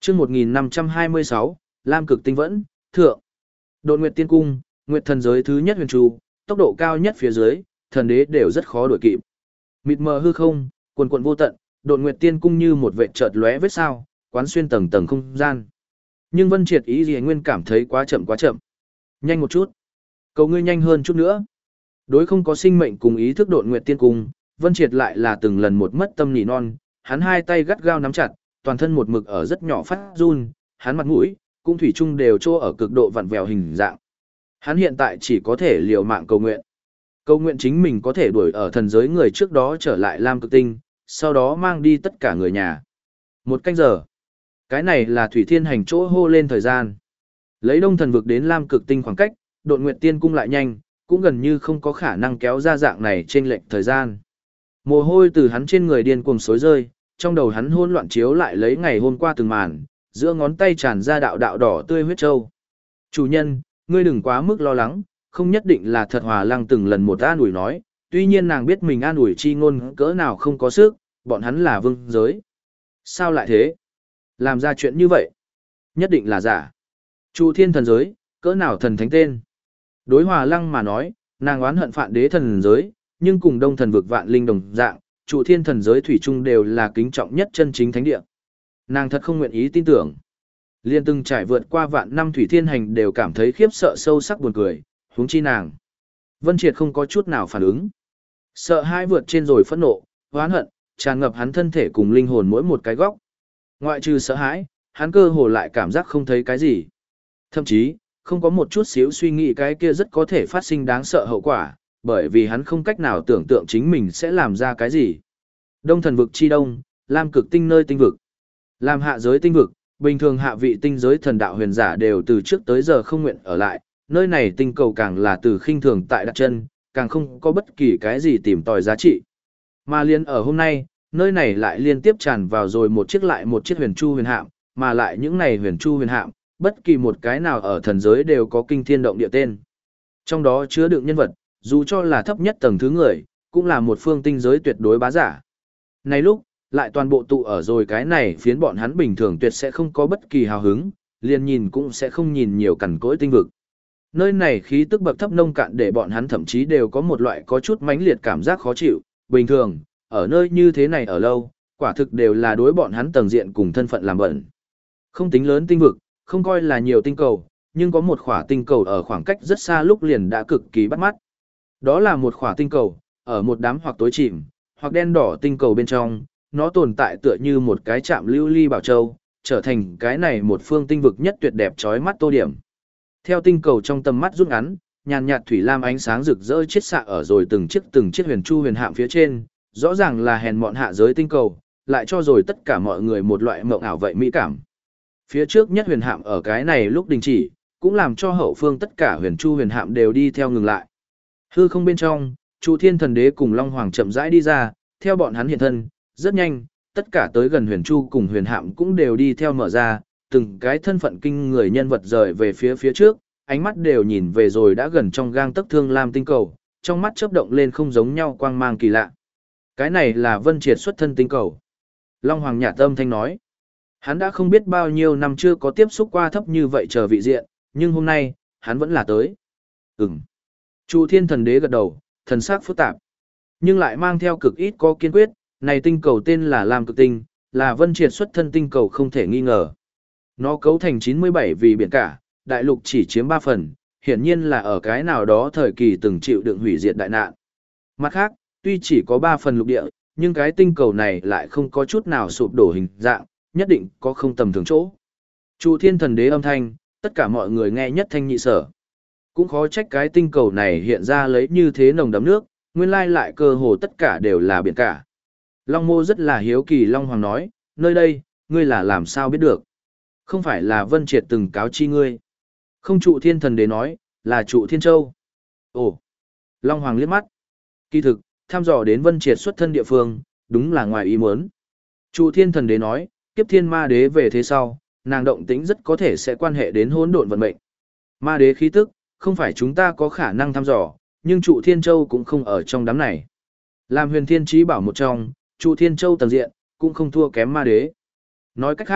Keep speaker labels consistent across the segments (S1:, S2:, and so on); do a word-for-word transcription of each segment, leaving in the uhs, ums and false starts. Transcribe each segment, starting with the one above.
S1: chương một nghìn năm trăm hai mươi sáu, Lam Cực Tinh Vẫn, Thượng. Độn Nguyệt Tiên Cung, Nguyệt thần giới thứ nhất huyền trụ, tốc độ cao nhất phía dưới, thần đế đều rất khó đuổi kịp. Mịt mờ hư không, quần quần vô tận, Độn Nguyệt Tiên Cung như một vệt chợt lóe vết sao, quán xuyên tầng tầng không gian. Nhưng Vân Triệt ý gì nguyên cảm thấy quá chậm quá chậm. Nhanh một chút. Cầu ngươi nhanh hơn chút nữa. Đối không có sinh mệnh cùng ý thức Độn Nguyệt Tiên Cung, Vân Triệt lại là từng lần một mất tâm nỉ non, hắn hai tay gắt gao nắm chặt, toàn thân một mực ở rất nhỏ phát run, hắn mặt mũi cũng thủy chung đều trô ở cực độ vặn vẹo hình dạng. Hắn hiện tại chỉ có thể liều mạng cầu nguyện. Cầu nguyện chính mình có thể đuổi ở thần giới người trước đó trở lại Lam Cực Tinh, sau đó mang đi tất cả người nhà. Một canh giờ. Cái này là Thủy Thiên Hành chỗ hô lên thời gian. Lấy Đông Thần vực đến Lam Cực Tinh khoảng cách, Độn Nguyệt Tiên Cung lại nhanh, cũng gần như không có khả năng kéo ra dạng này trên lệch thời gian. Mồ hôi từ hắn trên người điên cuồng xối rơi, trong đầu hắn hỗn loạn chiếu lại lấy ngày hôm qua từng màn, giữa ngón tay tràn ra đạo đạo đỏ tươi huyết châu. Chủ nhân, ngươi đừng quá mức lo lắng, không nhất định là thật. Hòa Lăng từng lần một an ủi nói, tuy nhiên nàng biết mình an ủi chi ngôn cỡ nào không có sức, bọn hắn là vương giới. Sao lại thế? Làm ra chuyện như vậy? Nhất định là giả. Trụ thiên thần giới, cỡ nào thần thánh tên? Đối Hòa Lăng mà nói, nàng oán hận Phạn Đế thần giới, nhưng cùng Đông Thần vực vạn linh đồng dạng, trụ thiên thần giới thủy chung đều là kính trọng nhất chân chính thánh địa. Nàng thật không nguyện ý tin tưởng. Liên từng trải vượt qua vạn năm Thủy Thiên Hành đều cảm thấy khiếp sợ sâu sắc buồn cười, huống chi nàng. Vân Triệt không có chút nào phản ứng. Sợ hãi vượt trên rồi phẫn nộ, oán hận, tràn ngập hắn thân thể cùng linh hồn mỗi một cái góc. Ngoại trừ sợ hãi, hắn cơ hồ lại cảm giác không thấy cái gì. Thậm chí, không có một chút xíu suy nghĩ cái kia rất có thể phát sinh đáng sợ hậu quả, bởi vì hắn không cách nào tưởng tượng chính mình sẽ làm ra cái gì. Đông Thần vực chi đông, Lam Cực Tinh nơi tinh vực. Làm hạ giới tinh vực, bình thường hạ vị tinh giới thần đạo huyền giả đều từ trước tới giờ không nguyện ở lại, nơi này tinh cầu càng là từ khinh thường tại đặt chân, càng không có bất kỳ cái gì tìm tòi giá trị. Mà liên ở hôm nay, nơi này lại liên tiếp tràn vào rồi một chiếc lại một chiếc huyền chu huyền hạm, mà lại những này huyền chu huyền hạm, bất kỳ một cái nào ở thần giới đều có kinh thiên động địa tên. Trong đó chứa đựng nhân vật, dù cho là thấp nhất tầng thứ người, cũng là một phương tinh giới tuyệt đối bá giả. Này lúc, lại toàn bộ tụ ở rồi cái này phiến bọn hắn bình thường tuyệt sẽ không có bất kỳ hào hứng, liền nhìn cũng sẽ không nhìn nhiều cằn cỗi tinh vực. Nơi này khí tức bậc thấp nông cạn để bọn hắn thậm chí đều có một loại có chút mãnh liệt cảm giác khó chịu, bình thường, ở nơi như thế này ở lâu, quả thực đều là đối bọn hắn tầng diện cùng thân phận làm bẩn. Không tính lớn tinh vực, không coi là nhiều tinh cầu, nhưng có một khỏa tinh cầu ở khoảng cách rất xa lúc liền đã cực kỳ bắt mắt. Đó là một khỏa tinh cầu, ở một đám hoặc tối chìm, hoặc đen đỏ tinh cầu bên trong, nó tồn tại tựa như một cái chạm lưu ly bảo châu, trở thành cái này một phương tinh vực nhất tuyệt đẹp chói mắt tô điểm. Theo tinh cầu trong tầm mắt rút ngắn, nhàn nhạt thủy lam ánh sáng rực rỡ chiết xạ ở rồi từng chiếc từng chiếc huyền chu huyền hạm phía trên, rõ ràng là hèn mọn hạ giới tinh cầu, lại cho rồi tất cả mọi người một loại mộng ảo vậy mỹ cảm. Phía trước nhất huyền hạm ở cái này lúc đình chỉ, cũng làm cho hậu phương tất cả huyền chu huyền hạm đều đi theo ngừng lại. Hư không bên trong, Trụ Thiên Thần Đế cùng Long Hoàng chậm rãi đi ra, theo bọn hắn hiện thân, rất nhanh, tất cả tới gần huyền chu cùng huyền hạm cũng đều đi theo mở ra, từng cái thân phận kinh người nhân vật rời về phía phía trước, ánh mắt đều nhìn về rồi đã gần trong gang tấc thương lam tinh cầu, trong mắt chớp động lên không giống nhau quang mang kỳ lạ. Cái này là Vân Triệt xuất thân tinh cầu. Long Hoàng nhạt âm thanh nói. Hắn đã không biết bao nhiêu năm chưa có tiếp xúc qua thấp như vậy chờ vị diện, nhưng hôm nay, hắn vẫn là tới. Ừm. Trụ Thiên Thần Đế gật đầu, thần sắc phức tạp, nhưng lại mang theo cực ít có kiên quyết, này tinh cầu tên là Lam Cực Tinh, là Vân Triệt xuất thân tinh cầu không thể nghi ngờ. Nó cấu thành chín mươi bảy vì biển cả, đại lục chỉ chiếm ba phần, hiển nhiên là ở cái nào đó thời kỳ từng chịu đựng hủy diệt đại nạn. Mặt khác, tuy chỉ có ba phần lục địa, nhưng cái tinh cầu này lại không có chút nào sụp đổ hình dạng, nhất định có không tầm thường chỗ. Trụ Thiên Thần Đế âm thanh, tất cả mọi người nghe nhất thanh nhị sở. Cũng khó trách cái tinh cầu này hiện ra lấy như thế nồng đậm nước, nguyên lai lại cơ hồ tất cả đều là biển cả. Long Mô rất là hiếu kỳ. Long Hoàng nói, nơi đây, ngươi là làm sao biết được? Không phải là Vân Triệt từng cáo chi ngươi. Không. Trụ Thiên Thần Đế nói, là Trụ Thiên Châu. Ồ. Long Hoàng liếc mắt. Kỳ thực, thăm dò đến Vân Triệt xuất thân địa phương, đúng là ngoài ý muốn. Trụ Thiên Thần Đế nói, kiếp thiên ma đế về thế sau, nàng động tĩnh rất có thể sẽ quan hệ đến hỗn độn vận mệnh. Ma đế khí tức, không phải chúng ta có khả năng thăm dò, nhưng Trụ Thiên Châu cũng không ở trong đám này. Làm huyền thiên trí bảo một trong, Trụ Thiên Châu tầng diện, cũng không thua kém ma đế. Nói cách khác,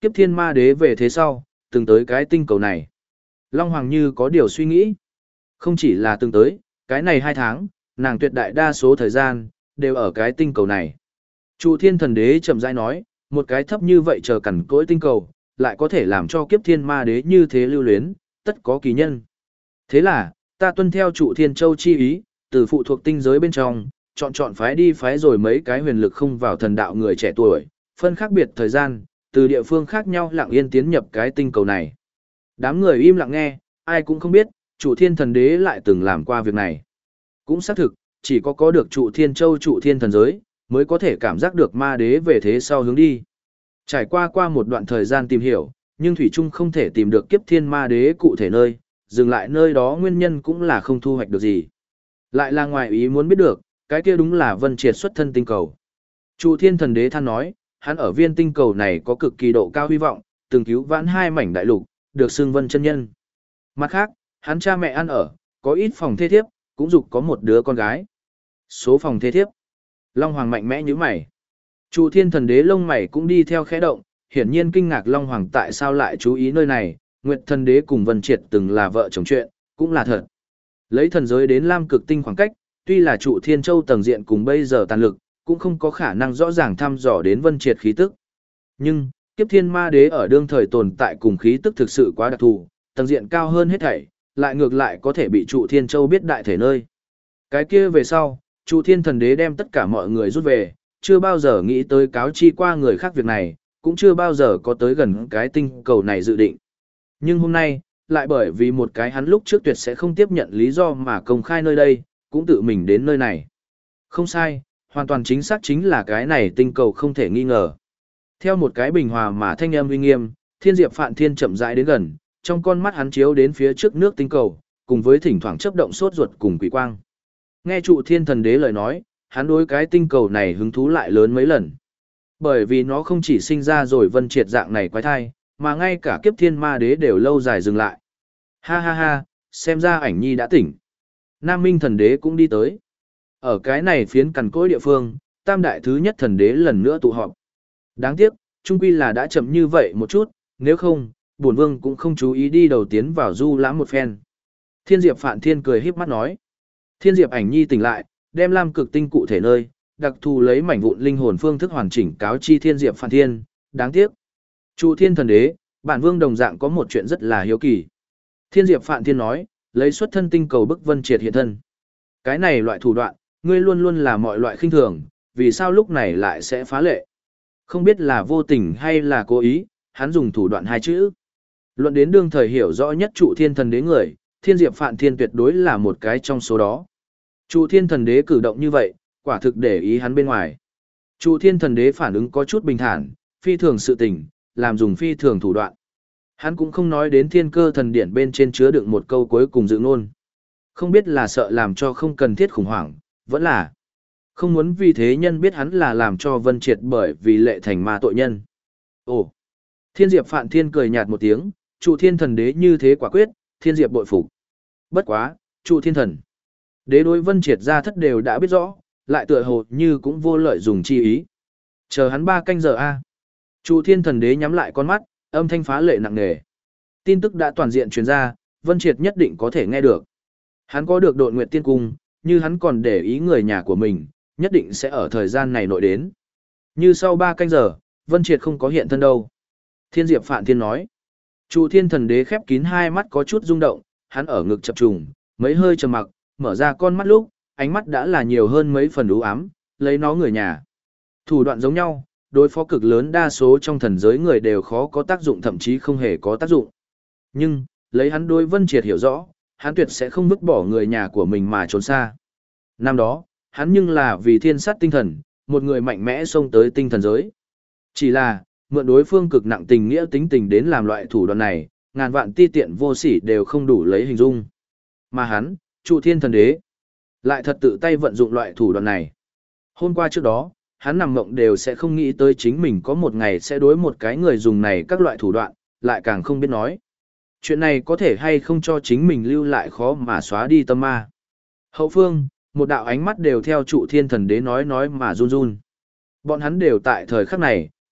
S1: kiếp thiên ma đế về thế sau, từng tới cái tinh cầu này. Long Hoàng như có điều suy nghĩ. Không chỉ là từng tới, cái này hai tháng, nàng tuyệt đại đa số thời gian, đều ở cái tinh cầu này. Trụ thiên thần đế chậm rãi nói, một cái thấp như vậy chờ cẩn cỗi tinh cầu, lại có thể làm cho kiếp thiên ma đế như thế lưu luyến, tất có kỳ nhân. Thế là, ta tuân theo trụ thiên châu chi ý, từ phụ thuộc tinh giới bên trong, chọn chọn phái đi phái rồi mấy cái huyền lực không vào thần đạo người trẻ tuổi, phân khác biệt thời gian, từ địa phương khác nhau lặng yên tiến nhập cái tinh cầu này. Đám người im lặng nghe, ai cũng không biết, trụ thiên thần đế lại từng làm qua việc này. Cũng xác thực, chỉ có có được trụ thiên châu trụ thiên thần giới, mới có thể cảm giác được ma đế về thế sau hướng đi. Trải qua qua một đoạn thời gian tìm hiểu, nhưng Thủy Trung không thể tìm được kiếp thiên ma đế cụ thể nơi, dừng lại nơi đó nguyên nhân cũng là không thu hoạch được gì. Lại là ngoài ý muốn biết được, cái kia đúng là Vân Triệt xuất thân tinh cầu. Trụ thiên thần đế than nói, hắn ở viên tinh cầu này có cực kỳ độ cao hy vọng, từng cứu vãn hai mảnh đại lục, được xưng Vân chân nhân. Mặt khác, hắn cha mẹ ăn ở, có ít phòng thê thiếp, cũng dục có một đứa con gái. Số phòng thê thiếp. Long Hoàng mạnh mẽ như mày. Trụ thiên thần đế lông mày cũng đi theo khẽ động, hiển nhiên kinh ngạc Long Hoàng tại sao lại chú ý nơi này, Nguyệt thần đế cùng Vân Triệt từng là vợ chồng chuyện, cũng là thật. Lấy thần giới đến Lam Cực Tinh khoảng cách, tuy là trụ thiên châu tầng diện cùng bây giờ tàn lực, cũng không có khả năng rõ ràng thăm dò đến Vân Triệt khí tức. Nhưng, kiếp thiên ma đế ở đương thời tồn tại cùng khí tức thực sự quá đặc thù, tầng diện cao hơn hết thảy, lại ngược lại có thể bị trụ thiên châu biết đại thể nơi. Cái kia về sau, trụ thiên thần đế đem tất cả mọi người rút về, chưa bao giờ nghĩ tới cáo chi qua người khác việc này, cũng chưa bao giờ có tới gần cái tinh cầu này dự định. Nhưng hôm nay, lại bởi vì một cái hắn lúc trước tuyệt sẽ không tiếp nhận lý do mà công khai nơi đây, cũng tự mình đến nơi này. Không sai, hoàn toàn chính xác chính là cái này tinh cầu không thể nghi ngờ. Theo một cái bình hòa mà thanh âm uy nghiêm, Thiên Diệp Phạn Thiên chậm rãi đến gần, trong con mắt hắn chiếu đến phía trước nước tinh cầu, cùng với thỉnh thoảng chớp động sốt ruột cùng quỷ quang. Nghe trụ thiên thần đế lời nói, hắn đối cái tinh cầu này hứng thú lại lớn mấy lần. Bởi vì nó không chỉ sinh ra rồi Vân Triệt dạng này quái thai, mà ngay cả kiếp thiên ma đế đều lâu dài dừng lại. Ha ha ha, xem ra ảnh nhi đã tỉnh. Nam Minh thần đế cũng đi tới. Ở cái này phiến cằn cỗi địa phương, tam đại thứ nhất thần đế lần nữa tụ họp. Đáng tiếc, chung quy là đã chậm như vậy một chút, nếu không, bổn vương cũng không chú ý đi đầu tiến vào du lãm một phen. Thiên Diệp Phạn Thiên cười híp mắt nói. Thiên Diệp ảnh nhi tỉnh lại, đem Lam Cực Tinh cụ thể nơi, đặc thù lấy mảnh vụn linh hồn phương thức hoàn chỉnh cáo chi Thiên Diệp Phạn Thiên, đáng tiếc. Trụ Thiên thần đế, bản vương đồng dạng có một chuyện rất là hiếu kỳ. Thiên Diệp Phạn Thiên nói, lấy xuất thân tinh cầu bức Vân Triệt hiện thân. Cái này loại thủ đoạn, ngươi luôn luôn là mọi loại khinh thường, vì sao lúc này lại sẽ phá lệ? Không biết là vô tình hay là cố ý, hắn dùng thủ đoạn hai chữ. Luận đến đương thời hiểu rõ nhất trụ thiên thần đế người, Thiên Diệp Phạn Thiên tuyệt đối là một cái trong số đó. Trụ thiên thần đế cử động như vậy, quả thực để ý hắn bên ngoài. Trụ thiên thần đế phản ứng có chút bình thản, phi thường sự tình, làm dùng phi thường thủ đoạn. Hắn cũng không nói đến thiên cơ thần điển bên trên chứa đựng một câu cuối cùng dự ngôn. Không biết là sợ làm cho không cần thiết khủng hoảng, vẫn là không muốn vì thế nhân biết hắn là làm cho Vân Triệt bởi vì lệ thành ma tội nhân. Ồ! Thiên Diệp Phạn Thiên cười nhạt một tiếng, trụ thiên thần đế như thế quả quyết, Thiên Diệp bội phục. Bất quá, trụ thiên thần đế đối Vân Triệt ra thất đều đã biết rõ, lại tựa hồ như cũng vô lợi dùng chi ý. Chờ hắn ba canh giờ a. Trụ thiên thần đế nhắm lại con mắt, âm thanh phá lệ nặng nề. Tin tức đã toàn diện truyền ra, Vân Triệt nhất định có thể nghe được. Hắn có được Độn Nguyệt Tiên Cung, như hắn còn để ý người nhà của mình, nhất định sẽ ở thời gian này nội đến. Như sau ba canh giờ, Vân Triệt không có hiện thân đâu. Thiên Diệp Phạn Thiên nói. Trụ thiên thần đế khép kín hai mắt có chút rung động, hắn ở ngực chập trùng, mấy hơi trầm mặc, mở ra con mắt lúc, ánh mắt đã là nhiều hơn mấy phần u ám, lấy nó người nhà. Thủ đoạn giống nhau, đối phó cực lớn đa số trong thần giới người đều khó có tác dụng thậm chí không hề có tác dụng. Nhưng, lấy hắn đối Vân Triệt hiểu rõ, hắn tuyệt sẽ không vứt bỏ người nhà của mình mà trốn xa. Năm đó, hắn nhưng là vì thiên sát tinh thần, một người mạnh mẽ xông tới tinh thần giới. Chỉ là, mượn đối phương cực nặng tình nghĩa tính tình đến làm loại thủ đoạn này, ngàn vạn ti tiện vô sỉ đều không đủ lấy hình dung. Mà hắn, trụ thiên thần đế, lại thật tự tay vận dụng loại thủ đoạn này. Hôm qua trước đó, hắn nằm mộng đều sẽ không nghĩ tới chính mình có một ngày sẽ đối một cái người dùng này các loại thủ đoạn, lại càng không biết nói. Chuyện này có thể hay không cho chính mình lưu lại khó mà xóa đi tâm ma. Hậu phương, một đạo ánh mắt đều theo trụ thiên thần đế nói nói mà run run. Bọn hắn đều tại thời khắc này,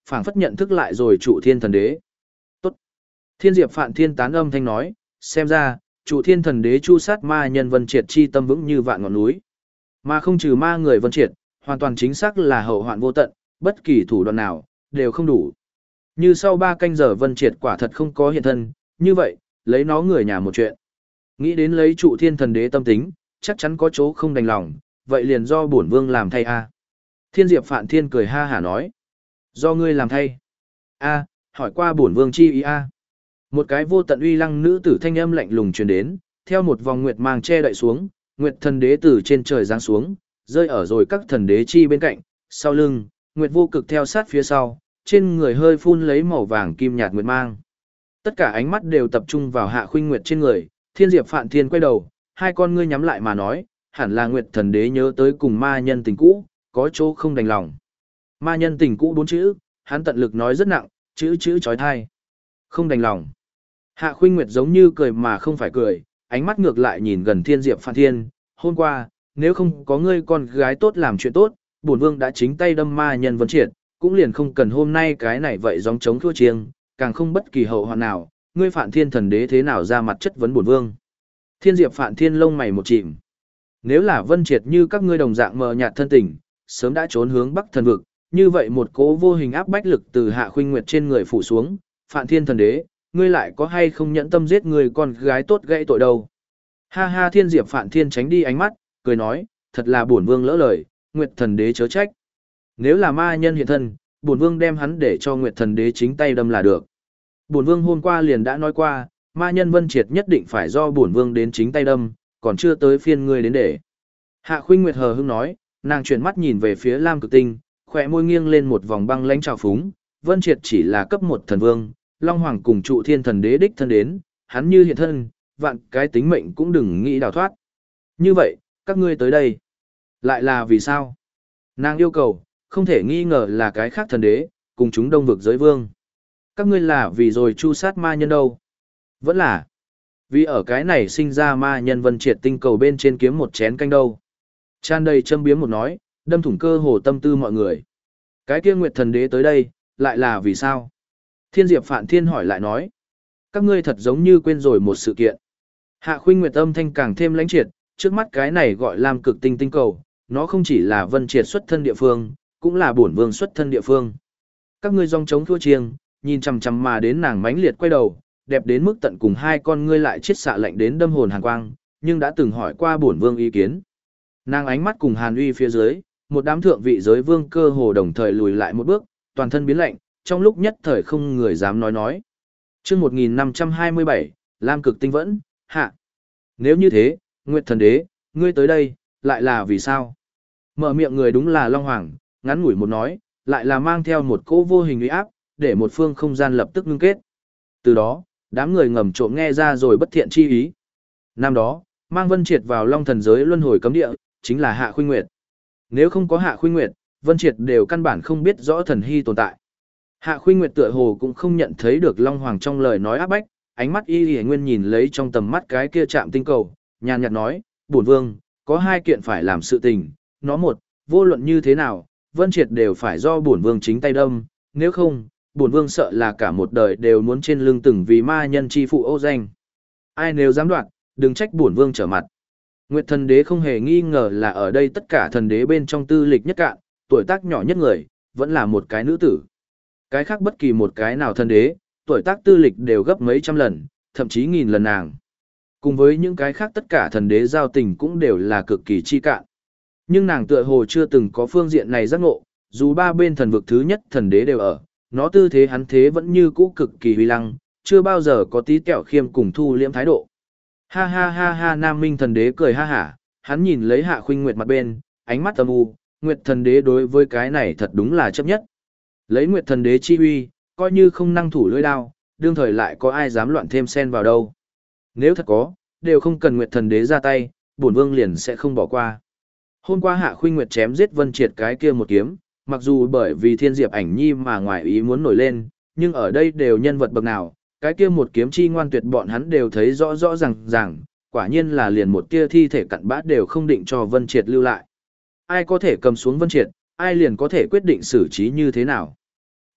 S1: phảng phất nhận thức lại rồi trụ thiên thần đế. Tốt. Thiên Diệp Phạn Thiên tán âm thanh nói, xem ra, trụ thiên thần đế chu sát ma nhân Vân Triệt chi tâm vững như vạn ngọn núi. Mà không trừ ma người Vân Triệt, hoàn toàn chính xác là hậu hoạn vô tận, bất kỳ thủ đoạn nào, đều không đủ. Như sau ba canh giờ Vân Triệt quả thật không có hiện thân, như vậy, lấy nó người nhà một chuyện. Nghĩ đến lấy trụ thiên thần đế tâm tính, chắc chắn có chỗ không đành lòng, vậy liền do bổn vương làm thay a. Thiên Diệp Phạn Thiên cười ha hả nói. Do ngươi làm thay. A, hỏi qua bổn vương chi ý a. Một cái vô tận uy lăng nữ tử thanh âm lạnh lùng truyền đến, theo một vòng nguyệt mang che đậy xuống, nguyệt thần đế từ trên trời giáng xuống, rơi ở rồi các thần đế chi bên cạnh, sau lưng, nguyệt vô cực theo sát phía sau, trên người hơi phun lấy màu vàng kim nhạt nguyệt mang. Tất cả ánh mắt đều tập trung vào Hạ Khuynh Nguyệt trên người, Thiên Diệp Phạn Thiên quay đầu, hai con ngươi nhắm lại mà nói, hẳn là Nguyệt thần đế nhớ tới cùng ma nhân tình cũ, có chỗ không đành lòng. Ma nhân tình cũ bốn chữ, hắn tận lực nói rất nặng, chữ chữ chói tai. Không đành lòng. Hạ Khuynh Nguyệt giống như cười mà không phải cười, ánh mắt ngược lại nhìn gần Thiên Diệp Phạn Thiên, hôm qua, nếu không có ngươi con gái tốt làm chuyện tốt, bổn vương đã chính tay đâm ma nhân Vân Triệt, cũng liền không cần hôm nay cái này vậy gióng chống thua chiêng, càng không bất kỳ hậu hoạn nào, ngươi Phạn Thiên thần đế thế nào ra mặt chất vấn bổn vương. Thiên Diệp Phạn Thiên lông mày một chìm. Nếu là Vân Triệt như các ngươi đồng dạng mờ nhạt thân tình, sớm đã trốn hướng Bắc thần vực, như vậy một cỗ vô hình áp bách lực từ Hạ Khuynh Nguyệt trên người phủ xuống, Phạn Thiên thần đế, ngươi lại có hay không nhẫn tâm giết người con gái tốt gãy tội đâu. Ha ha, Thiên Diệp Phạn Thiên tránh đi ánh mắt, cười nói, thật là bổn vương lỡ lời, Nguyệt thần đế chớ trách. Nếu là ma nhân hiện thân, bổn vương đem hắn để cho Nguyệt thần đế chính tay đâm là được. Bổn vương hôm qua liền đã nói qua, ma nhân Vân Triệt nhất định phải do bổn vương đến chính tay đâm, còn chưa tới phiên ngươi đến để. Hạ Khuynh Nguyệt hờ hững nói, nàng chuyển mắt nhìn về phía Lam Cực Tinh, khỏe môi nghiêng lên một vòng băng lãnh trào phúng, Vân Triệt chỉ là cấp một thần vương, Long Hoàng cùng trụ thiên thần đế đích thân đến, hắn như hiện thân, vạn cái tính mệnh cũng đừng nghĩ đào thoát. Như vậy, các ngươi tới đây, lại là vì sao? Nàng yêu cầu, không thể nghi ngờ là cái khác thần đế, cùng chúng đông vực giới vương. Các ngươi là vì rồi chu sát ma nhân đâu? Vẫn là vì ở cái này sinh ra ma nhân Vân Triệt tinh cầu bên trên kiếm một chén canh đâu. Tràn đầy châm biếm một nói, đâm thủng cơ hồ tâm tư mọi người. Cái kia Nguyệt thần đế tới đây, lại là vì sao? Thiên Diệp Phạn Thiên hỏi lại nói. Các ngươi thật giống như quên rồi một sự kiện. Hạ Khuynh Nguyệt âm thanh càng thêm lãnh triệt, trước mắt cái này gọi Lam Cực Tinh tinh cầu, nó không chỉ là Vân Triệt xuất thân địa phương, cũng là bổn vương xuất thân địa phương. Các ngươi dòng chống thua chiêng, nhìn chằm chằm mà đến nàng mãnh liệt quay đầu, đẹp đến mức tận cùng hai con ngươi lại chiết xạ lạnh đến đâm hồn hàn quang, nhưng đã từng hỏi qua bổn vương ý kiến. Nàng ánh mắt cùng hàn uy phía dưới, một đám thượng vị giới vương cơ hồ đồng thời lùi lại một bước, toàn thân biến lạnh, trong lúc nhất thời không người dám nói nói. Chương một nghìn năm trăm hai mươi bảy, Lam Cực Tinh vẫn, hạ. Nếu như thế, Nguyệt thần đế, ngươi tới đây, lại là vì sao? Mở miệng người đúng là Long Hoàng, ngắn ngủi một nói, lại là mang theo một cỗ vô hình uy áp, để một phương không gian lập tức ngưng kết. Từ đó, đám người ngầm trộm nghe ra rồi bất thiện chi ý. Năm đó, mang Vân Triệt vào Long thần giới luân hồi cấm địa, chính là Hạ Khuynh Nguyệt. Nếu không có Hạ Khuynh Nguyệt, Vân Triệt đều căn bản không biết rõ thần hy tồn tại. Hạ Khuynh Nguyệt tựa hồ cũng không nhận thấy được Long Hoàng trong lời nói áp bách, ánh mắt y y nguyên nhìn lấy trong tầm mắt cái kia chạm tinh cầu, nhàn nhạt nói, bổn vương, có hai kiện phải làm sự tình, nó một, vô luận như thế nào, Vân Triệt đều phải do bổn vương chính tay đâm, nếu không, bổn vương sợ là cả một đời đều muốn trên lưng từng vì ma nhân chi phụ ô danh. Ai nếu dám đoạt, đừng trách bổn vương trở mặt. Nguyệt thần đế không hề nghi ngờ là ở đây tất cả thần đế bên trong tư lịch nhất cạn, tuổi tác nhỏ nhất người, vẫn là một cái nữ tử. Cái khác bất kỳ một cái nào thần đế, tuổi tác tư lịch đều gấp mấy trăm lần, thậm chí nghìn lần nàng. Cùng với những cái khác tất cả thần đế giao tình cũng đều là cực kỳ chi cạn. Nhưng nàng tựa hồ chưa từng có phương diện này giác ngộ, dù ba bên thần vực thứ nhất thần đế đều ở, nó tư thế hắn thế vẫn như cũ cực kỳ huy lăng, chưa bao giờ có tí kẹo khiêm cùng thu liễm thái độ. Ha ha ha ha, Nam Minh thần đế cười ha hả, hắn nhìn lấy Hạ Khuynh Nguyệt mặt bên, ánh mắt âm u, Nguyệt thần đế đối với cái này thật đúng là chấp nhất. Lấy Nguyệt thần đế chi uy, coi như không năng thủ lưỡi đao, đương thời lại có ai dám loạn thêm sen vào đâu. Nếu thật có, đều không cần Nguyệt thần đế ra tay, bổn vương liền sẽ không bỏ qua. Hôm qua Hạ Khuynh Nguyệt chém giết Vân Triệt cái kia một kiếm, mặc dù bởi vì Thiên Diệp Ảnh Nhi mà ngoài ý muốn nổi lên, nhưng ở đây đều nhân vật bậc nào, cái kia một kiếm chi ngoan tuyệt bọn hắn đều thấy rõ rõ ràng ràng, quả nhiên là liền một tia thi thể cặn bã đều không định cho Vân Triệt lưu lại. Ai có thể cầm xuống Vân Triệt, ai liền có thể quyết định xử trí như thế nào.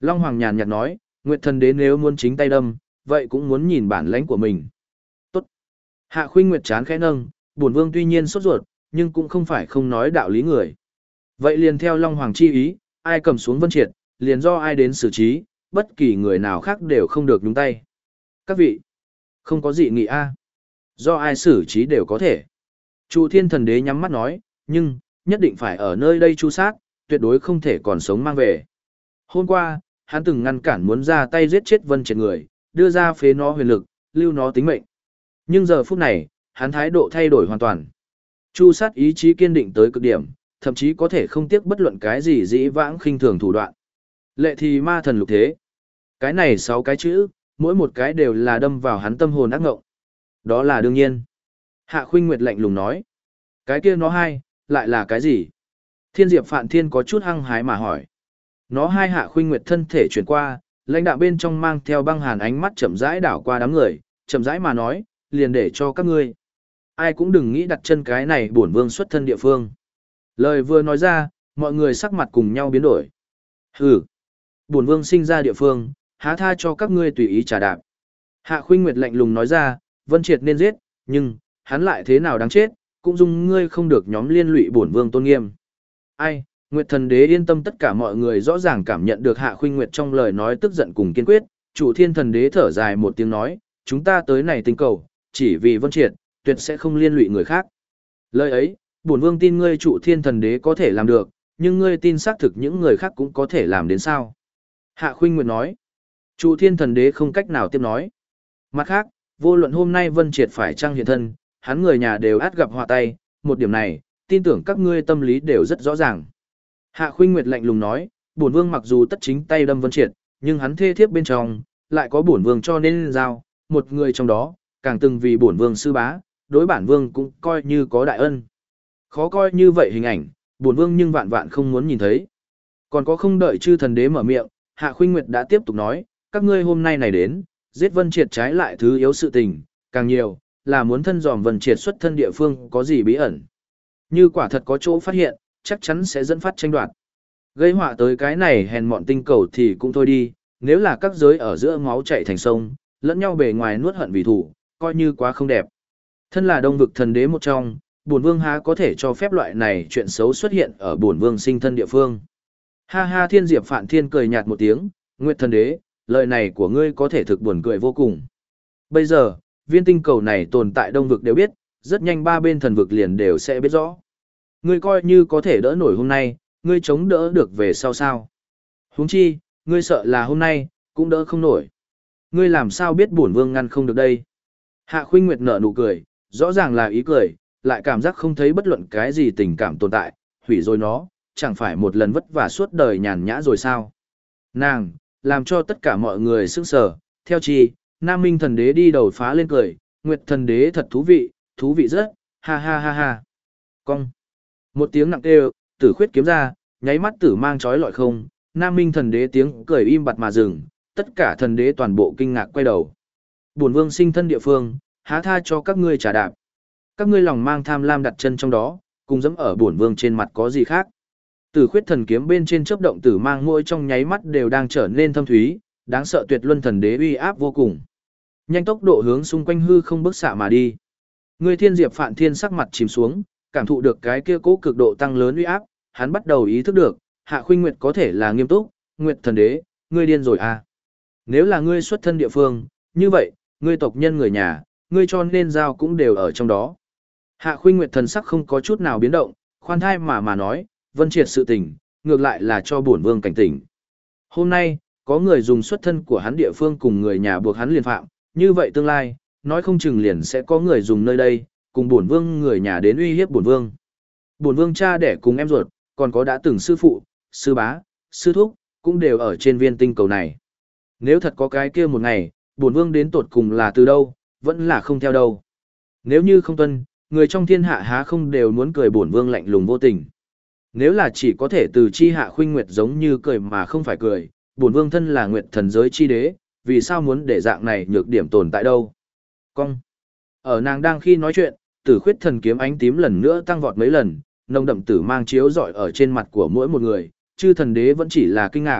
S1: Long Hoàng nhàn nhạt nói, Nguyệt thần đế nếu muốn chính tay đâm, vậy cũng muốn nhìn bản lãnh của mình. Tốt. Hạ Khuynh Nguyệt chán khẽ nâng, bổn vương tuy nhiên sốt ruột, nhưng cũng không phải không nói đạo lý người. Vậy liền theo Long Hoàng chi ý, ai cầm xuống Vân Triệt, liền do ai đến xử trí, bất kỳ người nào khác đều không được nhúng tay. Các vị, không có gì nghị a, do ai xử trí đều có thể. Trụ Thiên thần đế nhắm mắt nói, nhưng, nhất định phải ở nơi đây chu sát, tuyệt đối không thể còn sống mang về. Hôm qua, hắn từng ngăn cản muốn ra tay giết chết Vân Triệt người, đưa ra phế nó huyền lực, lưu nó tính mệnh. Nhưng giờ phút này, hắn thái độ thay đổi hoàn toàn. Chu sát ý chí kiên định tới cực điểm, thậm chí có thể không tiếc bất luận cái gì dĩ vãng khinh thường thủ đoạn. Lệ thì ma thần lục thế. Cái này sáu cái chữ, mỗi một cái đều là đâm vào hắn tâm hồn ác ngộng. Đó là đương nhiên. Hạ Khuynh Nguyệt lạnh lùng nói. Cái kia nó hai, lại là cái gì? Thiên Diệp Phạn Thiên có chút hăng hái mà hỏi. Nó hai. Hạ Khuynh Nguyệt thân thể chuyển qua, lãnh đạo bên trong mang theo băng hàn ánh mắt chậm rãi đảo qua đám người, chậm rãi mà nói, liền để cho các ngươi. Ai cũng đừng nghĩ đặt chân cái này bổn vương xuất thân địa phương. Lời vừa nói ra, mọi người sắc mặt cùng nhau biến đổi. Hừ, bổn vương sinh ra địa phương, há tha cho các ngươi tùy ý trả đạp. Hạ Khuynh Nguyệt lạnh lùng nói ra, Vân Triệt nên giết, nhưng, hắn lại thế nào đáng chết, cũng dung ngươi không được nhóm liên lụy bổn vương tôn nghiêm. Ai, Nguyệt thần đế yên tâm, tất cả mọi người rõ ràng cảm nhận được Hạ Khuynh Nguyệt trong lời nói tức giận cùng kiên quyết, Chủ Thiên thần đế thở dài một tiếng nói, chúng ta tới này tinh cầu, chỉ vì Vân Triệt, tuyệt sẽ không liên lụy người khác. Lời ấy, bổn vương tin ngươi Chủ Thiên thần đế có thể làm được, nhưng ngươi tin xác thực những người khác cũng có thể làm đến sao? Hạ Khuynh Nguyệt nói. Chủ Thiên thần đế không cách nào tiếp nói. Mặt khác, vô luận hôm nay Vân Triệt phải trang hiện thân, hắn người nhà đều át gặp họa tay, một điểm này, tin tưởng các ngươi tâm lý đều rất rõ ràng. Hạ Khuynh Nguyệt lạnh lùng nói, bổn vương mặc dù tất chính tay đâm Vân Triệt, nhưng hắn thê thiếp bên trong, lại có bổn vương cho nên giao, một người trong đó, càng từng vì bổn vương sư bá, đối bản vương cũng coi như có đại ân. Khó coi như vậy hình ảnh, bổn vương nhưng vạn vạn không muốn nhìn thấy. Còn có không đợi chư thần đế mở miệng, Hạ Khuynh Nguyệt đã tiếp tục nói, các ngươi hôm nay này đến, giết Vân Triệt trái lại thứ yếu sự tình, càng nhiều, là muốn thân dòm Vân Triệt xuất thân địa phương có gì bí ẩn. Như quả thật có chỗ phát hiện, chắc chắn sẽ dẫn phát tranh đoạt. Gây họa tới cái này hèn mọn tinh cầu thì cũng thôi đi, nếu là các giới ở giữa máu chảy thành sông, lẫn nhau bề ngoài nuốt hận vì thủ, coi như quá không đẹp. Thân là đông vực thần đế một trong, bổn vương há có thể cho phép loại này chuyện xấu xuất hiện ở bổn vương sinh thân địa phương. Ha ha, Thiên Diệp Phạn Thiên cười nhạt một tiếng, Nguyệt thần đế, lời này của ngươi có thể thực buồn cười vô cùng. Bây giờ, viên tinh cầu này tồn tại đông vực đều biết, rất nhanh ba bên thần vực liền đều sẽ biết rõ. Ngươi coi như có thể đỡ nổi hôm nay, ngươi chống đỡ được về sau sao. Huống chi, ngươi sợ là hôm nay, cũng đỡ không nổi. Ngươi làm sao biết bổn vương ngăn không được đây? Hạ Khuynh Nguyệt nở nụ cười, rõ ràng là ý cười, lại cảm giác không thấy bất luận cái gì tình cảm tồn tại, hủy rồi nó, chẳng phải một lần vất vả suốt đời nhàn nhã rồi sao? Nàng, làm cho tất cả mọi người sững sờ, theo chi, Nam Minh thần đế đi đầu phá lên cười, Nguyệt thần đế thật thú vị, thú vị rất, ha ha ha ha. Cong. Một tiếng nặng kêu, tử khuyết kiếm ra, nháy mắt tử mang chói lọi không, Nam Minh thần đế tiếng cười im bặt mà dừng, tất cả thần đế toàn bộ kinh ngạc quay đầu. Bổn vương sinh thân địa phương, há tha cho các ngươi trả đạp. Các ngươi lòng mang tham lam đặt chân trong đó, cùng dẫm ở bổn vương trên mặt có gì khác. Tử khuyết thần kiếm bên trên chớp động tử mang mỗi trong nháy mắt đều đang trở nên thâm thúy, đáng sợ tuyệt luân thần đế uy áp vô cùng. Nhanh tốc độ hướng xung quanh hư không bức xạ mà đi. Người Thiên Diệp Phạn Thiên sắc mặt chìm xuống, cảm thụ được cái kia cố cực độ tăng lớn uy áp, hắn bắt đầu ý thức được, Hạ Khuynh Nguyệt có thể là nghiêm túc, Nguyệt thần đế, ngươi điên rồi à? Nếu là ngươi xuất thân địa phương, như vậy, ngươi tộc nhân người nhà, ngươi cho nên giao cũng đều ở trong đó. Hạ Khuynh Nguyệt thần sắc không có chút nào biến động, khoan thai mà mà nói, Vân Triệt sự tình, ngược lại là cho bổn vương cảnh tỉnh. Hôm nay, có người dùng xuất thân của hắn địa phương cùng người nhà buộc hắn liên phạm, như vậy tương lai, nói không chừng liền sẽ có người dùng nơi đây, cùng bổn vương người nhà đến uy hiếp bổn vương. Bổn vương cha đẻ cùng em ruột, còn có đã từng sư phụ, sư bá, sư thúc, cũng đều ở trên viên tinh cầu này. Nếu thật có cái kia một ngày, bổn vương đến tột cùng là từ đâu, vẫn là không theo đâu. Nếu như không tuân, người trong thiên hạ há không đều muốn cười bổn vương lạnh lùng vô tình. Nếu là chỉ có thể từ chi Hạ Khuynh Nguyệt giống như cười mà không phải cười, bổn vương thân là Nguyệt thần giới chi đế, vì sao muốn để dạng này nhược điểm tồn tại đâu? Cong. Ở nàng đang khi nói chuyện, Tử Khuyết thần kiếm ánh tím lần nữa tăng vọt mấy lần, nồng đậm tử mang chiếu rọi ở trên mặt của mỗi một người, chư thần đế vẫn chỉ là kinh ngạc,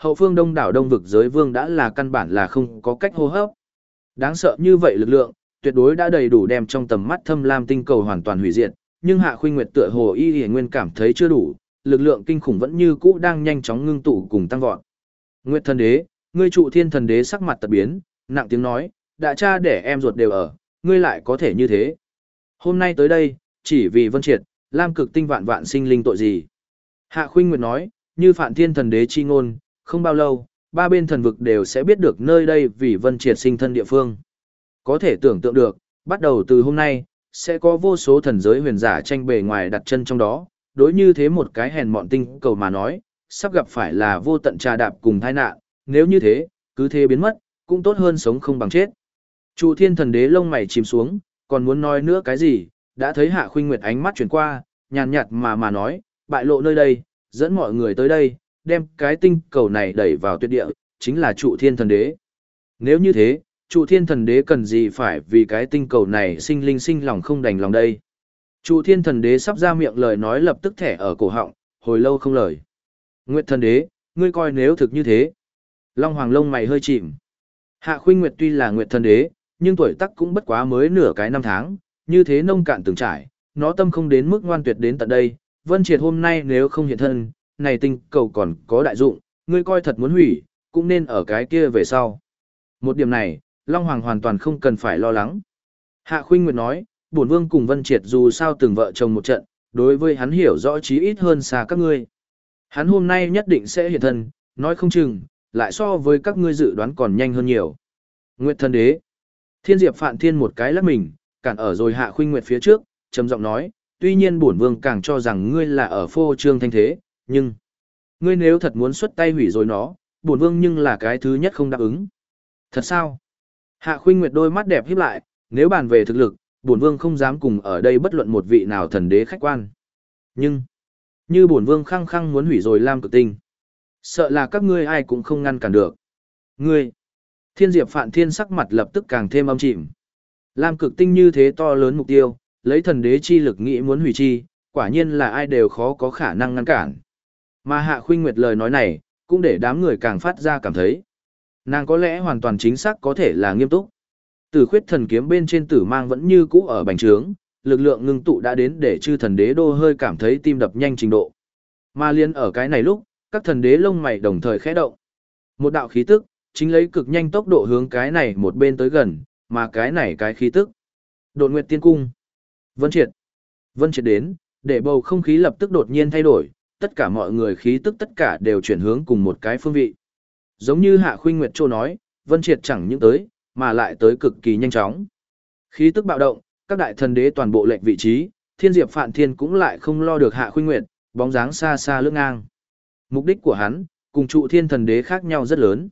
S1: Hậu phương đông đảo đông vực giới vương đã là căn bản là không có cách hô hấp. Đáng sợ như vậy lực lượng, tuyệt đối đã đầy đủ đem trong tầm mắt thâm lam tinh cầu hoàn toàn hủy diệt, nhưng Hạ Khuynh Nguyệt tựa hồ y y nguyên cảm thấy chưa đủ, lực lượng kinh khủng vẫn như cũ đang nhanh chóng ngưng tụ cùng tăng vọt. Nguyệt thần đế, ngươi trụ thiên thần đế sắc mặt tật biến, nặng tiếng nói, đã cha để em ruột đều ở, ngươi lại có thể như thế. Hôm nay tới đây, chỉ vì Vân Triệt, Lam Cực Tinh vạn vạn sinh linh tội gì. Hạ Khuynh Nguyệt nói, như Phạn Thiên thần đế chi ngôn, không bao lâu, ba bên thần vực đều sẽ biết được nơi đây vì Vân Triệt sinh thân địa phương. Có thể tưởng tượng được, bắt đầu từ hôm nay, sẽ có vô số thần giới huyền giả tranh bề ngoài đặt chân trong đó, đối như thế một cái hèn mọn tinh cầu mà nói, sắp gặp phải là vô tận trà đạp cùng tai nạn, nếu như thế, cứ thế biến mất, cũng tốt hơn sống không bằng chết. Trụ thiên thần đế lông mày chìm xuống, còn muốn nói nữa cái gì, đã thấy Hạ Khuynh Nguyệt ánh mắt chuyển qua, nhàn nhạt mà mà nói, bại lộ nơi đây, dẫn mọi người tới đây, đem cái tinh cầu này đẩy vào tuyệt địa, chính là trụ thiên thần đế. Nếu như thế, trụ thiên thần đế cần gì phải vì cái tinh cầu này sinh linh sinh lòng không đành lòng đây. Trụ thiên thần đế sắp ra miệng lời nói lập tức thẻ ở cổ họng, hồi lâu không lời. Nguyệt thần đế, ngươi coi nếu thực như thế. Long Hoàng lông mày hơi chìm. Hạ Khuynh Nguyệt tuy là Nguyệt thần đế, nhưng tuổi tác cũng bất quá mới nửa cái năm tháng, như thế nông cạn từng trải, nó tâm không đến mức ngoan tuyệt đến tận đây. Vân Triệt hôm nay nếu không hiện thân, này tinh cầu còn có đại dụng, ngươi coi thật muốn hủy, cũng nên ở cái kia về sau. Một điểm này, Long Hoàng hoàn toàn không cần phải lo lắng. Hạ Khuynh Nguyệt nói, bổn vương cùng Vân Triệt dù sao từng vợ chồng một trận, đối với hắn hiểu rõ chí ít hơn xa các ngươi. Hắn hôm nay nhất định sẽ hiện thân, nói không chừng, lại so với các ngươi dự đoán còn nhanh hơn nhiều. Nguyệt thần đế. Thiên Diệp Phạn Thiên một cái lắc mình, cản ở rồi Hạ Khuynh Nguyệt phía trước, trầm giọng nói, tuy nhiên bổn vương càng cho rằng ngươi là ở phô trương thanh thế, nhưng ngươi nếu thật muốn xuất tay hủy rồi nó, bổn vương nhưng là cái thứ nhất không đáp ứng. Thật sao? Hạ Khuynh Nguyệt đôi mắt đẹp híp lại, nếu bàn về thực lực, bổn vương không dám cùng ở đây bất luận một vị nào thần đế khách quan. Nhưng như bổn vương khăng khăng muốn hủy rồi Lam Cực Tinh, sợ là các ngươi ai cũng không ngăn cản được. Ngươi. Thiên Diệp Phạn Thiên sắc mặt lập tức càng thêm âm chìm. Lam Cực Tinh như thế to lớn mục tiêu, lấy thần đế chi lực nghĩ muốn hủy chi, quả nhiên là ai đều khó có khả năng ngăn cản. Mà Hạ Khuynh Nguyệt lời nói này, cũng để đám người càng phát ra cảm thấy. Nàng có lẽ hoàn toàn chính xác có thể là nghiêm túc. Tử khuyết thần kiếm bên trên tử mang vẫn như cũ ở bành trướng, lực lượng ngưng tụ đã đến để chư thần đế đô hơi cảm thấy tim đập nhanh trình độ. Mà liên ở cái này lúc, các thần đế lông mày đồng thời khẽ động. Một đạo khí tức, chính lấy cực nhanh tốc độ hướng cái này một bên tới gần, mà cái này cái khí tức. Đột Nguyệt Tiên Cung. Vân Triệt. Vân Triệt đến, để bầu không khí lập tức đột nhiên thay đổi, tất cả mọi người khí tức tất cả đều chuyển hướng cùng một cái phương vị. Giống như Hạ Khuynh Nguyệt Châu nói, Vân Triệt chẳng những tới, mà lại tới cực kỳ nhanh chóng. Khí tức bạo động, các đại thần đế toàn bộ lệnh vị trí, Thiên Diệp Phạn Thiên cũng lại không lo được Hạ Khuynh Nguyệt, bóng dáng xa xa lướt ngang. Mục đích của hắn, cùng trụ thiên thần đế khác nhau rất lớn.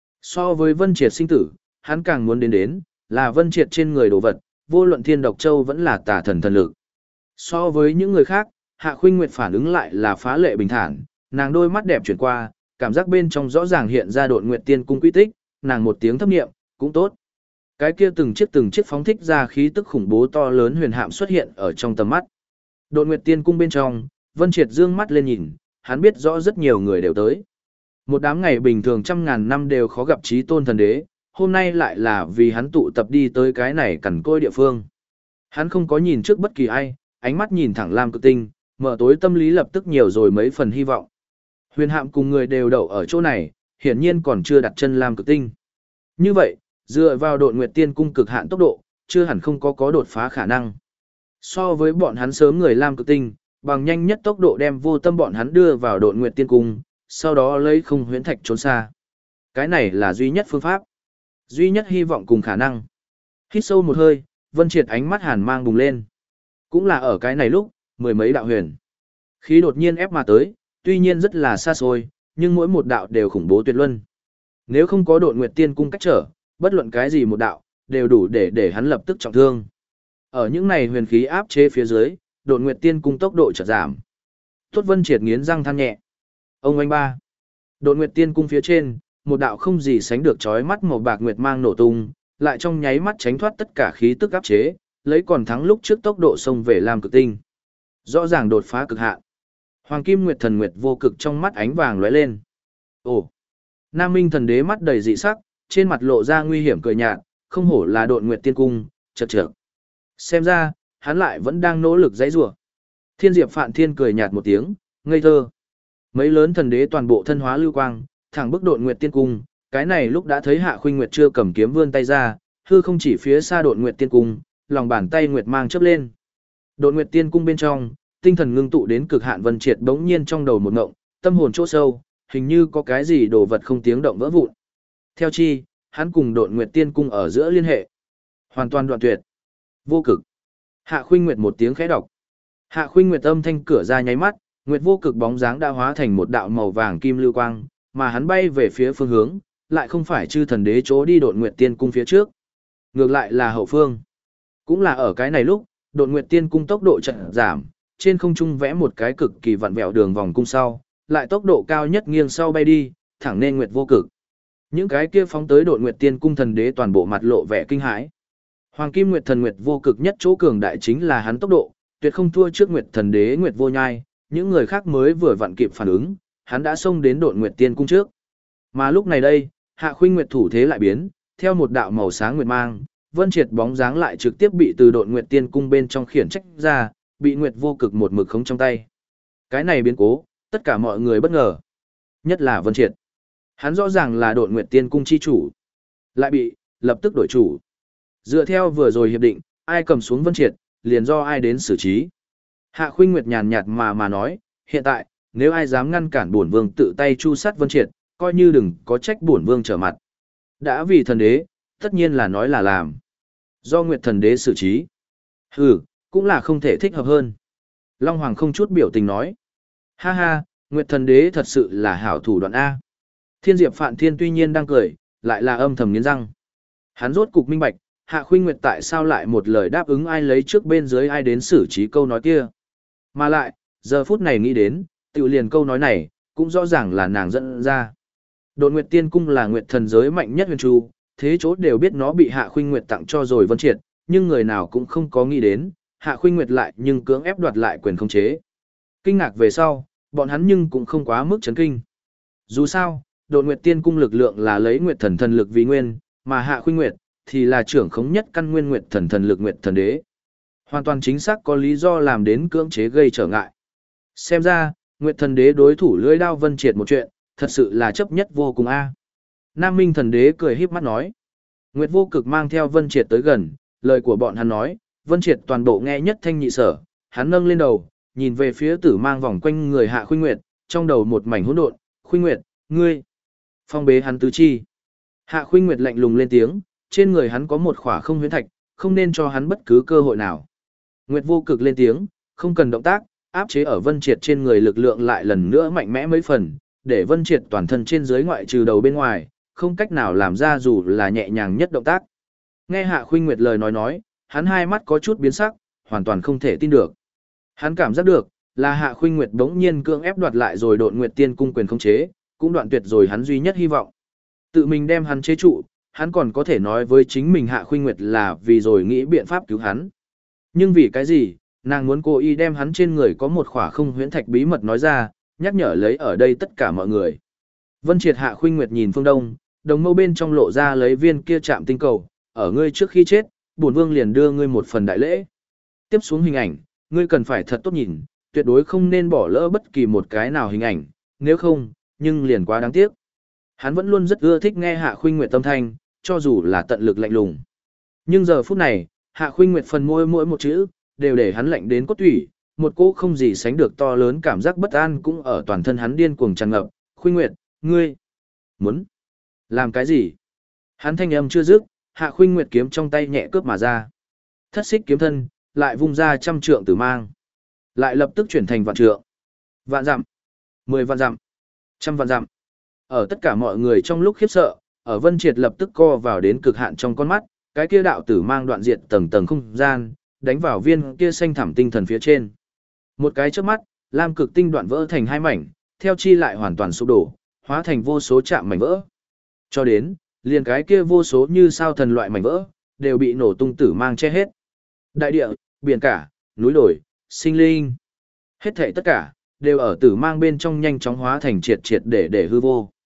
S1: So với Vân Triệt sinh tử, hắn càng muốn đến đến, là Vân Triệt trên người đồ vật, vô luận Thiên Độc Châu vẫn là tà thần thần lực. So với những người khác, Hạ Khuynh Nguyệt phản ứng lại là phá lệ bình thản, nàng đôi mắt đẹp chuyển qua, cảm giác bên trong rõ ràng hiện ra Độn Nguyệt Tiên Cung quy tích, nàng một tiếng thấp niệm, cũng tốt. Cái kia từng chiếc từng chiếc phóng thích ra khí tức khủng bố to lớn huyền hạm xuất hiện ở trong tầm mắt. Độn Nguyệt Tiên Cung bên trong, Vân Triệt dương mắt lên nhìn, hắn biết rõ rất nhiều người đều tới. Một đám ngày bình thường trăm ngàn năm đều khó gặp chí tôn thần đế, hôm nay lại là vì hắn tụ tập đi tới cái này cằn côi địa phương. Hắn không có nhìn trước bất kỳ ai, ánh mắt nhìn thẳng Lam Cực Tinh, mở tối tâm lý lập tức nhiều rồi mấy phần hy vọng. Huyền hạm cùng người đều đậu ở chỗ này, hiển nhiên còn chưa đặt chân Lam Cực Tinh. Như vậy, dựa vào Độn Nguyệt Tiên Cung cực hạn tốc độ, chưa hẳn không có có đột phá khả năng. So với bọn hắn sớm người Lam Cực Tinh, bằng nhanh nhất tốc độ đem vô tâm bọn hắn đưa vào Độn Nguyệt Tiên Cung, sau đó lấy không huyễn thạch trốn xa. Cái này là duy nhất phương pháp, duy nhất hy vọng cùng khả năng. Hít sâu một hơi, Vân Triệt ánh mắt hàn mang bùng lên. Cũng là ở cái này lúc, mười mấy đạo huyền khí đột nhiên ép mà tới, tuy nhiên rất là xa xôi, nhưng mỗi một đạo đều khủng bố tuyệt luân. Nếu không có Độn Nguyệt Tiên Cung cách trở, bất luận cái gì một đạo, đều đủ để để hắn lập tức trọng thương. Ở những này huyền khí áp chế phía dưới, Độn Nguyệt Tiên Cung tốc độ chợt giảm. Tốt Vân Triệt nghiến răng than nhẹ. Ông anh ba. Độn Nguyệt Tiên Cung phía trên, một đạo không gì sánh được chói mắt màu bạc nguyệt mang nổ tung, lại trong nháy mắt tránh thoát tất cả khí tức áp chế, lấy còn thắng lúc trước tốc độ xông về Lam Cực Tinh. Rõ ràng đột phá cực hạn. Hoàng Kim Nguyệt Thần Nguyệt vô cực trong mắt ánh vàng lóe lên. Ồ, Nam Minh thần đế mắt đầy dị sắc, trên mặt lộ ra nguy hiểm cười nhạt, không hổ là Độn Nguyệt Tiên Cung, chậc chậc. Xem ra, hắn lại vẫn đang nỗ lực giãy giụa. Thiên Diệp Phạn Thiên cười nhạt một tiếng, ngây thơ. Mấy lớn thần đế toàn bộ thân hóa lưu quang, thẳng bức Độn Nguyệt Tiên Cung, cái này lúc đã thấy Hạ Khuynh Nguyệt chưa cầm kiếm vươn tay ra, hư không chỉ phía xa Độn Nguyệt Tiên Cung, lòng bàn tay nguyệt mang chớp lên. Độn Nguyệt Tiên Cung bên trong, tinh thần ngưng tụ đến cực hạn Vân Triệt bỗng nhiên trong đầu một ngộng, tâm hồn chỗ sâu, hình như có cái gì đồ vật không tiếng động vỡ vụn. Theo chi, hắn cùng Độn Nguyệt Tiên Cung ở giữa liên hệ, hoàn toàn đoạn tuyệt. Vô cực. Hạ Khuynh Nguyệt một tiếng khẽ đọc. Hạ Khuynh Nguyệt âm thanh cửa ra nháy mắt, Nguyệt vô cực bóng dáng đã hóa thành một đạo màu vàng kim lưu quang, mà hắn bay về phía phương hướng, lại không phải chư thần đế chỗ đi Độn Nguyệt Tiên Cung phía trước, ngược lại là hậu phương. Cũng là ở cái này lúc, Độn Nguyệt Tiên Cung tốc độ chậm giảm, trên không trung vẽ một cái cực kỳ vặn vẹo đường vòng cung sau, lại tốc độ cao nhất nghiêng sau bay đi, thẳng nên Nguyệt vô cực. Những cái kia phóng tới Độn Nguyệt Tiên Cung thần đế toàn bộ mặt lộ vẻ kinh hãi. Hoàng Kim Nguyệt Thần Nguyệt vô cực nhất chỗ cường đại chính là hắn tốc độ, tuyệt không thua trước Nguyệt Thần Đế Nguyệt Vô Nhai, những người khác mới vừa vặn kịp phản ứng, hắn đã xông đến Độn Nguyệt Tiên Cung trước. Mà lúc này đây, Hạ Khuynh Nguyệt thủ thế lại biến, theo một đạo màu sáng nguyệt mang, Vân Triệt bóng dáng lại trực tiếp bị từ Độn Nguyệt Tiên Cung bên trong khiển trách ra, bị Nguyệt vô cực một mực khống trong tay. Cái này biến cố, tất cả mọi người bất ngờ, nhất là Vân Triệt. Hắn rõ ràng là Độn Nguyệt Tiên Cung chi chủ, lại bị lập tức đổi chủ. Dựa theo vừa rồi hiệp định, ai cầm xuống Vân Triệt, liền do ai đến xử trí. Hạ Khuynh Nguyệt nhàn nhạt mà mà nói, hiện tại, nếu ai dám ngăn cản bổn vương tự tay chu sát Vân Triệt, coi như đừng có trách bổn vương trở mặt. Đã vì thần đế, tất nhiên là nói là làm. Do Nguyệt thần đế xử trí. Hừ, cũng là không thể thích hợp hơn. Long Hoàng không chút biểu tình nói. Ha ha, Nguyệt thần đế thật sự là hảo thủ đoạn A. Thiên Diệp Phạn Thiên tuy nhiên đang cười, lại là âm thầm nghiến răng. Hắn rốt cục minh bạch, Hạ Khuynh Nguyệt tại sao lại một lời đáp ứng ai lấy trước bên dưới ai đến xử trí câu nói kia. Mà lại, giờ phút này nghĩ đến, tự liền câu nói này, cũng rõ ràng là nàng dẫn ra. Độn Nguyệt Tiên Cung là Nguyệt thần giới mạnh nhất huyền tru, thế chỗ đều biết nó bị Hạ Khuynh Nguyệt tặng cho rồi Vân Triệt, nhưng người nào cũng không có nghĩ đến, Hạ Khuynh Nguyệt lại nhưng cưỡng ép đoạt lại quyền khống chế. Kinh ngạc về sau, bọn hắn nhưng cũng không quá mức chấn kinh. Dù sao, Độn Nguyệt Tiên Cung lực lượng là lấy Nguyệt thần thần lực vì nguyên, mà Hạ Khuynh Nguyệt thì là trưởng khống nhất căn nguyên Nguyệt thần thần lực Nguyệt thần đế. Hoàn toàn chính xác có lý do làm đến cưỡng chế gây trở ngại. Xem ra, Nguyệt thần đế đối thủ lưỡi đao Vân Triệt một chuyện, thật sự là chấp nhất vô cùng a. Nam Minh thần đế cười híp mắt nói. Nguyệt vô cực mang theo Vân Triệt tới gần, lời của bọn hắn nói, Vân Triệt toàn bộ nghe nhất thanh nhị sở, hắn nâng lên đầu, nhìn về phía tử mang vòng quanh người Hạ Khuynh Nguyệt, trong đầu một mảnh hỗn độn, Khuynh Nguyệt, ngươi, phong bế hắn tứ chi. Hạ Khuynh Nguyệt lạnh lùng lên tiếng, trên người hắn có một khỏa không huyễn thạch, không nên cho hắn bất cứ cơ hội nào. Nguyệt vô cực lên tiếng, không cần động tác, áp chế ở Vân Triệt trên người lực lượng lại lần nữa mạnh mẽ mấy phần, để Vân Triệt toàn thân trên dưới ngoại trừ đầu bên ngoài, không cách nào làm ra dù là nhẹ nhàng nhất động tác. Nghe Hạ Khuynh Nguyệt lời nói nói, hắn hai mắt có chút biến sắc, hoàn toàn không thể tin được. Hắn cảm giác được, là Hạ Khuynh Nguyệt đống nhiên cưỡng ép đoạt lại rồi Độn Nguyệt Tiên Cung quyền khống chế, cũng đoạn tuyệt rồi hắn duy nhất hy vọng. Tự mình đem hắn chế trụ, hắn còn có thể nói với chính mình Hạ Khuynh Nguyệt là vì rồi nghĩ biện pháp cứu hắn. Nhưng vì cái gì, nàng muốn cố ý đem hắn trên người có một khỏa không huyễn thạch bí mật nói ra, nhắc nhở lấy ở đây tất cả mọi người. Vân Triệt Hạ Khuynh Nguyệt nhìn phương đông, đồng mâu bên trong lộ ra lấy viên kia chạm tinh cầu, ở ngươi trước khi chết, bổn vương liền đưa ngươi một phần đại lễ. Tiếp xuống hình ảnh, ngươi cần phải thật tốt nhìn, tuyệt đối không nên bỏ lỡ bất kỳ một cái nào hình ảnh, nếu không, nhưng liền quá đáng tiếc. Hắn vẫn luôn rất ưa thích nghe Hạ Khuynh Nguyệt tâm thanh, cho dù là tận lực lạnh lùng. Nhưng giờ phút này, Hạ Khuynh Nguyệt phần môi mỗi một chữ, đều để hắn lạnh đến cốt tủy, một cỗ không gì sánh được to lớn cảm giác bất an cũng ở toàn thân hắn điên cuồng tràn ngập. Khuynh Nguyệt, ngươi muốn làm cái gì? Hắn thanh âm chưa dứt, Hạ Khuynh Nguyệt kiếm trong tay nhẹ cướp mà ra. Thất xích kiếm thân, lại vung ra trăm trượng tử mang. Lại lập tức chuyển thành vạn trượng. Vạn dặm, mười vạn dặm, trăm vạn dặm. Ở tất cả mọi người trong lúc khiếp sợ, ở Vân Triệt lập tức co vào đến cực hạn trong con mắt, cái kia đạo tử mang đoạn diệt tầng tầng không gian, đánh vào viên kia xanh thẳm tinh thần phía trên. Một cái chớp mắt, lam cực tinh đoạn vỡ thành hai mảnh, theo chi lại hoàn toàn sụp đổ, hóa thành vô số chạm mảnh vỡ. Cho đến, liền cái kia vô số như sao thần loại mảnh vỡ, đều bị nổ tung tử mang che hết. Đại địa, biển cả, núi đồi, sinh linh, hết thảy tất cả đều ở tử mang bên trong nhanh chóng hóa thành triệt triệt để để hư vô.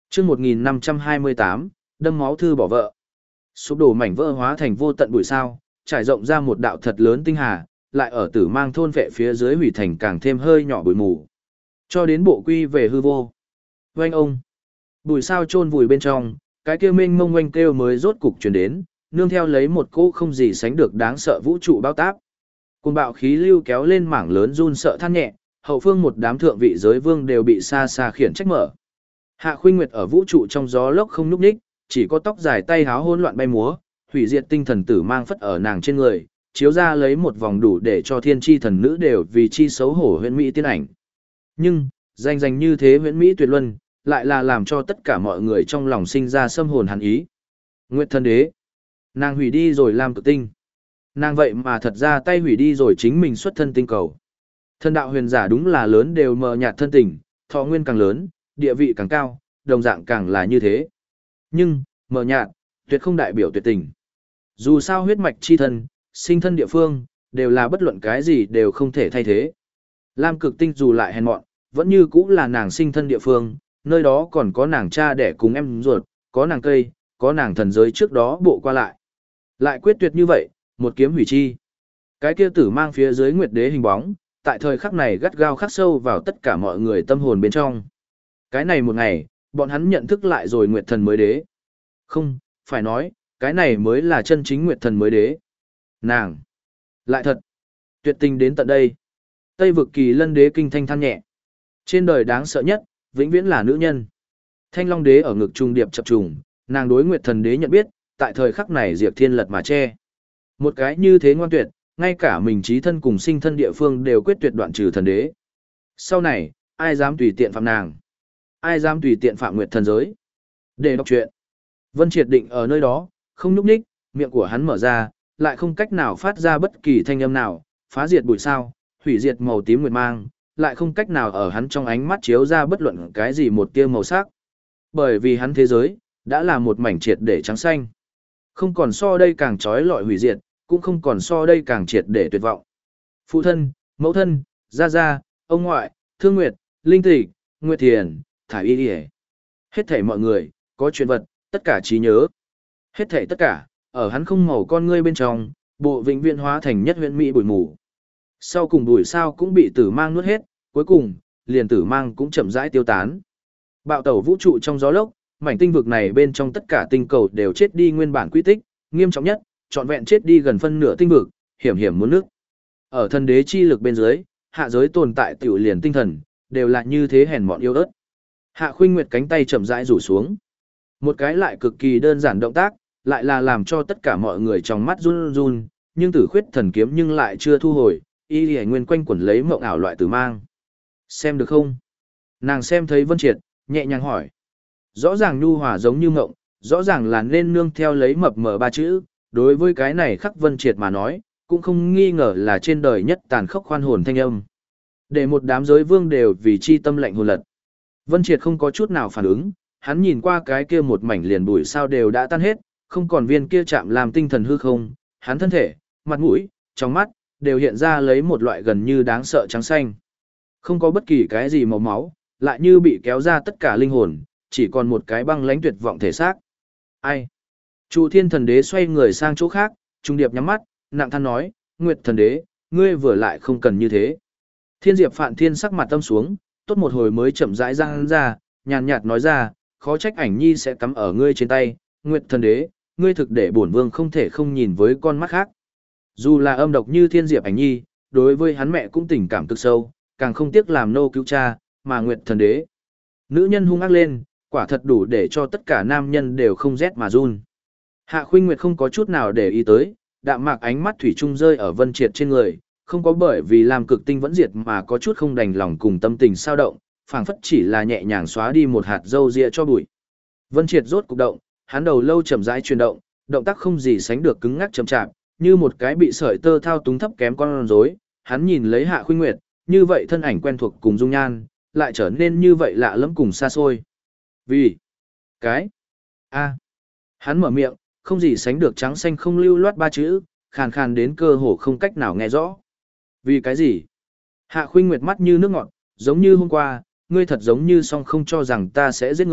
S1: Chương một nghìn năm trăm hai mươi tám, đâm máu thư bỏ vợ. Sụp đổ mảnh vỡ hóa thành vô tận bụi sao, trải rộng ra một đạo thật lớn tinh hà, lại ở Tử Mang thôn vệ phía dưới hủy thành càng thêm hơi nhỏ bụi mù. Cho đến bộ quy về hư vô. Oanh ông. Bụi sao chôn vùi bên trong, cái kia mênh mông oanh kêu mới rốt cục truyền đến, nương theo lấy một cỗ không gì sánh được đáng sợ vũ trụ bao táp. Cùng bạo khí lưu kéo lên mảng lớn run sợ than nhẹ, hậu phương một đám thượng vị giới vương đều bị xa xa khiển trách mở. Hạ Khuynh Nguyệt ở vũ trụ trong gió lốc không nhúc nhích, chỉ có tóc dài tay háo hỗn loạn bay múa, hủy diệt tinh thần tử mang phất ở nàng trên người, chiếu ra lấy một vòng đủ để cho thiên chi thần nữ đều vì chi xấu hổ huyễn mỹ tiên ảnh. Nhưng, danh danh như thế huyễn mỹ tuyệt luân, lại là làm cho tất cả mọi người trong lòng sinh ra xâm hồn hàn ý. Nguyệt thần đế, nàng hủy đi rồi làm cực tinh. Nàng vậy mà thật ra tay hủy đi rồi chính mình xuất thân tinh cầu. Thân đạo huyền giả đúng là lớn đều mờ nhạt thân tình, thọ nguyên càng lớn, địa vị càng cao, đồng dạng càng là như thế. Nhưng, mờ nhạt, tuyệt không đại biểu tuyệt tình. Dù sao huyết mạch chi thân, sinh thân địa phương, đều là bất luận cái gì đều không thể thay thế. Lam cực tinh dù lại hèn mọn, vẫn như cũng là nàng sinh thân địa phương, nơi đó còn có nàng cha đẻ cùng em ruột, có nàng cây, có nàng thần giới trước đó bộ qua lại. Lại quyết tuyệt như vậy, một kiếm hủy chi. Cái kia tử mang phía dưới nguyệt đế hình bóng, tại thời khắc này gắt gao khắc sâu vào tất cả mọi người tâm hồn bên trong. Cái này một ngày, bọn hắn nhận thức lại rồi nguyệt thần mới đế. Không, phải nói, cái này mới là chân chính nguyệt thần mới đế. Nàng! Lại thật! Tuyệt tình đến tận đây. Tây vực kỳ lân đế kinh thanh than nhẹ. Trên đời đáng sợ nhất, vĩnh viễn là nữ nhân. Thanh long đế ở ngực trung điệp chập trùng, nàng đối nguyệt thần đế nhận biết, tại thời khắc này diệt thiên lật mà che. Một cái như thế ngoan tuyệt, ngay cả mình trí thân cùng sinh thân địa phương đều quyết tuyệt đoạn trừ thần đế. Sau này, ai dám tùy tiện phạm nàng? Ai dám tùy tiện phạm nguyệt thần giới? Để đọc truyện. Vân Triệt định ở nơi đó, không nhúc nhích, miệng của hắn mở ra, lại không cách nào phát ra bất kỳ thanh âm nào, phá diệt bụi sao, hủy diệt màu tím nguyệt mang, lại không cách nào ở hắn trong ánh mắt chiếu ra bất luận cái gì một tia màu sắc. Bởi vì hắn thế giới, đã là một mảnh triệt để trắng xanh. Không còn so đây càng trói lọi hủy diệt, cũng không còn so đây càng triệt để tuyệt vọng. Phụ thân, mẫu thân, gia gia, ông ngoại, thương nguyệt, linh tịch, nguyệt thiền, thải y điề. Hết thảy mọi người, có chuyện vật, tất cả trí nhớ. Hết thảy tất cả, ở hắn không màu con ngươi bên trong, bộ vĩnh viễn hóa thành nhất huyện mỹ bụi mù. Sau cùng bụi sao cũng bị tử mang nuốt hết, cuối cùng, liền tử mang cũng chậm rãi tiêu tán. Bạo tẩu vũ trụ trong gió lốc, mảnh tinh vực này bên trong tất cả tinh cầu đều chết đi nguyên bản quy tích, nghiêm trọng nhất, trọn vẹn chết đi gần phân nửa tinh vực, hiểm hiểm muốn nước. Ở thần đế chi lực bên dưới, hạ giới tồn tại tiểu liền tinh thần, đều là như thế hèn mọn yêu ớt. Hạ Khuynh Nguyệt cánh tay chậm rãi rủ xuống. Một cái lại cực kỳ đơn giản động tác, lại là làm cho tất cả mọi người trong mắt run run, nhưng Tử Khuyết thần kiếm nhưng lại chưa thu hồi, y liễu nguyên quanh quẩn lấy mộng ảo loại tử mang. Xem được không? Nàng xem thấy Vân Triệt, nhẹ nhàng hỏi. Rõ ràng nhu hòa giống như mộng, rõ ràng là nên nương theo lấy mập mờ ba chữ, đối với cái này khắc Vân Triệt mà nói, cũng không nghi ngờ là trên đời nhất tàn khốc khoan hồn thanh âm. Để một đám giới vương đều vì chi tâm lạnh hồn lật. Vân Triệt không có chút nào phản ứng, hắn nhìn qua cái kia một mảnh liền bụi sao đều đã tan hết, không còn viên kia chạm làm tinh thần hư không, hắn thân thể, mặt mũi, trong mắt, đều hiện ra lấy một loại gần như đáng sợ trắng xanh. Không có bất kỳ cái gì màu máu, lại như bị kéo ra tất cả linh hồn, chỉ còn một cái băng lãnh tuyệt vọng thể xác. Ai? Chu Thiên Thần Đế xoay người sang chỗ khác, trung điệp nhắm mắt, nặng than nói, Nguyệt Thần Đế, ngươi vừa lại không cần như thế. Thiên Diệp Phạn Thiên sắc mặt tâm xuống, tốt một hồi mới chậm rãi ra ra, nhàn nhạt nói ra, khó trách ảnh nhi sẽ cắm ở ngươi trên tay, Nguyệt Thần Đế, ngươi thực để bổn vương không thể không nhìn với con mắt khác. Dù là âm độc như Thiên Diệp ảnh nhi, đối với hắn mẹ cũng tình cảm cực sâu, càng không tiếc làm nô cứu cha, mà Nguyệt Thần Đế. Nữ nhân hung ác lên, quả thật đủ để cho tất cả nam nhân đều không rét mà run. Hạ Khuynh Nguyệt không có chút nào để ý tới, đạm mạc ánh mắt thủy chung rơi ở Vân Triệt trên người, không có bởi vì làm cực tinh vẫn diệt mà có chút không đành lòng cùng tâm tình sao động, phảng phất chỉ là nhẹ nhàng xóa đi một hạt dâu ria cho bụi. Vân Triệt rốt cục động, hắn đầu lâu chậm rãi chuyển động, động tác không gì sánh được cứng ngắc chậm chạp, như một cái bị sợi tơ thao túng thấp kém con rối. Hắn nhìn lấy Hạ Khuynh Nguyệt, như vậy thân ảnh quen thuộc cùng dung nhan, lại trở nên như vậy lạ lẫm cùng xa xôi. Vì cái a hắn mở miệng, không gì sánh được trắng xanh không lưu loát ba chữ, khàn khàn đến cơ hồ không cách nào nghe rõ. Vì cái gì? Hạ Khuynh Nguyệt mắt như nước ngọt, giống như hôm qua, ngươi thật giống như song không cho rằng ta sẽ giết ngươi,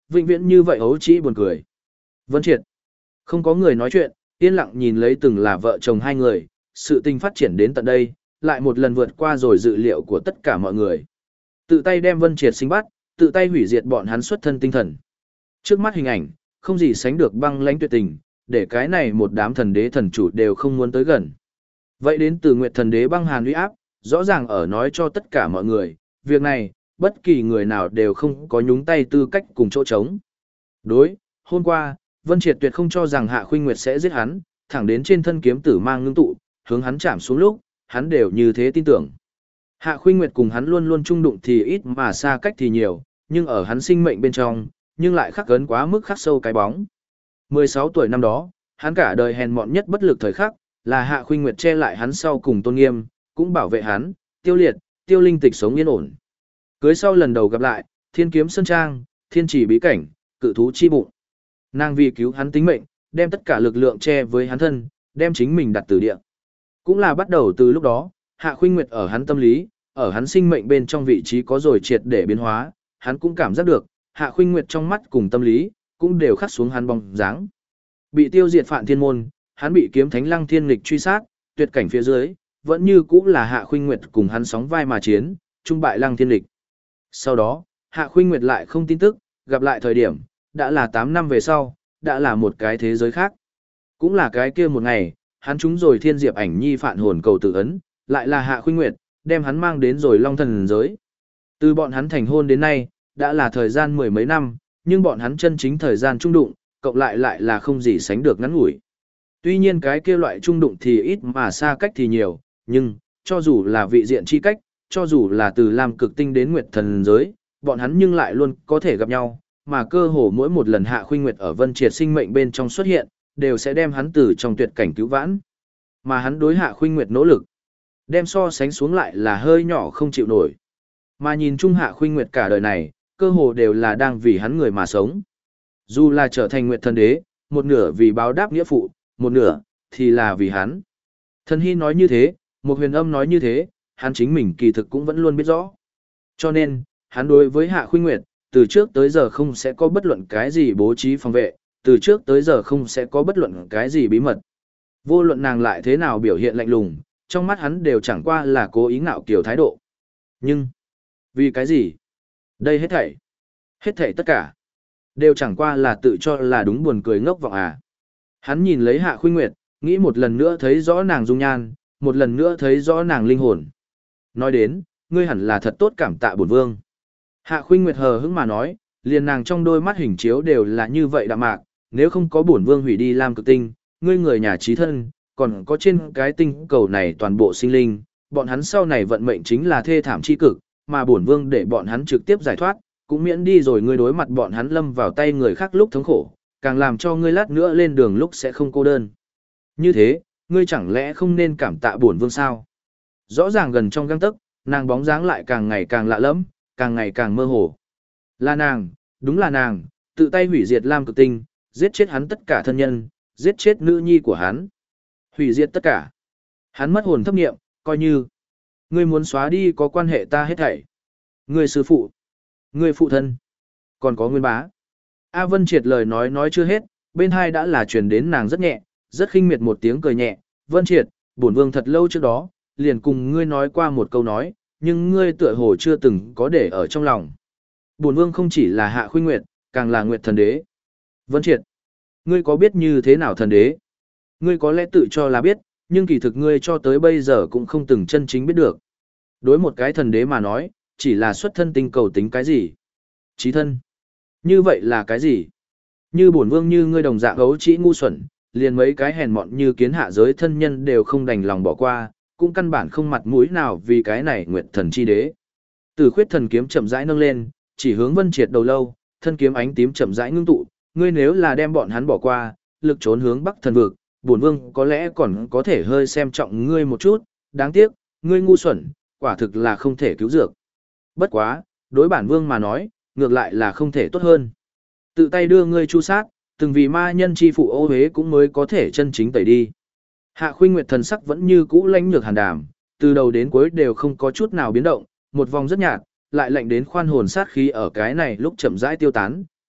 S1: vĩnh viễn như vậy ấu trĩ buồn cười. Vân Triệt. Không có người nói chuyện, yên lặng nhìn lấy từng là vợ chồng hai người, sự tình phát triển đến tận đây, lại một lần vượt qua rồi dự liệu của tất cả mọi người. Tự tay đem Vân Triệt sinh bắt, tự tay hủy diệt bọn hắn xuất thân tinh thần. Trước mắt hình ảnh, không gì sánh được băng lãnh tuyệt tình, để cái này một đám thần đế thần chủ đều không muốn tới gần. Vậy đến từ Nguyệt thần đế băng hàn uy áp, rõ ràng ở nói cho tất cả mọi người, việc này, bất kỳ người nào đều không có nhúng tay tư cách cùng chỗ trống. Đối, hôm qua, Vân Triệt tuyệt không cho rằng Hạ Khuynh Nguyệt sẽ giết hắn, thẳng đến trên thân kiếm tử mang ngưng tụ, hướng hắn chạm xuống lúc, hắn đều như thế tin tưởng. Hạ Khuynh Nguyệt cùng hắn luôn luôn chung đụng thì ít mà xa cách thì nhiều, nhưng ở hắn sinh mệnh bên trong, nhưng lại khắc cấn quá mức khắc sâu cái bóng. mười sáu tuổi năm đó, hắn cả đời hèn mọn nhất bất lực thời khắc, là Hạ Khuynh Nguyệt che lại hắn sau cùng tôn nghiêm, cũng bảo vệ hắn, tiêu liệt, tiêu linh tịch sống yên ổn. Cưới sau lần đầu gặp lại, thiên kiếm sơn trang, thiên chỉ bí cảnh, cự thú chi bụng. Nàng vì cứu hắn tính mệnh, đem tất cả lực lượng che với hắn thân, đem chính mình đặt từ địa. Cũng là bắt đầu từ lúc đó, Hạ Khuynh Nguyệt ở hắn tâm lý, ở hắn sinh mệnh bên trong vị trí có rồi triệt để biến hóa, hắn cũng cảm giác được, Hạ Khuynh Nguyệt trong mắt cùng tâm lý, cũng đều khắc xuống hắn bóng dáng. Bị tiêu diệt Phạn Thiên môn, hắn bị kiếm thánh Lăng Thiên Lịch truy sát, tuyệt cảnh phía dưới, vẫn như cũng là Hạ Khuynh Nguyệt cùng hắn sóng vai mà chiến, trung bại Lăng Thiên Lịch. Sau đó, Hạ Khuynh Nguyệt lại không tin tức, gặp lại thời điểm, đã là tám năm về sau, đã là một cái thế giới khác. Cũng là cái kia một ngày, hắn trúng rồi Thiên Diệp Ảnh Nhi phản hồn cầu tự ấn, lại là Hạ Khuynh Nguyệt, đem hắn mang đến rồi Long Thần giới. Từ bọn hắn thành hôn đến nay, đã là thời gian mười mấy năm, nhưng bọn hắn chân chính thời gian trung đụng, cộng lại lại là không gì sánh được ngắn ngủi. Tuy nhiên cái kia loại trung đụng thì ít mà xa cách thì nhiều, nhưng, cho dù là vị diện chi cách, cho dù là từ Lam Cực Tinh đến Nguyệt Thần giới, bọn hắn nhưng lại luôn có thể gặp nhau, mà cơ hồ mỗi một lần Hạ Khuynh Nguyệt ở Vân Triệt sinh mệnh bên trong xuất hiện, đều sẽ đem hắn từ trong tuyệt cảnh cứu vãn. Mà hắn đối Hạ Khuynh Nguyệt nỗ lực, đem so sánh xuống lại là hơi nhỏ không chịu nổi. Mà nhìn chung Hạ Khuynh Nguyệt cả đời này, cơ hồ đều là đang vì hắn người mà sống. Dù là trở thành Nguyệt Thần Đế, một nửa vì báo đáp nghĩa phụ, một nửa thì là vì hắn. Thần Hy nói như thế, một huyền âm nói như thế, hắn chính mình kỳ thực cũng vẫn luôn biết rõ. Cho nên, hắn đối với Hạ Khuynh Nguyệt, từ trước tới giờ không sẽ có bất luận cái gì bố trí phòng vệ, từ trước tới giờ không sẽ có bất luận cái gì bí mật. Vô luận nàng lại thế nào biểu hiện lạnh lùng, trong mắt hắn đều chẳng qua là cố ý ngạo kiều thái độ. Nhưng, vì cái gì? Đây hết thảy, hết thảy tất cả, đều chẳng qua là tự cho là đúng buồn cười ngốc vọng à. Hắn nhìn lấy Hạ Khuynh Nguyệt, nghĩ một lần nữa thấy rõ nàng dung nhan, một lần nữa thấy rõ nàng linh hồn. Nói đến, ngươi hẳn là thật tốt cảm tạ bổn vương. Hạ Khuynh Nguyệt hờ hững mà nói, liền nàng trong đôi mắt hình chiếu đều là như vậy đạm mạc, nếu không có bổn vương hủy đi Lam Cực Tinh, ngươi người nhà trí thân, còn có trên cái tinh cầu này toàn bộ sinh linh, bọn hắn sau này vận mệnh chính là thê thảm chi cực, mà bổn vương để bọn hắn trực tiếp giải thoát, cũng miễn đi rồi ngươi đối mặt bọn hắn lâm vào tay người khác lúc thống khổ, càng làm cho ngươi lát nữa lên đường lúc sẽ không cô đơn. Như thế, ngươi chẳng lẽ không nên cảm tạ bổn vương sao? Rõ ràng gần trong gang tấc, nàng bóng dáng lại càng ngày càng lạ lẫm, càng ngày càng mơ hồ. Là nàng, đúng là nàng, tự tay hủy diệt Lam Cực Tinh, giết chết hắn tất cả thân nhân, giết chết nữ nhi của hắn. Hủy diệt tất cả. Hắn mất hồn thấp nghiệm, coi như ngươi muốn xóa đi có quan hệ ta hết thảy. Ngươi sư phụ, ngươi phụ thân, còn có Nguyên Bá. A Vân Triệt lời nói nói chưa hết, bên hai đã là truyền đến nàng rất nhẹ, rất khinh miệt một tiếng cười nhẹ. Vân Triệt, bổn vương thật lâu trước đó, liền cùng ngươi nói qua một câu nói, nhưng ngươi tựa hồ chưa từng có để ở trong lòng. Bổn vương không chỉ là Hạ Khuynh Nguyệt, càng là Nguyệt Thần Đế. Vân Triệt, ngươi có biết như thế nào thần đế? Ngươi có lẽ tự cho là biết, nhưng kỳ thực ngươi cho tới bây giờ cũng không từng chân chính biết được. Đối một cái thần đế mà nói, chỉ là xuất thân tinh cầu tính cái gì? Chí thân. Như vậy là cái gì? Như bổn vương như ngươi đồng dạng ấu trĩ ngu xuẩn, liền mấy cái hèn mọn như kiến hạ giới thân nhân đều không đành lòng bỏ qua, cũng căn bản không mặt mũi nào vì cái này Nguyệt Thần chi đế. Từ khuyết thần kiếm chậm rãi nâng lên, chỉ hướng Vân Triệt đầu lâu, thân kiếm ánh tím chậm rãi ngưng tụ, ngươi nếu là đem bọn hắn bỏ qua, lực trốn hướng Bắc Thần vực, bổn vương có lẽ còn có thể hơi xem trọng ngươi một chút, đáng tiếc, ngươi ngu xuẩn, quả thực là không thể cứu dược. Bất quá, đối bản vương mà nói, ngược lại là không thể tốt hơn. Tự tay đưa ngươi chu sát, từng vì ma nhân chi phụ ô hế cũng mới có thể chân chính tẩy đi. Hạ Khuynh Nguyệt thần sắc vẫn như cũ lãnh nhược hàn đàm, từ đầu đến cuối đều không có chút nào biến động, một vòng rất nhạt, lại lạnh đến khoan hồn sát khí ở cái này lúc chậm rãi tiêu tán,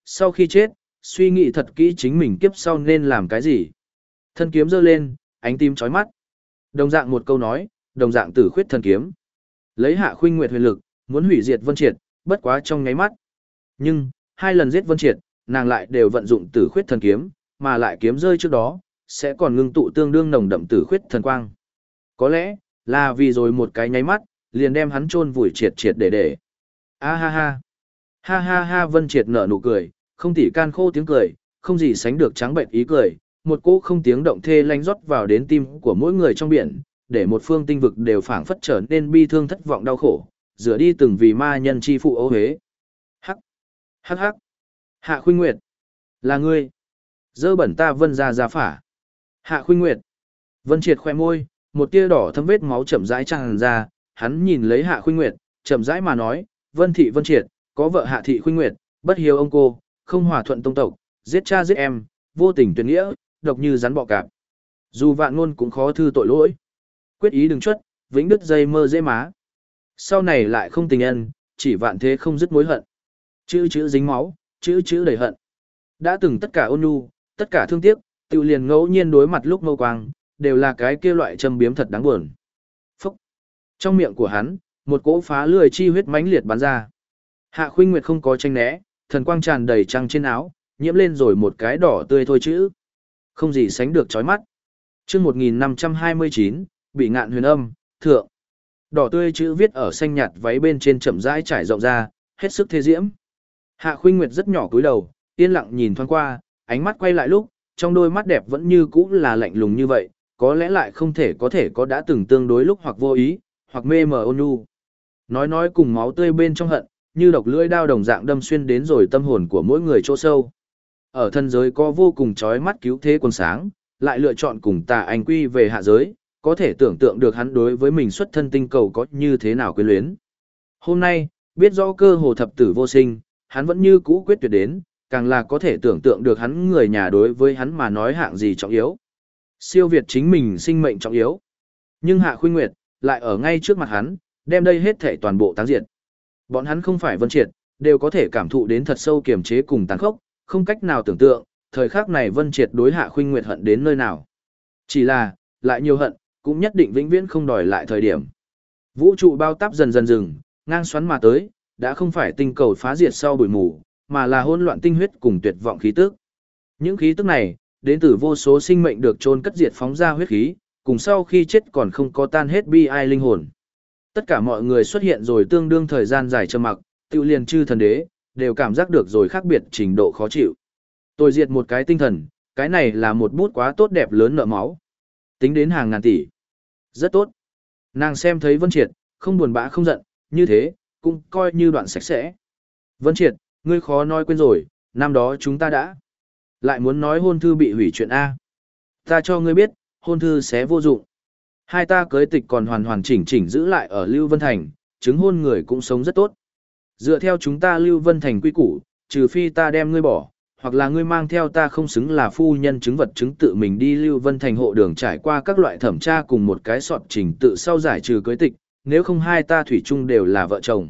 S1: sau khi chết, suy nghĩ thật kỹ chính mình kiếp sau nên làm cái gì. Thân kiếm giơ lên, ánh tím chói mắt. Đồng dạng một câu nói, đồng dạng tử khuyết thần kiếm. Lấy Hạ Khuynh Nguyệt huyền lực, muốn hủy diệt Vân Triệt, bất quá trong nháy mắt. Nhưng, hai lần giết Vân Triệt, nàng lại đều vận dụng tử khuyết thần kiếm, mà lại kiếm rơi trước đó, sẽ còn ngưng tụ tương đương nồng đậm tử khuyết thần quang. Có lẽ, là vì rồi một cái nháy mắt, liền đem hắn chôn vùi triệt triệt để để. A ha ha. Ha ha ha Vân Triệt nở nụ cười, không tỉ can khô tiếng cười, không gì sánh được trắng bệnh ý cười, một cỗ không tiếng động thê lanh rót vào đến tim của mỗi người trong biển, để một phương tinh vực đều phảng phất trở nên bi thương thất vọng đau khổ, rửa đi từng vì ma nhân chi phụ ô hế. Hắc, hắc hắc. Hạ Khuynh Nguyệt, là ngươi. Dơ bẩn ta Vân gia gia phả. Hạ Khuynh Nguyệt. Vân Triệt khoe môi, một tia đỏ thấm vết máu chậm rãi tràn ra, hắn nhìn lấy Hạ Khuynh Nguyệt, chậm rãi mà nói, Vân thị Vân Triệt, có vợ Hạ thị Khuynh Nguyệt, bất hiếu ông cô, không hòa thuận tông tộc, giết cha giết em, vô tình tuyệt nghĩa, độc như rắn bọ cạp. Dù vạn ngôn cũng khó thư tội lỗi. Quyết ý đừng chuất, vĩnh đứt dây mơ dễ má. Sau này lại không tình nhân, chỉ vạn thế không dứt mối hận. Chữ chữ dính máu, chữ chữ đầy hận. Đã từng tất cả ôn nhu, tất cả thương tiếc, tự liền ngẫu nhiên đối mặt lúc mâu quang, đều là cái kia loại châm biếm thật đáng buồn. Phúc! Trong miệng của hắn, một cỗ phá lưỡi chi huyết mãnh liệt bắn ra. Hạ Khuynh Nguyệt không có tranh né, thần quang tràn đầy trăng trên áo, nhiễm lên rồi một cái đỏ tươi thôi chữ. Không gì sánh được chói mắt. Chương một nghìn năm trăm hai mươi chín, bị ngạn huyền âm, thượng. Đỏ tươi chữ viết ở xanh nhạt váy bên trên chậm rãi trải rộng ra, hết sức thê diễm. Hạ Khuynh Nguyệt rất nhỏ cúi đầu, yên lặng nhìn thoáng qua, ánh mắt quay lại lúc, trong đôi mắt đẹp vẫn như cũ là lạnh lùng như vậy, có lẽ lại không thể có thể có đã từng tương đối lúc hoặc vô ý, hoặc mê mờ ôn nhu. Nói nói cùng máu tươi bên trong hận, như độc lưỡi đao đồng dạng đâm xuyên đến rồi tâm hồn của mỗi người chỗ sâu. Ở thân giới có vô cùng chói mắt cứu thế quần sáng, lại lựa chọn cùng Tà Anh quy về hạ giới, có thể tưởng tượng được hắn đối với mình xuất thân tinh cầu có như thế nào quyến luyến. Hôm nay, biết rõ cơ hồ thập tử vô sinh, hắn vẫn như cũ quyết tuyệt đến, càng là có thể tưởng tượng được hắn người nhà đối với hắn mà nói hạng gì trọng yếu. Siêu việt chính mình sinh mệnh trọng yếu. Nhưng Hạ Khuynh Nguyệt, lại ở ngay trước mặt hắn, đem đây hết thể toàn bộ táng diệt. Bọn hắn không phải Vân Triệt, đều có thể cảm thụ đến thật sâu kiềm chế cùng tàn khốc, không cách nào tưởng tượng, thời khắc này Vân Triệt đối Hạ Khuynh Nguyệt hận đến nơi nào. Chỉ là, lại nhiều hận, cũng nhất định vĩnh viễn không đòi lại thời điểm. Vũ trụ bao táp dần dần dừng, ngang xoắn mà tới, đã không phải tinh cầu phá diệt sau bụi mù, mà là hỗn loạn tinh huyết cùng tuyệt vọng khí tức. Những khí tức này, đến từ vô số sinh mệnh được chôn cất diệt phóng ra huyết khí, cùng sau khi chết còn không có tan hết bi ai linh hồn. Tất cả mọi người xuất hiện rồi tương đương thời gian dài trầm mặc, tiêu liền chư thần đế, đều cảm giác được rồi khác biệt trình độ khó chịu. Tôi diệt một cái tinh thần, cái này là một bút quá tốt đẹp lớn nợ máu. Tính đến hàng ngàn tỷ. Rất tốt. Nàng xem thấy Vân Triệt, không buồn bã không giận, như thế, cũng coi như đoạn sạch sẽ. Vân Triệt, ngươi khó nói quên rồi, năm đó chúng ta đã. Lại muốn nói hôn thư bị hủy chuyện A. Ta cho ngươi biết, hôn thư sẽ vô dụng. Hai ta cưới tịch còn hoàn hoàn chỉnh chỉnh giữ lại ở Lưu Vân Thành, chứng hôn người cũng sống rất tốt. Dựa theo chúng ta Lưu Vân Thành quy củ, trừ phi ta đem ngươi bỏ, hoặc là ngươi mang theo ta không xứng là phu nhân chứng vật chứng tự mình đi Lưu Vân Thành hộ đường trải qua các loại thẩm tra cùng một cái sọt trình tự sau giải trừ cưới tịch, nếu không hai ta thủy chung đều là vợ chồng.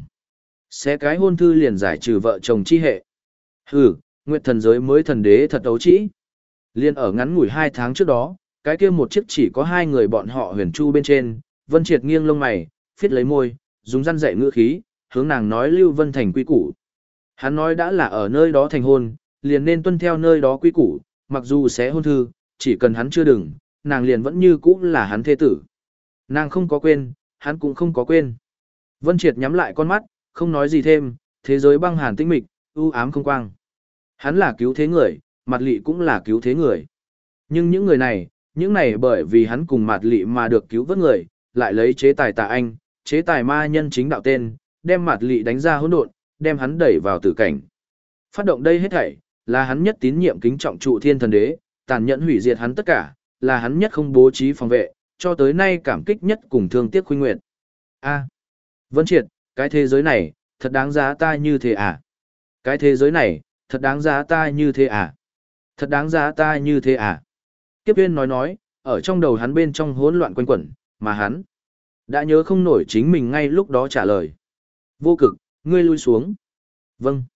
S1: Sẽ cái hôn thư liền giải trừ vợ chồng chi hệ. Hừ, Nguyệt thần giới mới thần đế thật ấu trĩ. Liên ở ngắn ngủi hai tháng trước đó, cái kia một chiếc chỉ có hai người bọn họ huyền chu bên trên, Vân Triệt nghiêng lông mày, phiết lấy môi, dùng răn dạy ngữ khí, hướng nàng nói Lưu Vân Thành quy củ. Hắn nói đã là ở nơi đó thành hôn, liền nên tuân theo nơi đó quy củ, mặc dù sẽ hôn thư, chỉ cần hắn chưa đừng, nàng liền vẫn như cũ là hắn thế tử. Nàng không có quên, hắn cũng không có quên. Vân Triệt nhắm lại con mắt, không nói gì thêm, thế giới băng hàn tĩnh mịch, u ám không quang. Hắn là cứu thế người, Mạt Lị cũng là cứu thế người. Nhưng những người này, những này bởi vì hắn cùng Mạt Lị mà được cứu vớt người, lại lấy chế tài Tà Anh, chế tài ma nhân chính đạo tên, đem Mạt Lị đánh ra hỗn độn, đem hắn đẩy vào tử cảnh. Phát động đây hết thảy, là hắn nhất tín nhiệm kính trọng trụ thiên thần đế, tàn nhẫn hủy diệt hắn tất cả, là hắn nhất không bố trí phòng vệ, cho tới nay cảm kích nhất cùng thương tiếc Khuynh Nguyệt. A, Vân Triệt, cái thế giới này, thật đáng giá ta như thế à? Cái thế giới này, thật đáng giá ta như thế à? Thật đáng giá ta như thế à? Kiếp Uyên nói nói, ở trong đầu hắn bên trong hỗn loạn quanh quẩn, mà hắn đã nhớ không nổi chính mình ngay lúc đó trả lời. Vô cực, ngươi lui xuống. Vâng.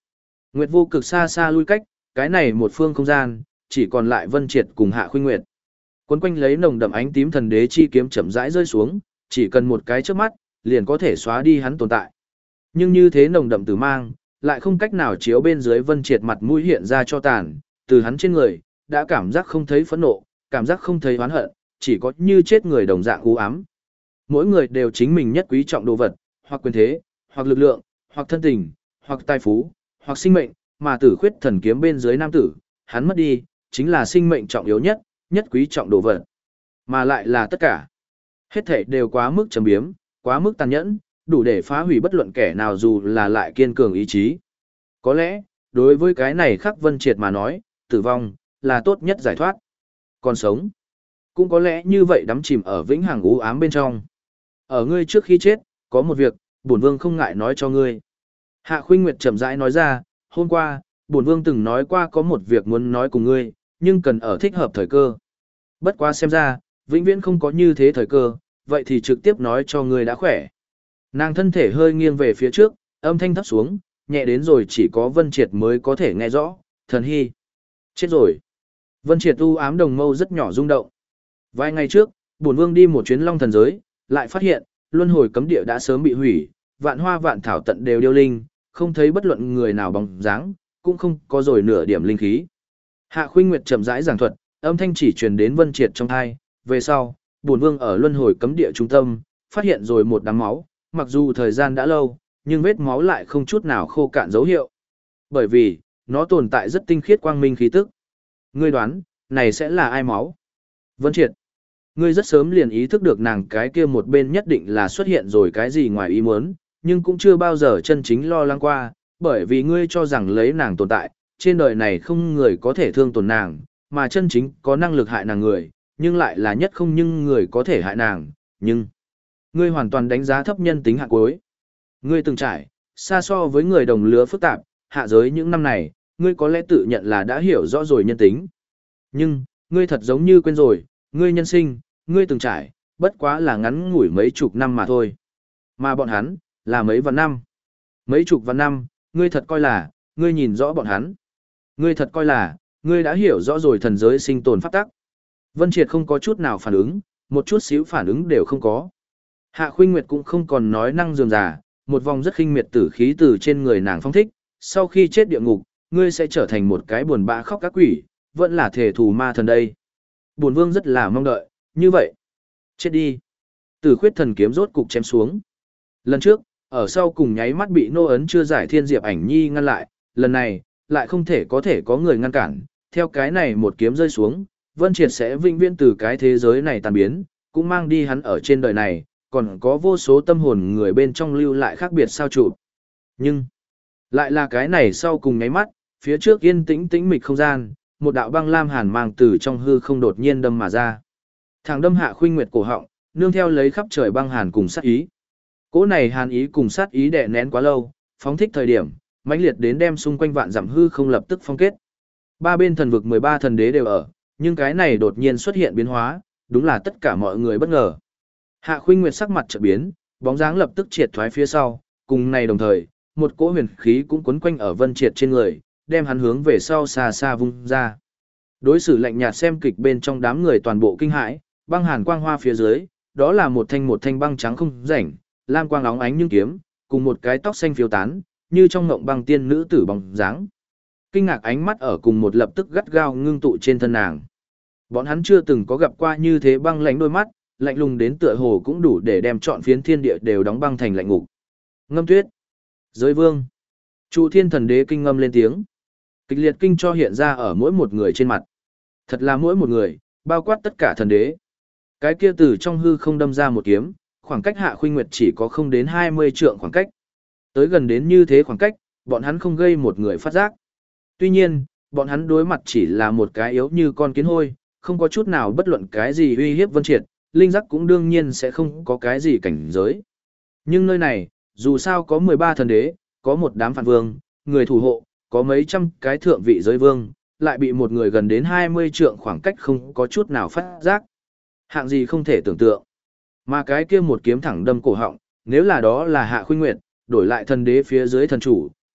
S1: Nguyệt vô cực xa xa lui cách, cái này một phương không gian, chỉ còn lại Vân Triệt cùng Hạ Khuynh Nguyệt. Quấn quanh lấy nồng đậm ánh tím thần đế chi kiếm chậm rãi rơi xuống, chỉ cần một cái chớp mắt, liền có thể xóa đi hắn tồn tại. Nhưng như thế nồng đậm tử mang, lại không cách nào chiếu bên dưới Vân Triệt mặt mũi hiện ra cho tàn, từ hắn trên người, đã cảm giác không thấy phẫn nộ, cảm giác không thấy oán hận, chỉ có như chết người đồng dạng u ám. Mỗi người đều chính mình nhất quý trọng đồ vật, hoặc quyền thế, hoặc lực lượng, hoặc thân tình, hoặc tài phú, hoặc sinh mệnh, mà Tử Khuyết thần kiếm bên dưới nam tử, hắn mất đi, chính là sinh mệnh trọng yếu nhất, nhất quý trọng đồ vật, mà lại là tất cả. Hết thảy đều quá mức trầm biếm, quá mức tàn nhẫn, đủ để phá hủy bất luận kẻ nào dù là lại kiên cường ý chí. Có lẽ, đối với cái này Khắc Vân Triệt mà nói, tử vong là tốt nhất giải thoát. Còn sống, cũng có lẽ như vậy đắm chìm ở vĩnh hằng u ám bên trong. Ở ngươi trước khi chết, có một việc, bổn vương không ngại nói cho ngươi. Hạ Khuynh Nguyệt chậm rãi nói ra, hôm qua, bổn vương từng nói qua có một việc muốn nói cùng ngươi, nhưng cần ở thích hợp thời cơ. Bất quá xem ra, vĩnh viễn không có như thế thời cơ, vậy thì trực tiếp nói cho ngươi đã khỏe. Nàng thân thể hơi nghiêng về phía trước, âm thanh thấp xuống, nhẹ đến rồi chỉ có Vân Triệt mới có thể nghe rõ, thần hy. Chết rồi. Vân Triệt u ám đồng mâu rất nhỏ rung động. Vài ngày trước, bổn vương đi một chuyến long thần giới, lại phát hiện, luân hồi cấm địa đã sớm bị hủy, vạn hoa vạn thảo tận đều điêu linh, không thấy bất luận người nào bóng dáng, cũng không có rồi nửa điểm linh khí. Hạ Khuynh Nguyệt chậm rãi giảng thuật, âm thanh chỉ truyền đến Vân Triệt trong tai, về sau, bổn vương ở luân hồi cấm địa trung tâm, phát hiện rồi một đám máu, mặc dù thời gian đã lâu, nhưng vết máu lại không chút nào khô cạn dấu hiệu. Bởi vì, nó tồn tại rất tinh khiết quang minh khí tức. Ngươi đoán, này sẽ là ai máu? Vân Triệt, ngươi rất sớm liền ý thức được nàng cái kia một bên nhất định là xuất hiện rồi cái gì ngoài ý muốn, nhưng cũng chưa bao giờ chân chính lo lắng qua, bởi vì ngươi cho rằng lấy nàng tồn tại, trên đời này không người có thể thương tổn nàng, mà chân chính có năng lực hại nàng người, nhưng lại là nhất không nhưng người có thể hại nàng, nhưng ngươi hoàn toàn đánh giá thấp nhân tính hạ cuối. Ngươi từng trải, xa so với người đồng lứa phức tạp, hạ giới những năm này, ngươi có lẽ tự nhận là đã hiểu rõ rồi nhân tính. Nhưng, ngươi thật giống như quên rồi, ngươi nhân sinh, ngươi từng trải, bất quá là ngắn ngủi mấy chục năm mà thôi. Mà bọn hắn, là mấy vạn năm. Mấy chục vạn năm, ngươi thật coi là, ngươi nhìn rõ bọn hắn. Ngươi thật coi là, ngươi đã hiểu rõ rồi thần giới sinh tồn pháp tắc. Vân Triệt không có chút nào phản ứng, một chút xíu phản ứng đều không có. Hạ Khuynh Nguyệt cũng không còn nói năng dườm già, một vòng rất khinh miệt tử khí từ trên người nàng phong thích, sau khi chết địa ngục, ngươi sẽ trở thành một cái buồn bã khóc các quỷ, vẫn là thể thù ma thần đây. Bổn vương rất là mong đợi, như vậy. Chết đi. Tử Khuyết thần kiếm rốt cục chém xuống. Lần trước, ở sau cùng nháy mắt bị nô ấn chưa giải thiên diệp ảnh nhi ngăn lại, lần này, lại không thể có thể có người ngăn cản, theo cái này một kiếm rơi xuống, Vân Triệt sẽ vĩnh viễn từ cái thế giới này tan biến, cũng mang đi hắn ở trên đời này, còn có vô số tâm hồn người bên trong lưu lại khác biệt sao chụp. Nhưng, lại là cái này sau cùng nháy mắt, phía trước yên tĩnh tĩnh mịch không gian, một đạo băng lam hàn mang từ trong hư không đột nhiên đâm mà ra. Thẳng đâm Hạ Khuynh Nguyệt cổ họng, nương theo lấy khắp trời băng hàn cùng sát ý. Cỗ này hàn ý cùng sát ý đè nén quá lâu, phóng thích thời điểm, mãnh liệt đến đem xung quanh vạn dặm hư không lập tức phong kết. Ba bên thần vực mười ba thần đế đều ở, nhưng cái này đột nhiên xuất hiện biến hóa, đúng là tất cả mọi người bất ngờ. Hạ Khuynh Nguyệt sắc mặt chợt biến, bóng dáng lập tức triệt thoái phía sau, cùng này đồng thời, một cỗ huyền khí cũng quấn quanh ở Vân Triệt trên người, đem hắn hướng về sau xa xa vung ra. Đối xử lạnh nhạt xem kịch bên trong đám người toàn bộ kinh hãi, băng hàn quang hoa phía dưới, đó là một thanh một thanh băng trắng không rảnh, lam quang óng ánh như kiếm, cùng một cái tóc xanh phiêu tán, như trong ngộng băng tiên nữ tử bóng dáng. Kinh ngạc ánh mắt ở cùng một lập tức gắt gao ngưng tụ trên thân nàng. Bọn hắn chưa từng có gặp qua như thế băng lãnh đôi mắt, lạnh lùng đến tựa hồ cũng đủ để đem trọn phiến thiên địa đều đóng băng thành lạnh ngục. Ngâm Tuyết, Giới Vương, Trụ Thiên Thần Đế kinh ngâm lên tiếng. Kịch liệt kinh cho hiện ra ở mỗi một người trên mặt. Thật là mỗi một người, bao quát tất cả thần đế. Cái kia từ trong hư không đâm ra một kiếm, khoảng cách Hạ Khuynh Nguyệt chỉ có không đến hai mươi trượng khoảng cách. Tới gần đến như thế khoảng cách, bọn hắn không gây một người phát giác. Tuy nhiên, bọn hắn đối mặt chỉ là một cái yếu như con kiến hôi, không có chút nào bất luận cái gì uy hiếp Vân Triệt, linh giác cũng đương nhiên sẽ không có cái gì cảnh giới. Nhưng nơi này, dù sao có mười ba thần đế, có một đám phản vương, người thủ hộ, có mấy trăm cái thượng vị giới vương, lại bị một người gần đến hai mươi trượng khoảng cách không có chút nào phát giác. Hạng gì không thể tưởng tượng. Mà cái kia một kiếm thẳng đâm cổ họng, nếu là đó là Hạ Khuynh Nguyệt, đổi lại thần đế phía dưới thần chủ,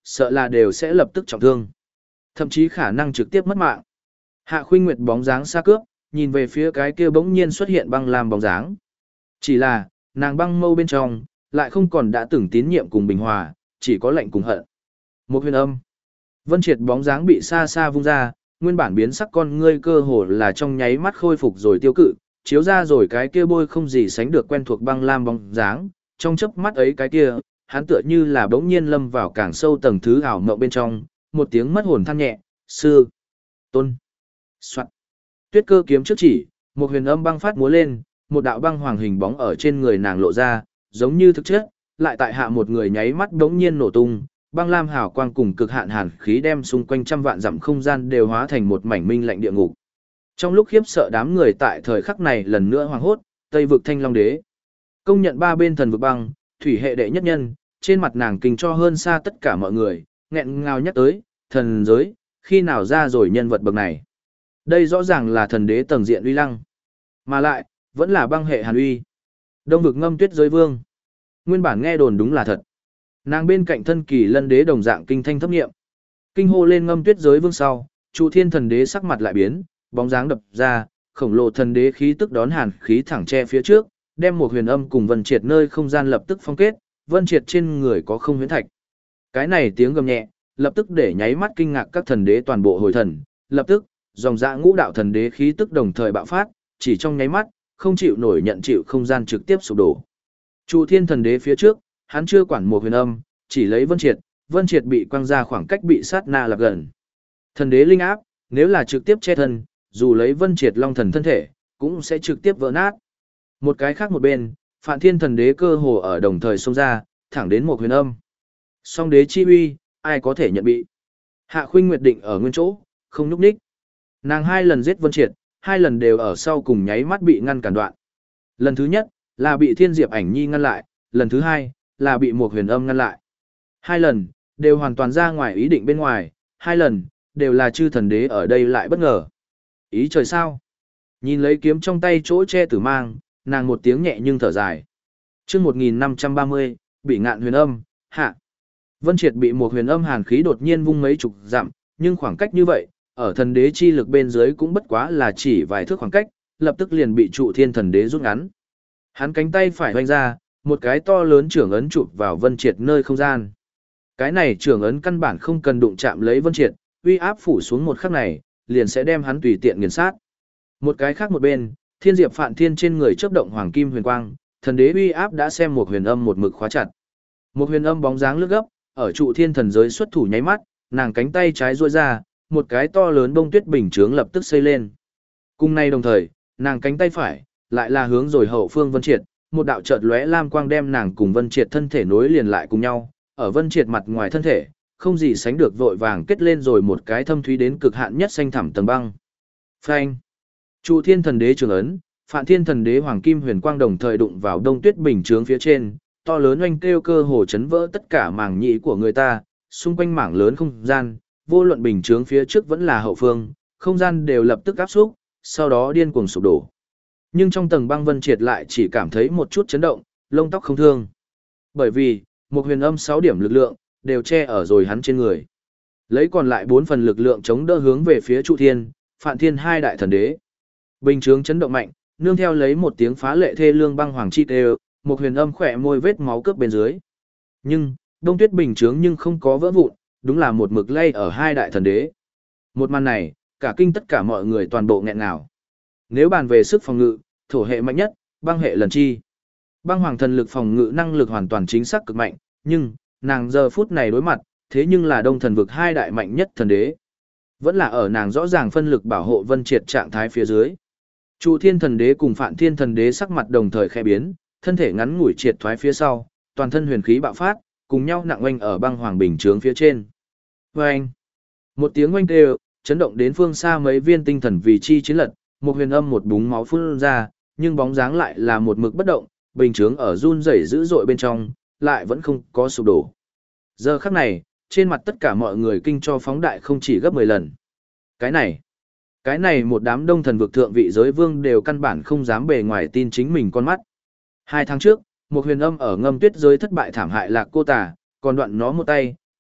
S1: sợ là đều sẽ lập tức trọng thương. Thậm chí khả năng trực tiếp mất mạng. Hạ Khuynh Nguyệt bóng dáng xa cướp, nhìn về phía cái kia bỗng nhiên xuất hiện băng lam bóng dáng. Chỉ là, nàng băng mâu bên trong, lại không còn đã từng tín nhiệm cùng bình hòa, chỉ có lạnh cùng hận. Một huyền âm. Vân Triệt bóng dáng bị xa xa vung ra, nguyên bản biến sắc con ngươi cơ hồ là trong nháy mắt khôi phục rồi tiêu cự, chiếu ra rồi cái kia bôi không gì sánh được quen thuộc băng lam bóng dáng, trong chớp mắt ấy cái kia, hắn tựa như là bỗng nhiên lâm vào càng sâu tầng thứ ảo mộng bên trong, một tiếng mất hồn than nhẹ, sư, tôn, soạn. Tuyết cơ kiếm trước chỉ, một huyền âm băng phát múa lên, một đạo băng hoàng hình bóng ở trên người nàng lộ ra, giống như thực chất, lại tại hạ một người nháy mắt bỗng nhiên nổ tung, băng lam hào quang cùng cực hạn hàn khí đem xung quanh trăm vạn dặm không gian đều hóa thành một mảnh minh lạnh địa ngục. Trong lúc khiếp sợ đám người tại thời khắc này lần nữa hoảng hốt, Tây vực Thanh Long Đế công nhận ba bên thần vực băng, thủy hệ đệ nhất nhân, trên mặt nàng kinh cho hơn xa tất cả mọi người, nghẹn ngào nhắc tới, thần giới, khi nào ra rồi nhân vật bậc này. Đây rõ ràng là thần đế tầng diện uy lăng, mà lại, vẫn là băng hệ hàn uy. Đông vực Ngâm Tuyết giới vương. Nguyên bản nghe đồn đúng là thật. Nàng bên cạnh thân kỳ lân đế đồng dạng kinh thanh thấp nghiệm. Kinh hô lên Ngâm Tuyết giới vương sau, Trụ Thiên thần đế sắc mặt lại biến, bóng dáng đập ra, khổng lồ thần đế khí tức đón hàn khí thẳng che phía trước, đem một huyền âm cùng Vân Triệt nơi không gian lập tức phong kết, Vân Triệt trên người có không huyễn thạch. Cái này tiếng gầm nhẹ, lập tức để nháy mắt kinh ngạc các thần đế toàn bộ hồi thần, lập tức, dòng dã ngũ đạo thần đế khí tức đồng thời bạo phát, chỉ trong nháy mắt, không chịu nổi nhận chịu không gian trực tiếp sụp đổ. Trụ Thiên thần đế phía trước, hắn chưa quản một huyền âm, chỉ lấy Vân Triệt, Vân Triệt bị quăng ra khoảng cách bị sát na lạc gần. Thần đế linh áp, nếu là trực tiếp che thân, dù lấy Vân Triệt long thần thân thể, cũng sẽ trực tiếp vỡ nát. Một cái khác một bên, Phạn Thiên thần đế cơ hồ ở đồng thời xông ra, thẳng đến một huyền âm. Song đế chi uy, ai có thể nhận bị. Hạ Khuynh Nguyệt định ở nguyên chỗ, không nhúc nhích. Nàng hai lần giết Vân Triệt, hai lần đều ở sau cùng nháy mắt bị ngăn cản đoạn. Lần thứ nhất, là bị Thiên Diệp Ảnh Nhi ngăn lại, lần thứ hai, là bị một huyền âm ngăn lại. Hai lần, đều hoàn toàn ra ngoài ý định bên ngoài, hai lần, đều là chư thần đế ở đây lại bất ngờ. Ý trời sao? Nhìn lấy kiếm trong tay chỗ che tử mang, nàng một tiếng nhẹ nhưng thở dài. Chương một nghìn năm trăm ba mươi, bị ngạn huyền âm, hạ. Vân Triệt bị một huyền âm hàn khí đột nhiên vung mấy chục dặm, nhưng khoảng cách như vậy, ở thần đế chi lực bên dưới cũng bất quá là chỉ vài thước khoảng cách, lập tức liền bị Trụ Thiên thần đế rút ngắn. Hắn cánh tay phải hoành ra, một cái to lớn trưởng ấn chụp vào Vân Triệt nơi không gian. Cái này trưởng ấn căn bản không cần đụng chạm lấy Vân Triệt, uy áp phủ xuống một khắc này, liền sẽ đem hắn tùy tiện nghiền sát. Một cái khác một bên, Thiên Diệp Phạn Thiên trên người chớp động hoàng kim huyền quang, thần đế uy áp đã xem một huyền âm một mực khóa chặt. Một huyền âm bóng dáng lướt gấp, ở Trụ Thiên thần giới xuất thủ nháy mắt, nàng cánh tay trái duỗi ra, một cái to lớn bông tuyết bình chướng lập tức xây lên. Cùng nay đồng thời, nàng cánh tay phải lại là hướng rồi hậu phương Vân Triệt, một đạo chợt lóe lam quang đem nàng cùng Vân Triệt thân thể nối liền lại cùng nhau, ở Vân Triệt mặt ngoài thân thể, không gì sánh được vội vàng kết lên rồi một cái thâm thúy đến cực hạn nhất xanh thẳm tầng băng. Phanh! Trụ Thiên thần đế trường ấn, Phạn Thiên thần đế hoàng kim huyền quang đồng thời đụng vào đông tuyết bình chướng phía trên, to lớn oanh kêu cơ hồ chấn vỡ tất cả mảng nhĩ của người ta, xung quanh mảng lớn không gian, vô luận bình chướng phía trước vẫn là hậu phương, không gian đều lập tức áp xúc, sau đó điên cuồng sụp đổ. Nhưng trong tầng băng Vân Triệt lại chỉ cảm thấy một chút chấn động, lông tóc không thương. Bởi vì, một huyền âm sáu điểm lực lượng, đều che ở rồi hắn trên người. Lấy còn lại bốn phần lực lượng chống đỡ hướng về phía Trụ Thiên, Phạn Thiên hai đại thần đế. Bình chướng chấn động mạnh, nương theo lấy một tiếng phá lệ thê lương băng hoàng chi đều, một huyền âm khỏe môi vết máu cướp bên dưới. Nhưng, đông tuyết bình chướng nhưng không có vỡ vụn, đúng là một mực lay ở hai đại thần đế. Một màn này, cả kinh tất cả mọi người toàn bộ nghẹn ngào. Nếu bàn về sức phòng ngự, thổ hệ mạnh nhất, băng hệ lần chi. Băng hoàng thần lực phòng ngự năng lực hoàn toàn chính xác cực mạnh, nhưng, nàng giờ phút này đối mặt, thế nhưng là đông thần vực hai đại mạnh nhất thần đế. Vẫn là ở nàng rõ ràng phân lực bảo hộ Vân Triệt trạng thái phía dưới. Trụ Thiên thần đế cùng Phạn Thiên thần đế sắc mặt đồng thời khẽ biến, thân thể ngắn ngủi triệt thoái phía sau, toàn thân huyền khí bạo phát, cùng nhau nặng oanh ở băng hoàng bình chướng phía trên. Oanh! Một tiếng oanh kêu, chấn động đến phương xa mấy viên tinh thần vì chi chiến lật, một huyền âm một búng máu phun ra, nhưng bóng dáng lại là một mực bất động, bình chướng ở run rẩy dữ dội bên trong, lại vẫn không có sụp đổ. Giờ khắc này, trên mặt tất cả mọi người kinh cho phóng đại không chỉ gấp mười lần. Cái này, cái này một đám đông thần vực thượng vị giới vương đều căn bản không dám bề ngoài tin chính mình con mắt. Hai tháng trước, một huyền âm ở Ngâm Tuyết giới thất bại thảm hại lạc cô tà, còn đoạn nó một tay,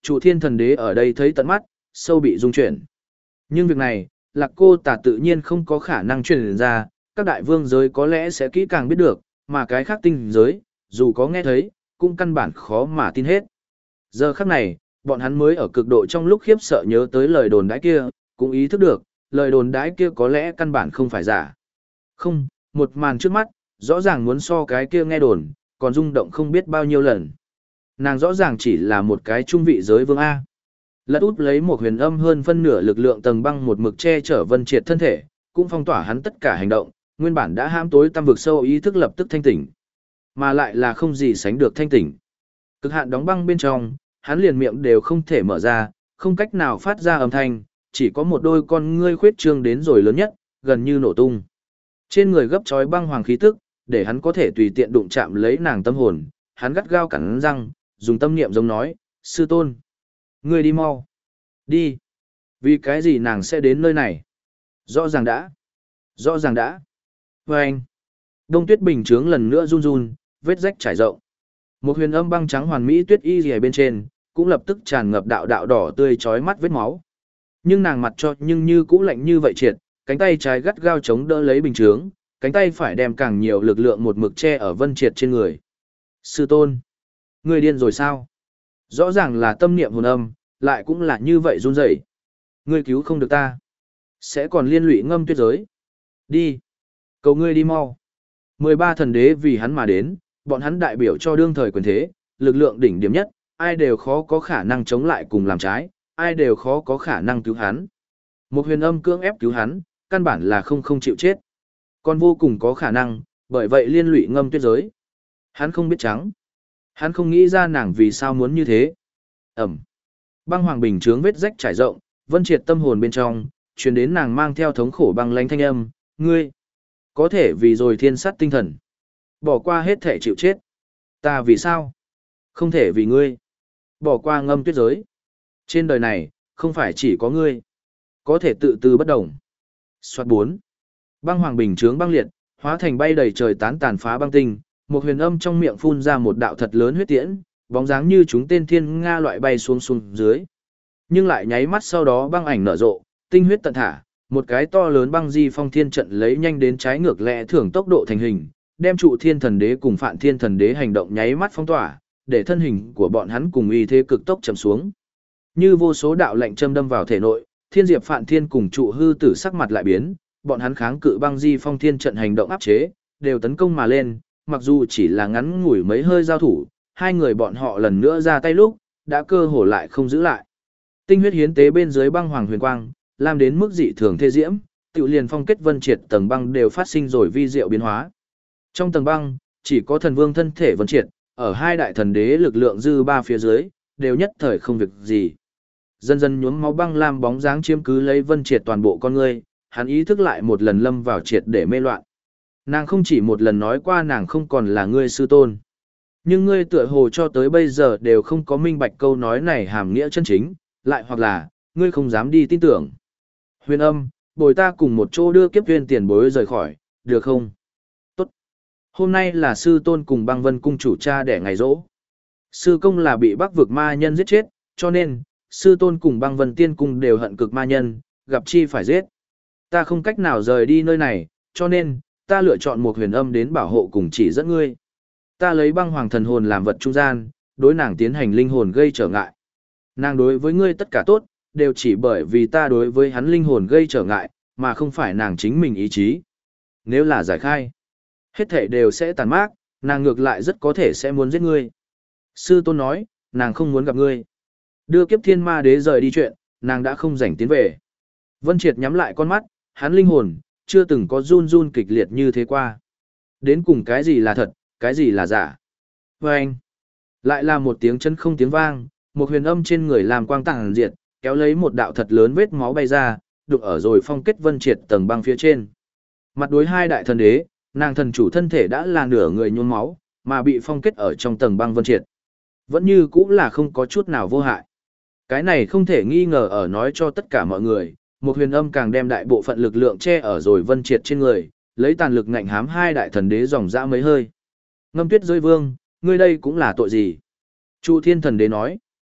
S1: trụ thiên thần đế ở đây thấy tận mắt, sâu bị rung chuyển. Nhưng việc này, Lạc Cô Tả tự nhiên không có khả năng truyền ra, các đại vương giới có lẽ sẽ kỹ càng biết được, mà cái khác tinh giới, dù có nghe thấy, cũng căn bản khó mà tin hết. Giờ khắc này, bọn hắn mới ở cực độ trong lúc khiếp sợ nhớ tới lời đồn đãi kia, cũng ý thức được, lời đồn đãi kia có lẽ căn bản không phải giả. Không, một màn trước mắt, rõ ràng muốn so cái kia nghe đồn, còn rung động không biết bao nhiêu lần. Nàng rõ ràng chỉ là một cái trung vị giới vương A. Lật út lấy một huyền âm hơn phân nửa lực lượng tầng băng một mực che chở Vân Triệt thân thể, cũng phong tỏa hắn tất cả hành động, nguyên bản đã ham tối tam vực sâu ý thức lập tức thanh tỉnh. Mà lại là không gì sánh được thanh tỉnh. Cực hạn đóng băng bên trong, hắn liền miệng đều không thể mở ra, không cách nào phát ra âm thanh, chỉ có một đôi con ngươi khuyết trương đến rồi lớn nhất, gần như nổ tung. Trên người gấp chói băng hoàng khí tức, để hắn có thể tùy tiện đụng chạm lấy nàng tâm hồn, hắn gắt gao cắn răng, dùng tâm niệm giống nói, sư tôn. Ngươi đi mau. Đi. Vì cái gì nàng sẽ đến nơi này? Rõ ràng đã. Rõ ràng đã. Và anh. Đông tuyết bình trướng lần nữa run run, vết rách trải rộng. Một huyền âm băng trắng hoàn mỹ tuyết y rìa bên trên, cũng lập tức tràn ngập đạo đạo đỏ tươi chói mắt vết máu. Nhưng nàng mặt cho nhưng như cũ lạnh như vậy triệt, cánh tay trái gắt gao chống đỡ lấy bình trướng, cánh tay phải đem càng nhiều lực lượng một mực che ở Vân Triệt trên người. Sư tôn. Ngươi điên rồi sao? Rõ ràng là tâm niệm hồn âm, lại cũng là như vậy run rẩy. Ngươi cứu không được ta. Sẽ còn liên lụy ngâm tuyết giới. Đi. Cầu ngươi đi mau. mười ba thần đế vì hắn mà đến, bọn hắn đại biểu cho đương thời quyền thế, lực lượng đỉnh điểm nhất, ai đều khó có khả năng chống lại cùng làm trái, ai đều khó có khả năng cứu hắn. Một huyền âm cưỡng ép cứu hắn, căn bản là không không chịu chết. Còn vô cùng có khả năng, bởi vậy liên lụy ngâm tuyết giới. Hắn không biết trắng. Hắn không nghĩ ra nàng vì sao muốn như thế. Ẩm. Băng hoàng bình trướng vết rách trải rộng, Vân Triệt tâm hồn bên trong, truyền đến nàng mang theo thống khổ băng lãnh thanh âm, ngươi có thể vì rồi thiên sát tinh thần, bỏ qua hết thể chịu chết. Ta vì sao? Không thể vì ngươi. Bỏ qua ngâm tuyết giới. Trên đời này, không phải chỉ có ngươi có thể tự tư bất động. Soạt bốn. Băng hoàng bình trướng băng liệt, hóa thành bay đầy trời tán tàn phá băng tinh, một huyền âm trong miệng phun ra một đạo thật lớn huyết tiễn, bóng dáng như chúng tên thiên nga loại bay xuống xuống dưới. Nhưng lại nháy mắt sau đó băng ảnh nở rộ, tinh huyết tận thả, một cái to lớn băng di phong thiên trận lấy nhanh đến trái ngược lẽ thưởng tốc độ thành hình, đem trụ thiên thần đế cùng phạn thiên thần đế hành động nháy mắt phong tỏa, để thân hình của bọn hắn cùng uy thế cực tốc chậm xuống. Như vô số đạo lệnh châm đâm vào thể nội, thiên diệp phạn thiên cùng trụ hư tử sắc mặt lại biến, bọn hắn kháng cự băng di phong thiên trận hành động áp chế, đều tấn công mà lên, mặc dù chỉ là ngắn ngủi mấy hơi giao thủ, hai người bọn họ lần nữa ra tay lúc, đã cơ hồ lại không giữ lại. Tinh huyết hiến tế bên dưới băng hoàng huyền quang, làm đến mức dị thường thê diễm, tự liền phong kết Vân Triệt tầng băng đều phát sinh rồi vi diệu biến hóa. Trong tầng băng, chỉ có thần vương thân thể Vân Triệt, ở hai đại thần đế lực lượng dư ba phía dưới, đều nhất thời không việc gì. Dần dần nhuốm máu băng lam bóng dáng chiếm cứ lấy Vân Triệt toàn bộ con người, hắn ý thức lại một lần lâm vào triệt để mê loạn. Nàng không chỉ một lần nói qua nàng không còn là ngươi sư tôn. Nhưng ngươi tựa hồ cho tới bây giờ đều không có minh bạch câu nói này hàm nghĩa chân chính, lại hoặc là, ngươi không dám đi tin tưởng. Huyền âm, bồi ta cùng một chỗ đưa kiếp viên tiền bối rời khỏi, được không? Tốt. Hôm nay là sư tôn cùng băng vân cung chủ cha đẻ ngày rỗ. Sư công là bị bắc vực ma nhân giết chết, cho nên, sư tôn cùng băng vân tiên cung đều hận cực ma nhân, gặp chi phải giết. Ta không cách nào rời đi nơi này, cho nên, ta lựa chọn một huyền âm đến bảo hộ cùng chỉ dẫn ngươi. Ta lấy băng hoàng thần hồn làm vật trung gian, đối nàng tiến hành linh hồn gây trở ngại. Nàng đối với ngươi tất cả tốt, đều chỉ bởi vì ta đối với hắn linh hồn gây trở ngại, mà không phải nàng chính mình ý chí. Nếu là giải khai, hết thể đều sẽ tàn mát, nàng ngược lại rất có thể sẽ muốn giết ngươi. Sư tôn nói, nàng không muốn gặp ngươi. Đưa kiếp thiên ma đế rời đi chuyện, nàng đã không rảnh tiến về. Vân Triệt nhắm lại con mắt, hắn linh hồn, chưa từng có run run kịch liệt như thế qua. Đến cùng cái gì là thật, cái gì là giả. Và anh, lại là một tiếng chân không tiếng vang, một huyền âm trên người làm quang tàng diệt, kéo lấy một đạo thật lớn vết máu bay ra, đụng ở rồi phong kết Vân Triệt tầng băng phía trên. Mặt đối hai đại thần đế, nàng thần chủ thân thể đã là nửa người nhuốm máu, mà bị phong kết ở trong tầng băng Vân Triệt. Vẫn như cũng là không có chút nào vô hại. Cái này không thể nghi ngờ ở nói cho tất cả mọi người, một huyền âm càng đem đại bộ phận lực lượng che ở rồi Vân Triệt trên người, lấy tàn lực ngạnh hám hai đại thần đế dòng dã mấy hơi. Ngâm tuyết rơi vương, ngươi đây cũng là tội gì? Chu thiên thần đế nói.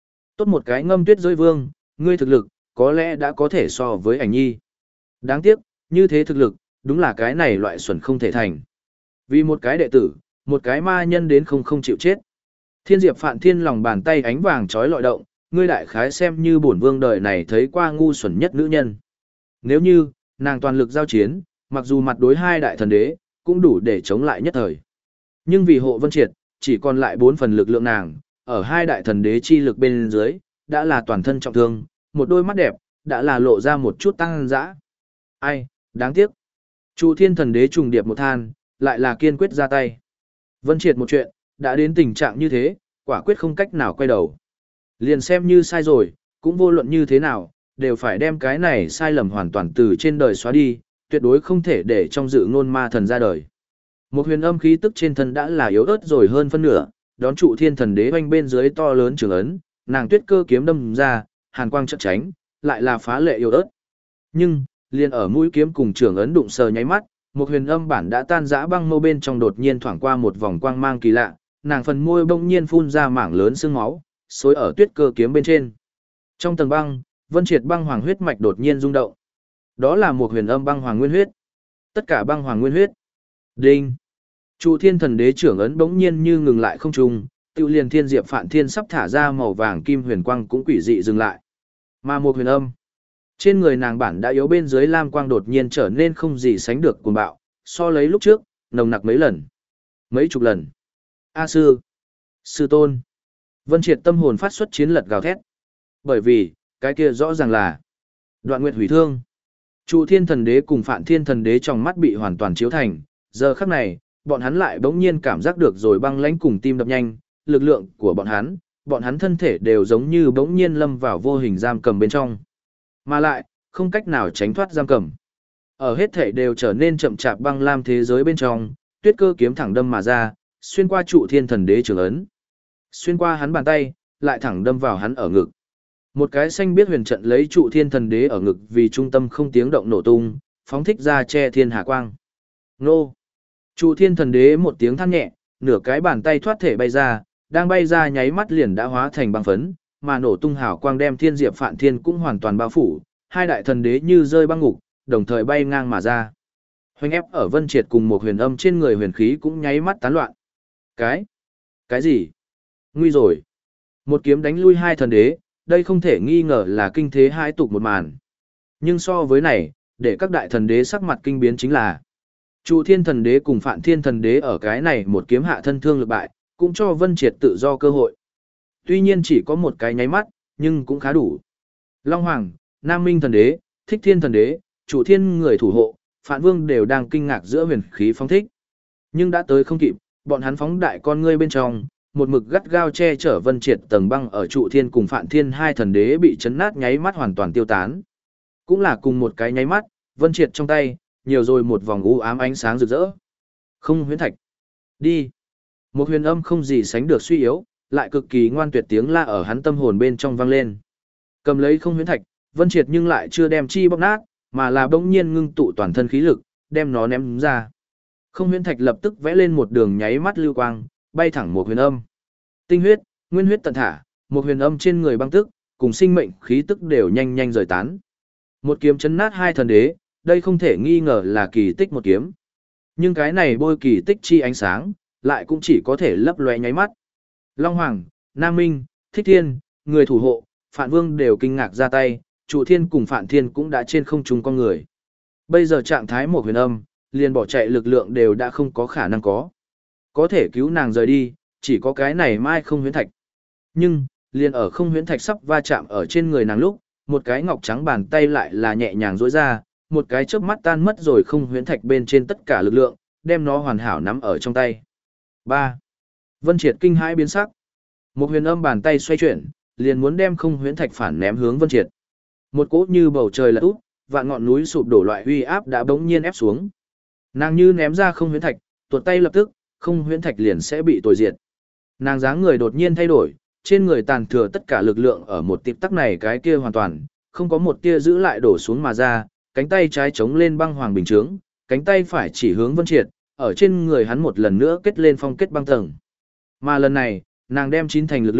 S1: Tốt một cái ngâm tuyết rơi vương, ngươi thực lực, có lẽ đã có thể so với ảnh nhi. Đáng tiếc, như thế thực lực, đúng là cái này loại xuẩn không thể thành. Vì một cái đệ tử, một cái ma nhân đến không không chịu chết. Thiên Diệp Phạn Thiên lòng bàn tay ánh vàng trói lọi động, ngươi đại khái xem như bổn vương đời này thấy qua ngu xuẩn nhất nữ nhân. Nếu như, nàng toàn lực giao chiến, mặc dù mặt đối hai đại thần đế, cũng đủ để chống lại nhất thời. Nhưng vì hộ Vân Triệt, chỉ còn lại bốn phần lực lượng nàng, ở hai đại thần đế chi lực bên dưới, đã là toàn thân trọng thương, một đôi mắt đẹp, đã là lộ ra một chút tăng dã. Ai, đáng tiếc. Trụ Thiên thần đế trùng điệp một than, lại là kiên quyết ra tay. Vân Triệt một chuyện, đã đến tình trạng như thế, quả quyết không cách nào quay đầu. Liền xem như sai rồi, cũng vô luận như thế nào, đều phải đem cái này sai lầm hoàn toàn từ trên đời xóa đi, tuyệt đối không thể để trong dự ngôn ma thần ra đời. Một huyền âm khí tức trên thân đã là yếu ớt rồi hơn phân nửa, đón trụ thiên thần đế oanh bên dưới to lớn trường ấn, nàng tuyết cơ kiếm đâm ra, hàn quang chợt tránh, lại là phá lệ yếu ớt. Nhưng, liền ở mũi kiếm cùng trường ấn đụng sờ nháy mắt, một huyền âm bản đã tan rã băng mâu bên trong đột nhiên thoảng qua một vòng quang mang kỳ lạ, nàng phần môi bỗng nhiên phun ra mảng lớn sương máu, xối ở tuyết cơ kiếm bên trên. Trong tầng băng, Vân Triệt băng hoàng huyết mạch đột nhiên rung động. Đó là một huyền âm băng hoàng nguyên huyết. Tất cả băng hoàng nguyên huyết. Đinh. Trụ thiên thần đế trưởng ấn bỗng nhiên như ngừng lại không trung, tự liền thiên diệp phạn thiên sắp thả ra màu vàng kim huyền quang cũng quỷ dị dừng lại. Mà một huyền âm, trên người nàng bản đã yếu bên dưới lam quang đột nhiên trở nên không gì sánh được cuồng bạo, so lấy lúc trước, nồng nặc mấy lần. Mấy chục lần. A sư. Sư tôn. Vân Triệt tâm hồn phát xuất chiến lật gào thét. Bởi vì, cái kia rõ ràng là Đoạn Nguyệt hủy thương. Trụ thiên thần đế cùng Phạn thiên thần đế trong mắt bị hoàn toàn chiếu thành, giờ khắc này, bọn hắn lại bỗng nhiên cảm giác được rồi băng lãnh cùng tim đập nhanh, lực lượng của bọn hắn, bọn hắn thân thể đều giống như bỗng nhiên lâm vào vô hình giam cầm bên trong. Mà lại, không cách nào tránh thoát giam cầm. Ở hết thể đều trở nên chậm chạp băng lam thế giới bên trong, tuyết cơ kiếm thẳng đâm mà ra, xuyên qua trụ thiên thần đế trường ấn. Xuyên qua hắn bàn tay, lại thẳng đâm vào hắn ở ngực. Một cái xanh biết huyền trận lấy trụ thiên thần đế ở ngực vì trung tâm không tiếng động nổ tung, phóng thích ra che thiên hà quang. Nô! Trụ thiên thần đế một tiếng than nhẹ, nửa cái bàn tay thoát thể bay ra, đang bay ra nháy mắt liền đã hóa thành băng phấn, mà nổ tung hào quang đem thiên diệp phạn thiên cũng hoàn toàn bao phủ, hai đại thần đế như rơi băng ngục, đồng thời bay ngang mà ra. Hoành ép ở Vân Triệt cùng một huyền âm trên người huyền khí cũng nháy mắt tán loạn. Cái? Cái gì? Nguy rồi. Một kiếm đánh lui hai thần đế, đây không thể nghi ngờ là kinh thế hai tục một màn. Nhưng so với này, để các đại thần đế sắc mặt kinh biến chính là Trụ thiên thần đế cùng Phạn thiên thần đế ở cái này một kiếm hạ thân thương lực bại, cũng cho Vân Triệt tự do cơ hội. Tuy nhiên chỉ có một cái nháy mắt, nhưng cũng khá đủ. Long Hoàng, Nam Minh thần đế, Thích Thiên thần đế, Trụ thiên người thủ hộ, Phạn Vương đều đang kinh ngạc giữa huyền khí phóng thích. Nhưng đã tới không kịp, bọn hắn phóng đại con ngươi bên trong, một mực gắt gao che chở Vân Triệt tầng băng ở Trụ thiên cùng Phạn thiên hai thần đế bị chấn nát nháy mắt hoàn toàn tiêu tán. Cũng là cùng một cái nháy mắt, Vân Triệt trong tay, nhiều rồi một vòng u ám ánh sáng rực rỡ. Không huyễn thạch. Đi. Một huyền âm không gì sánh được suy yếu, lại cực kỳ ngoan tuyệt tiếng la ở hắn tâm hồn bên trong vang lên. Cầm lấy không huyễn thạch, Vân Triệt nhưng lại chưa đem chi bóc nát, mà là bỗng nhiên ngưng tụ toàn thân khí lực, đem nó ném ra. Không huyễn thạch lập tức vẽ lên một đường nháy mắt lưu quang, bay thẳng một huyền âm. Tinh huyết, nguyên huyết tận thả, một huyền âm trên người băng tức, cùng sinh mệnh khí tức đều nhanh nhanh rời tán. Một kiếm chấn nát hai thần đế, đây không thể nghi ngờ là kỳ tích một kiếm. Nhưng cái này bôi kỳ tích chi ánh sáng, lại cũng chỉ có thể lấp lóe nháy mắt. Long Hoàng, Nam Minh, Thích Thiên, người thủ hộ, Phạn Vương đều kinh ngạc ra tay, Trụ Thiên cùng Phạn Thiên cũng đã trên không trung con người. Bây giờ trạng thái một huyền âm, liền bỏ chạy lực lượng đều đã không có khả năng có. Có thể cứu nàng rời đi, chỉ có cái này mai không huyễn thạch. Nhưng, liền ở không huyễn thạch sắp va chạm ở trên người nàng lúc, một cái ngọc trắng bàn tay lại là nhẹ nhàng duỗi ra, một cái chớp mắt tan mất rồi không huyễn thạch bên trên tất cả lực lượng, đem nó hoàn hảo nắm ở trong tay. ba. Vân Triệt kinh hãi biến sắc. Một huyền âm bàn tay xoay chuyển, liền muốn đem không huyễn thạch phản ném hướng Vân Triệt. Một cỗ như bầu trời lật úp, vạn ngọn núi sụp đổ loại uy áp đã bỗng nhiên ép xuống. Nàng như ném ra không huyễn thạch, tuột tay lập tức, không huyễn thạch liền sẽ bị tồi diệt. Nàng dáng người đột nhiên thay đổi, trên người tàn thừa tất cả lực lượng ở một tịp tắc này cái kia hoàn toàn, không có một tia giữ lại đổ xuống mà ra, cánh tay trái chống lên băng hoàng bình chướng, cánh tay phải chỉ hướng Vân Triệt, ở trên người hắn một lần nữa kết lên phong kết băng tầng. Mà lần này, nàng đem chín thành lực lượng,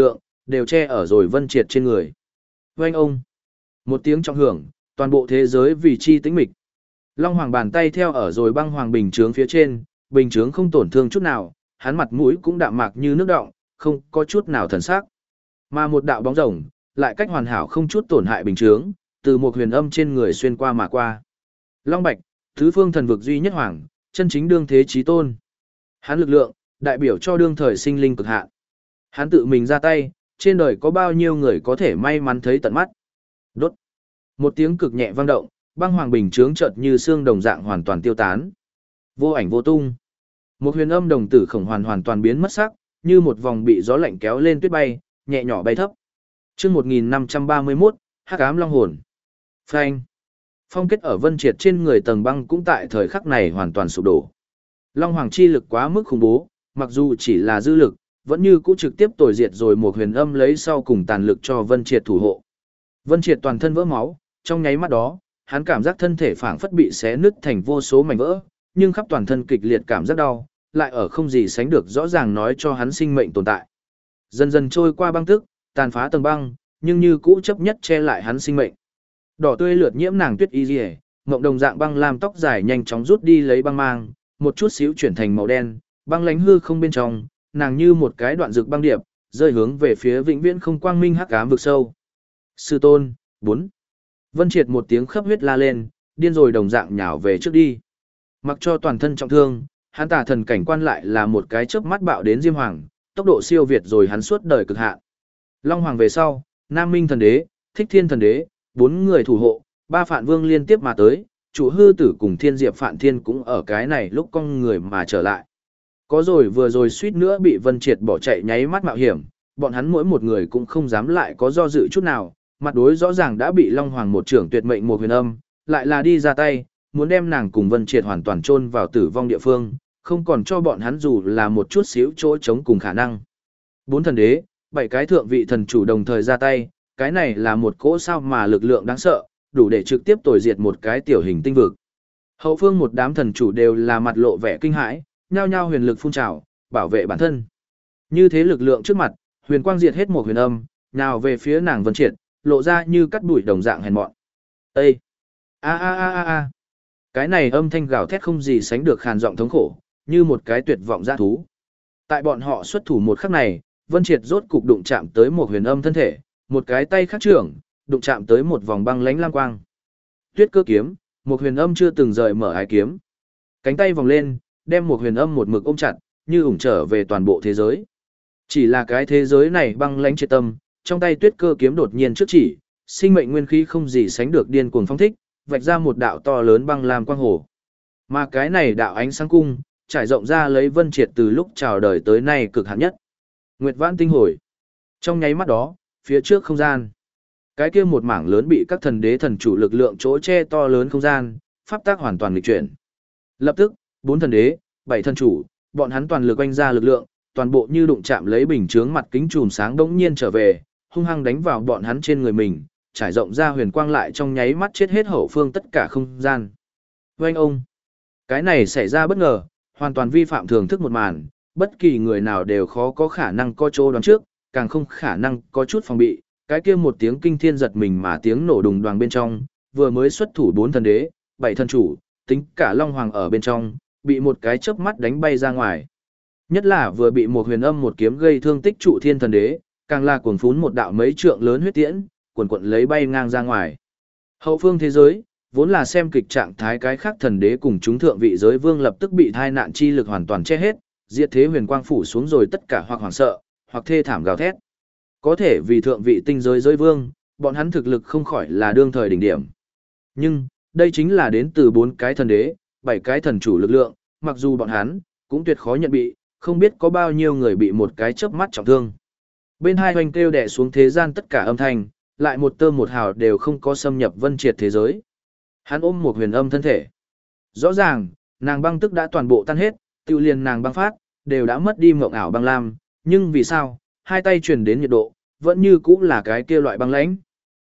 S1: đều che ở rồi Vân Triệt trên người. Oanh ông! Một tiếng trọng hưởng, toàn bộ thế giới vì chi tĩnh mịch. Long Hoàng bàn tay theo ở rồi băng hoàng bình chướng phía trên, bình chướng không tổn thương chút nào, hắn mặt mũi cũng đạm mạc như nước đọng, không có chút nào thần sắc. Mà một đạo bóng rồng, lại cách hoàn hảo không chút tổn hại bình chướng, từ một huyền âm trên người xuyên qua mà qua. Long Bạch, thứ phương thần vực duy nhất hoàng, chân chính đương thế chí tôn. Hắn lực lượng, đại biểu cho đương thời sinh linh cực hạn. Hắn tự mình ra tay, trên đời có bao nhiêu người có thể may mắn thấy tận mắt. Đốt. Một tiếng cực nhẹ vang động, băng hoàng bình chướng chợt như xương đồng dạng hoàn toàn tiêu tán. Vô ảnh vô tung. Một huyền âm đồng tử khổng hoàn hoàn toàn biến mất sắc, như một vòng bị gió lạnh kéo lên tuyết bay, nhẹ nhỏ bay thấp. Chương một nghìn năm trăm ba mươi mốt, Hắc ám long hồn. Phanh. Phong kết ở Vân Triệt trên người tầng băng cũng tại thời khắc này hoàn toàn sụp đổ. Long hoàng chi lực quá mức khủng bố, mặc dù chỉ là dư lực, vẫn như cũ trực tiếp tồi diệt rồi một huyền âm lấy sau cùng tàn lực cho Vân Triệt thủ hộ. Vân Triệt toàn thân vỡ máu, trong nháy mắt đó, hắn cảm giác thân thể phảng phất bị xé nứt thành vô số mảnh vỡ, nhưng khắp toàn thân kịch liệt cảm giác đau, lại ở không gì sánh được rõ ràng nói cho hắn sinh mệnh tồn tại. Dần dần trôi qua băng tức, tàn phá tầng băng, nhưng như cũ chấp nhất che lại hắn sinh mệnh. Đỏ tươi lượt nhiễm nàng tuyết y liễu, ngộng đồng dạng băng lam tóc dài nhanh chóng rút đi lấy băng mang, một chút xíu chuyển thành màu đen, băng lánh hư không bên trong, nàng như một cái đoạn rực băng điệp, rơi hướng về phía vĩnh viễn không quang minh hắc ám vực sâu. Sư tôn, bốn. Vân Triệt một tiếng khắp huyết la lên, điên rồi đồng dạng nhào về trước đi. Mặc cho toàn thân trọng thương, hắn tà thần cảnh quan lại là một cái chớp mắt bạo đến Diêm Hoàng, tốc độ siêu việt rồi hắn suốt đời cực hạn. Long Hoàng về sau, Nam Minh thần đế, Thích Thiên thần đế, bốn người thủ hộ, ba Phạn Vương liên tiếp mà tới, chủ hư tử cùng Thiên Diệp Phạn Thiên cũng ở cái này lúc con người mà trở lại. Có rồi vừa rồi suýt nữa bị Vân Triệt bỏ chạy nháy mắt mạo hiểm, bọn hắn mỗi một người cũng không dám lại có do dự chút nào, mặt đối rõ ràng đã bị Long Hoàng một trưởng tuyệt mệnh một huyền âm, lại là đi ra tay, muốn đem nàng cùng Vân Triệt hoàn toàn chôn vào tử vong địa phương, không còn cho bọn hắn dù là một chút xíu chỗ chống cùng khả năng. Bốn thần đế, bảy cái thượng vị thần chủ đồng thời ra tay, cái này là một cỗ sao mà lực lượng đáng sợ, đủ để trực tiếp tồi diệt một cái tiểu hình tinh vực. Hậu phương một đám thần chủ đều là mặt lộ vẻ kinh hãi, nhao nhao huyền lực phun trào, bảo vệ bản thân. Như thế lực lượng trước mặt, huyền quang diệt hết một huyền âm, nào về phía nàng Vân Triệt, lộ ra như cắt bụi đồng dạng hèn mọn. Ê! A a a a a! Cái này âm thanh gào thét không gì sánh được khàn giọng thống khổ, như một cái tuyệt vọng dã thú. Tại bọn họ xuất thủ một khắc này, Vân Triệt rốt cục đụng chạm tới một huyền âm thân thể, một cái tay khác trưởng, đụng chạm tới một vòng băng lánh lam quang. Tuyết cơ kiếm, một huyền âm chưa từng rời mở ái kiếm. Cánh tay vòng lên, đem một huyền âm một mực ôm chặt, như ủng trở về toàn bộ thế giới. Chỉ là cái thế giới này băng lánh triệt tâm, trong tay tuyết cơ kiếm đột nhiên trước chỉ, sinh mệnh nguyên khí không gì sánh được điên cuồng phong thích, vạch ra một đạo to lớn băng lam quang hồ. Mà cái này đạo ánh sáng cung, trải rộng ra lấy Vân Triệt từ lúc chào đời tới nay cực hạn nhất. Nguyệt Vãn tinh hồi. Trong nháy mắt đó, phía trước không gian, cái kia một mảng lớn bị các thần đế thần chủ lực lượng chỗ che to lớn không gian, pháp tác hoàn toàn nghịch chuyển. Lập tức, bốn thần đế, bảy thần chủ, bọn hắn toàn lực oanh ra lực lượng, toàn bộ như đụng chạm lấy bình chướng mặt kính chùm sáng đống nhiên trở về, hung hăng đánh vào bọn hắn trên người mình, trải rộng ra huyền quang lại trong nháy mắt chết hết hậu phương tất cả không gian. Oanh ông! Cái này xảy ra bất ngờ, hoàn toàn vi phạm thường thức một màn, bất kỳ người nào đều khó có khả năng có chỗ đoán trước, càng không khả năng có chút phòng bị, cái kia một tiếng kinh thiên giật mình mà tiếng nổ đùng đoàng bên trong, vừa mới xuất thủ bốn thần đế, bảy thần chủ, tính cả Long Hoàng ở bên trong, bị một cái chớp mắt đánh bay ra ngoài. Nhất là vừa bị một huyền âm một kiếm gây thương tích trụ thiên thần đế, càng là cuồng phún một đạo mấy trượng lớn huyết tiễn, cuồn cuộn lấy bay ngang ra ngoài. Hậu phương thế giới, vốn là xem kịch trạng thái cái khác thần đế cùng chúng thượng vị giới vương lập tức bị thai nạn chi lực hoàn toàn che hết, diệt thế huyền quang phủ xuống rồi tất cả hoặc hoảng sợ, hoặc thê thảm gào thét. Có thể vì thượng vị tinh giới giới vương, bọn hắn thực lực không khỏi là đương thời đỉnh điểm. Nhưng, đây chính là đến từ bốn cái thần đế, bảy cái thần chủ lực lượng, mặc dù bọn hắn cũng tuyệt khó nhận bị, không biết có bao nhiêu người bị một cái chớp mắt trọng thương. Bên hai hoành kêu đè xuống thế gian tất cả âm thanh, lại một tơ một hào đều không có xâm nhập Vân Triệt thế giới. Hắn ôm một huyền âm thân thể. Rõ ràng, nàng băng tức đã toàn bộ tan hết, tiêu liền nàng băng phát, đều đã mất đi mộng ảo băng lam, nhưng vì sao, hai tay truyền đến nhiệt độ, vẫn như cũ là cái kia loại băng lãnh.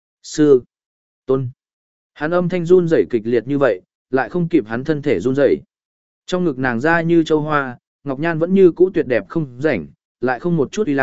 S1: Sư, tôn. Hắn âm thanh run rẩy kịch liệt như vậy, lại không kịp hắn thân thể run rẩy. Trong ngực nàng ra như châu hoa, ngọc nhan vẫn như cũ tuyệt đẹp không rảnh, lại không một chút uy lăng,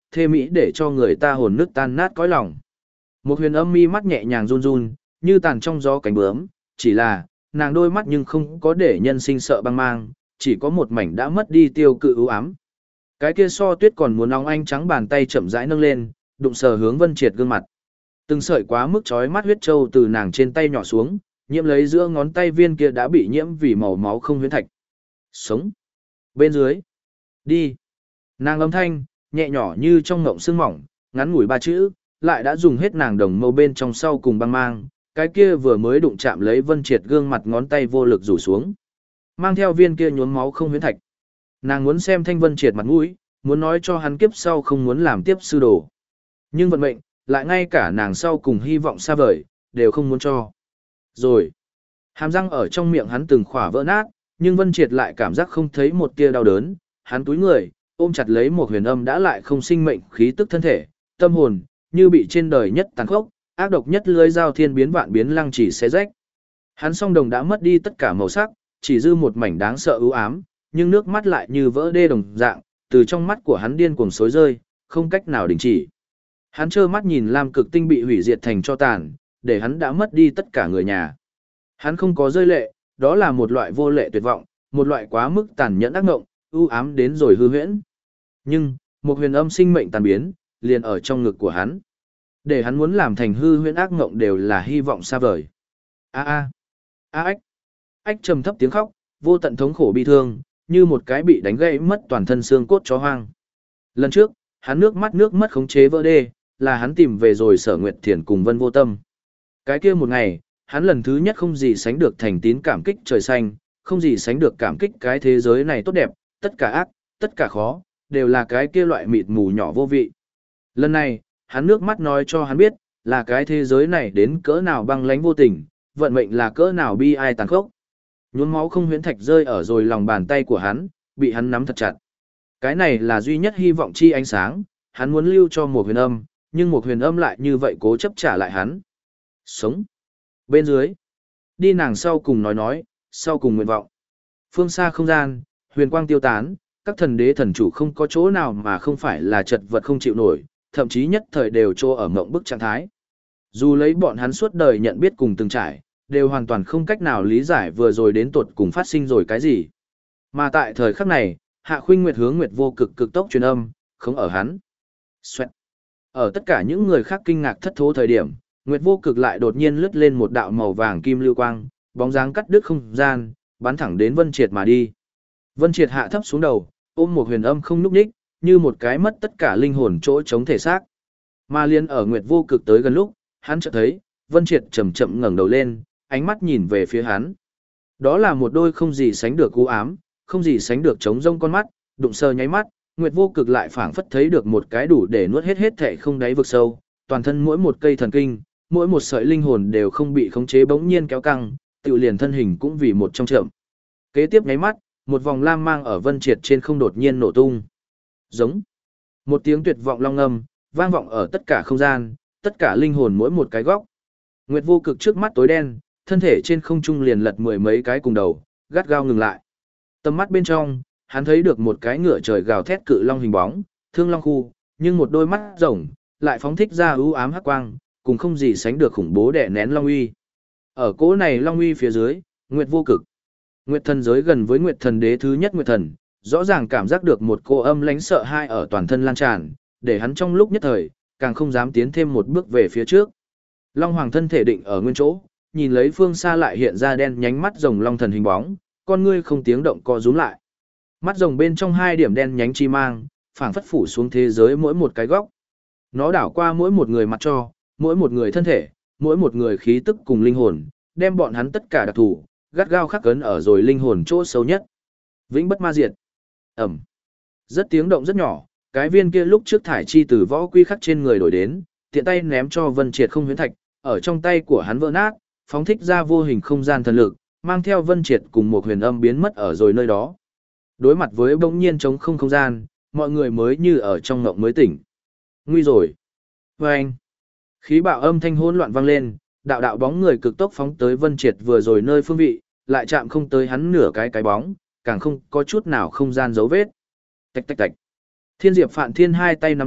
S1: thê mỹ để cho người ta hồn nứt tan nát cõi lòng. Một huyền âm mi mắt nhẹ nhàng run run, như tàn trong gió cánh bướm, chỉ là, nàng đôi mắt nhưng không có để nhân sinh sợ băng mang, chỉ có một mảnh đã mất đi tiêu cự ưu ám. Cái kia so tuyết còn muốn nóng anh trắng bàn tay chậm rãi nâng lên, đụng sờ hướng Vân Triệt gương mặt. Từng sợi quá mức chói mắt huyết châu từ nàng trên tay nhỏ xuống, nhiễm lấy giữa ngón tay viên kia đã bị nhiễm vì màu máu không huyễn thạch. Sống. Bên dưới. Đi. Nàng âm thanh, nhẹ nhỏ như trong ngộng sương mỏng, ngắn ngủi ba chữ, lại đã dùng hết nàng đồng mâu bên trong sau cùng băng mang, cái kia vừa mới đụng chạm lấy Vân Triệt gương mặt ngón tay vô lực rủ xuống. Mang theo viên kia nhuốm máu không huyễn thạch. Nàng muốn xem Thanh Vân Triệt mặt mũi, muốn nói cho hắn kiếp sau không muốn làm tiếp sư đồ. Nhưng vận mệnh, lại ngay cả nàng sau cùng hy vọng xa vời, đều không muốn cho. Rồi, hàm răng ở trong miệng hắn từng khỏa vỡ nát, nhưng Vân Triệt lại cảm giác không thấy một tia đau đớn, hắn túi người, ôm chặt lấy một huyền âm đã lại không sinh mệnh khí tức thân thể, tâm hồn, như bị trên đời nhất tàn khốc, ác độc nhất lưới dao thiên biến vạn biến lăng chỉ xé rách. Hắn song đồng đã mất đi tất cả màu sắc, chỉ dư một mảnh đáng sợ ưu ám, nhưng nước mắt lại như vỡ đê đồng dạng, từ trong mắt của hắn điên cuồng xối rơi, không cách nào đình chỉ. Hắn trơ mắt nhìn Lam Cực Tinh bị hủy diệt thành tro tàn, để hắn đã mất đi tất cả người nhà. Hắn không có rơi lệ, đó là một loại vô lệ tuyệt vọng, một loại quá mức tàn nhẫn ác ngộng, ưu ám đến rồi hư huyễn. Nhưng, một huyền âm sinh mệnh tàn biến, liền ở trong ngực của hắn. Để hắn muốn làm thành hư huyễn ác ngộng đều là hy vọng xa vời. A a, a ách, ách trầm thấp tiếng khóc, vô tận thống khổ bi thương, như một cái bị đánh gãy mất toàn thân xương cốt chó hoang. Lần trước, hắn nước mắt nước mất khống chế vỡ đê, là hắn tìm về rồi Sở Nguyệt Thiền cùng Vân Vô Tâm. Cái kia một ngày, hắn lần thứ nhất không gì sánh được thành tín cảm kích trời xanh, không gì sánh được cảm kích cái thế giới này tốt đẹp, tất cả ác, tất cả khó, đều là cái kia loại mịt mù nhỏ vô vị. Lần này, hắn nước mắt nói cho hắn biết, là cái thế giới này đến cỡ nào băng lãnh vô tình, vận mệnh là cỡ nào bi ai tàn khốc. Nhuốm máu không huyễn thạch rơi ở rồi lòng bàn tay của hắn, bị hắn nắm thật chặt. Cái này là duy nhất hy vọng chi ánh sáng, hắn muốn lưu cho một huyền âm, nhưng một huyền âm lại như vậy cố chấp trả lại hắn. Sống. Bên dưới. Đi nàng sau cùng nói nói, sau cùng nguyện vọng. Phương xa không gian, huyền quang tiêu tán, các thần đế thần chủ không có chỗ nào mà không phải là chật vật không chịu nổi, thậm chí nhất thời đều trô ở mộng bức trạng thái. Dù lấy bọn hắn suốt đời nhận biết cùng từng trải, đều hoàn toàn không cách nào lý giải vừa rồi đến tuột cùng phát sinh rồi cái gì. Mà tại thời khắc này, Hạ Khuynh Nguyệt hướng Nguyệt Vô Cực cực tốc truyền âm, không ở hắn. Xoẹt. Ở tất cả những người khác kinh ngạc thất thố thời điểm, Nguyệt Vô Cực lại đột nhiên lướt lên một đạo màu vàng kim lưu quang, bóng dáng cắt đứt không gian, bắn thẳng đến Vân Triệt mà đi. Vân Triệt hạ thấp xuống đầu, ôm một huyền âm không nhúc nhích, như một cái mất tất cả linh hồn chỗ chống thể xác. Mà liên ở Nguyệt Vô Cực tới gần lúc, hắn chợt thấy, Vân Triệt chậm chậm ngẩng đầu lên, ánh mắt nhìn về phía hắn. Đó là một đôi không gì sánh được u ám, không gì sánh được trống rông con mắt, đụng sờ nháy mắt, Nguyệt Vô Cực lại phảng phất thấy được một cái đủ để nuốt hết hết thảy không đáy vực sâu, toàn thân mỗi một cây thần kinh, mỗi một sợi linh hồn đều không bị khống chế bỗng nhiên kéo căng, tự liền thân hình cũng vì một trong chậm. Kế tiếp nháy mắt, một vòng lam mang ở Vân Triệt trên không đột nhiên nổ tung. Giống. Một tiếng tuyệt vọng long ngâm, vang vọng ở tất cả không gian, tất cả linh hồn mỗi một cái góc. Nguyệt Vô Cực trước mắt tối đen, thân thể trên không trung liền lật mười mấy cái cùng đầu, gắt gao ngừng lại. Tầm mắt bên trong, hắn thấy được một cái ngựa trời gào thét cự long hình bóng, thương long khu, nhưng một đôi mắt rồng, lại phóng thích ra ưu ám hắc quang, cùng không gì sánh được khủng bố đè nén long uy. Ở cỗ này long uy phía dưới, Nguyệt Vô Cực. Nguyệt thần giới gần với Nguyệt thần đế thứ nhất Nguyệt thần, rõ ràng cảm giác được một cô âm lãnh sợ hai ở toàn thân lan tràn, để hắn trong lúc nhất thời, càng không dám tiến thêm một bước về phía trước. Long Hoàng thân thể định ở nguyên chỗ, nhìn lấy phương xa lại hiện ra đen nhánh mắt rồng long thần hình bóng, con ngươi không tiếng động co rúm lại. Mắt rồng bên trong hai điểm đen nhánh chi mang, phảng phất phủ xuống thế giới mỗi một cái góc. Nó đảo qua mỗi một người mặt cho, mỗi một người thân thể, mỗi một người khí tức cùng linh hồn, đem bọn hắn tất cả đặc thủ, gắt gao khắc cấn ở rồi linh hồn chỗ sâu nhất. Vĩnh bất ma diệt. Ẩm. Rất tiếng động rất nhỏ, cái viên kia lúc trước thải chi từ võ quy khắc trên người đổi đến, tiện tay ném cho Vân Triệt không huyễn thạch, ở trong tay của hắn vỡ nát, phóng thích ra vô hình không gian thần lực, mang theo Vân Triệt cùng một huyền âm biến mất ở rồi nơi đó. Đối mặt với bỗng nhiên trống không không gian, mọi người mới như ở trong ngộng mới tỉnh. Nguy rồi. Và anh. Khí bạo âm thanh hỗn loạn vang lên, đạo đạo bóng người cực tốc phóng tới Vân Triệt vừa rồi nơi phương vị, lại chạm không tới hắn nửa cái cái bóng, càng không có chút nào không gian dấu vết. Tạch tạch tạch. Thiên Diệp Phạn Thiên hai tay nắm chặt,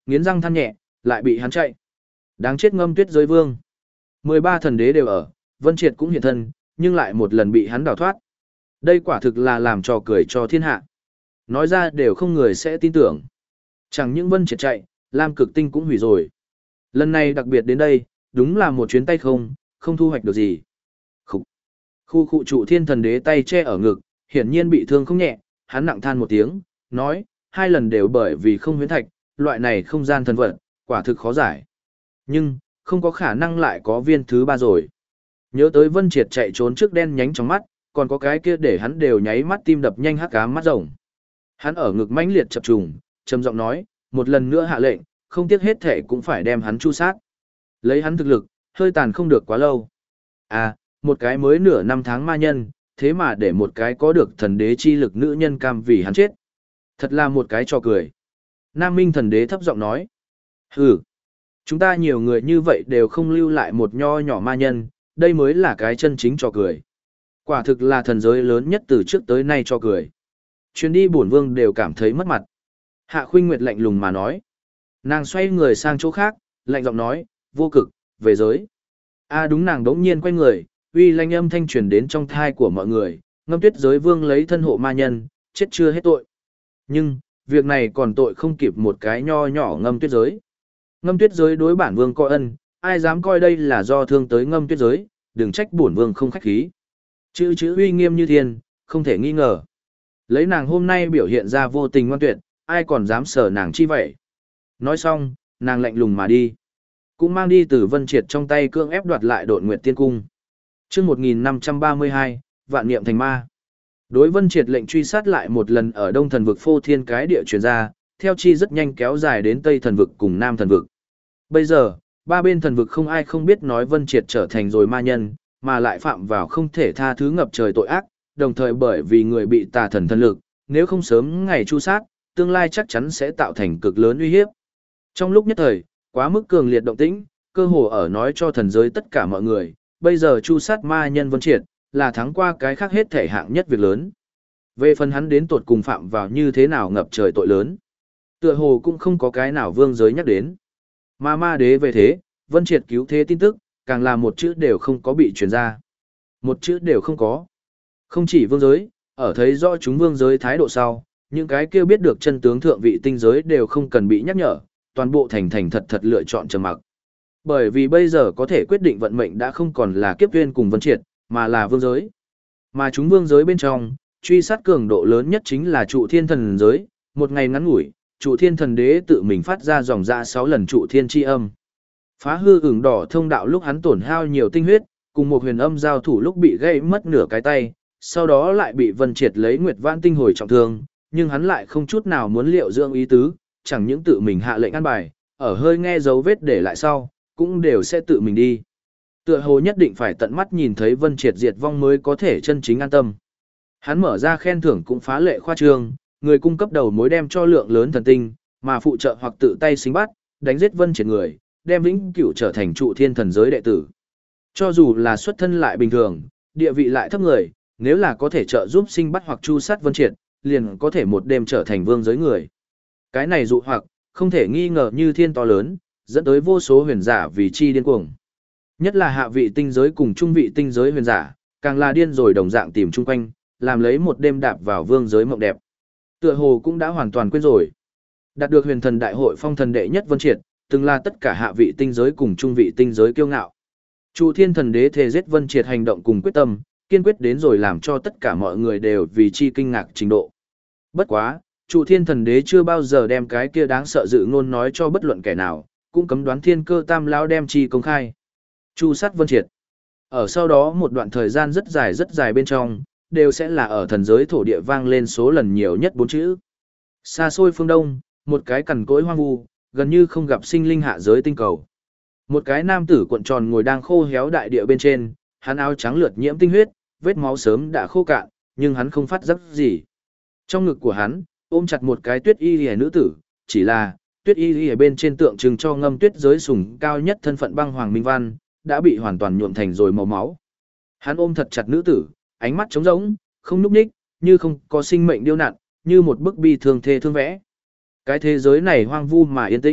S1: Nghiến răng than nhẹ, lại bị hắn chạy. Đáng chết Ngâm Tuyết Giới Vương. mười ba thần đế đều ở, Vân Triệt cũng hiện thân, nhưng lại một lần bị hắn đào thoát. Đây quả thực là làm trò cười cho thiên hạ. Nói ra đều không người sẽ tin tưởng. Chẳng những Vân Triệt chạy, Lam Cực Tinh cũng hủy rồi. Lần này đặc biệt đến đây, đúng là một chuyến tay không, không thu hoạch được gì. Khủ. Khu khu trụ thiên thần đế tay che ở ngực, hiển nhiên bị thương không nhẹ, hắn nặng than một tiếng, nói, hai lần đều bởi vì không huyễn thạch, loại này không gian thần vật, quả thực khó giải. Nhưng, không có khả năng lại có viên thứ ba rồi. Nhớ tới Vân Triệt chạy trốn trước đen nhánh trong mắt, còn có cái kia để hắn đều nháy mắt tim đập nhanh hắc ám mắt rồng. Hắn ở ngực mãnh liệt chập trùng, trầm giọng nói, một lần nữa hạ lệnh, không tiếc hết thể cũng phải đem hắn chu sát. Lấy hắn thực lực, hơi tàn không được quá lâu. À, một cái mới nửa năm tháng ma nhân, thế mà để một cái có được thần đế chi lực nữ nhân cam vì hắn chết. Thật là một cái trò cười. Nam Minh thần đế thấp giọng nói. Hừ, chúng ta nhiều người như vậy đều không lưu lại một nho nhỏ ma nhân, đây mới là cái chân chính trò cười. Quả thực là thần giới lớn nhất từ trước tới nay trò cười. Chuyến đi bổn vương đều cảm thấy mất mặt. Hạ Khuynh Nguyệt lạnh lùng mà nói. Nàng xoay người sang chỗ khác, lạnh giọng nói, vô cực, về giới. A à đúng, nàng đống nhiên quay người, uy lanh âm thanh truyền đến trong thai của mọi người, Ngâm Tuyết Giới Vương lấy thân hộ ma nhân, chết chưa hết tội. Nhưng, việc này còn tội không kịp một cái nho nhỏ Ngâm Tuyết Giới. Ngâm Tuyết Giới đối bản vương coi ân, ai dám coi đây là do thương tới Ngâm Tuyết Giới, đừng trách bổn vương không khách khí. Chữ chữ uy nghiêm như thiên, không thể nghi ngờ. Lấy nàng hôm nay biểu hiện ra vô tình ngoan tuyệt, ai còn dám sở nàng chi vậy. Nói xong, nàng lạnh lùng mà đi. Cũng mang đi từ Vân Triệt trong tay cưỡng ép đoạt lại Độn Nguyệt Tiên Cung. Chương một nghìn năm trăm ba mươi hai, Vạn Niệm Thành Ma. Đối Vân Triệt lệnh truy sát lại một lần ở Đông Thần vực phô thiên cái địa truyền ra, theo chi rất nhanh kéo dài đến Tây Thần vực cùng Nam Thần vực. Bây giờ, ba bên thần vực không ai không biết nói Vân Triệt trở thành rồi ma nhân, mà lại phạm vào không thể tha thứ ngập trời tội ác, đồng thời bởi vì người bị tà thần thân lực, nếu không sớm ngày chu sát, tương lai chắc chắn sẽ tạo thành cực lớn uy hiếp. Trong lúc nhất thời, quá mức cường liệt động tĩnh, cơ hồ ở nói cho thần giới tất cả mọi người, bây giờ chu sát ma nhân Vân Triệt, là thắng qua cái khác hết thể hạng nhất việc lớn. Về phần hắn đến tột cùng phạm vào như thế nào ngập trời tội lớn, tựa hồ cũng không có cái nào vương giới nhắc đến. Mà ma đế về thế, Vân Triệt cứu thế tin tức, càng là một chữ đều không có bị truyền ra. Một chữ đều không có. Không chỉ vương giới, ở thấy rõ chúng vương giới thái độ sau, những cái kia biết được chân tướng thượng vị tinh giới đều không cần bị nhắc nhở, toàn bộ thành thành thật thật lựa chọn trầm mặc. Bởi vì bây giờ có thể quyết định vận mệnh đã không còn là kiếp duyên cùng Vân Triệt, mà là vương giới. Mà chúng vương giới bên trong, truy sát cường độ lớn nhất chính là trụ thiên thần giới, một ngày ngắn ngủi, trụ thiên thần đế tự mình phát ra dòng ra sáu lần trụ thiên chi âm. Phá hư ửng đỏ thông đạo lúc hắn tổn hao nhiều tinh huyết, cùng một huyền âm giao thủ lúc bị gây mất nửa cái tay, sau đó lại bị Vân Triệt lấy Nguyệt Vãn tinh hồi trọng thương, nhưng hắn lại không chút nào muốn liệu dưỡng ý tứ, chẳng những tự mình hạ lệnh ăn bài, ở hơi nghe dấu vết để lại sau, cũng đều sẽ tự mình đi. Tựa hồ nhất định phải tận mắt nhìn thấy Vân Triệt diệt vong mới có thể chân chính an tâm. Hắn mở ra khen thưởng cũng phá lệ khoa trương, người cung cấp đầu mối đem cho lượng lớn thần tinh, mà phụ trợ hoặc tự tay xính bắt, đánh giết Vân Triệt người, đem vĩnh cửu trở thành trụ thiên thần giới đệ tử. Cho dù là xuất thân lại bình thường, địa vị lại thấp người, nếu là có thể trợ giúp sinh bắt hoặc chu sát Vân Triệt, liền có thể một đêm trở thành vương giới người. Cái này dụ hoặc, không thể nghi ngờ như thiên to lớn, dẫn tới vô số huyền giả vì chi điên cuồng. Nhất là hạ vị tinh giới cùng trung vị tinh giới huyền giả, càng là điên rồi đồng dạng tìm chung quanh, làm lấy một đêm đạp vào vương giới mộng đẹp. Tựa hồ cũng đã hoàn toàn quên rồi. Đạt được huyền thần đại hội phong thần đệ nhất Vân Triệt, từng là tất cả hạ vị tinh giới cùng trung vị tinh giới kiêu ngạo. Trụ thiên thần đế thề giết Vân Triệt hành động cùng quyết tâm, kiên quyết đến rồi làm cho tất cả mọi người đều vì chi kinh ngạc trình độ. Bất quá, trụ thiên thần đế chưa bao giờ đem cái kia đáng sợ dự ngôn nói cho bất luận kẻ nào, cũng cấm đoán thiên cơ tam lão đem chi công khai. Chu sát Vân Triệt. Ở sau đó một đoạn thời gian rất dài rất dài bên trong, đều sẽ là ở thần giới thổ địa vang lên số lần nhiều nhất bốn chữ. Xa xôi phương Đông, một cái cằn cỗi hoang vu, gần như không gặp sinh linh hạ giới tinh cầu. Một cái nam tử cuộn tròn ngồi đang khô héo đại địa bên trên, hắn áo trắng lượt nhiễm tinh huyết, vết máu sớm đã khô cạn, nhưng hắn không phát giác gì. Trong ngực của hắn, ôm chặt một cái tuyết y liễu nữ tử, chỉ là tuyết y liễu bên trên tượng trưng cho Ngâm Tuyết giới sủng cao nhất thân phận băng hoàng minh văn, đã bị hoàn toàn nhuộm thành rồi màu máu. Hắn ôm thật chặt nữ tử, ánh mắt trống rỗng, không nhúc nhích, như không có sinh mệnh điêu nặn, như một bức bi thương thê thương vẽ. Cái thế giới này hoang vu mà yên tĩnh,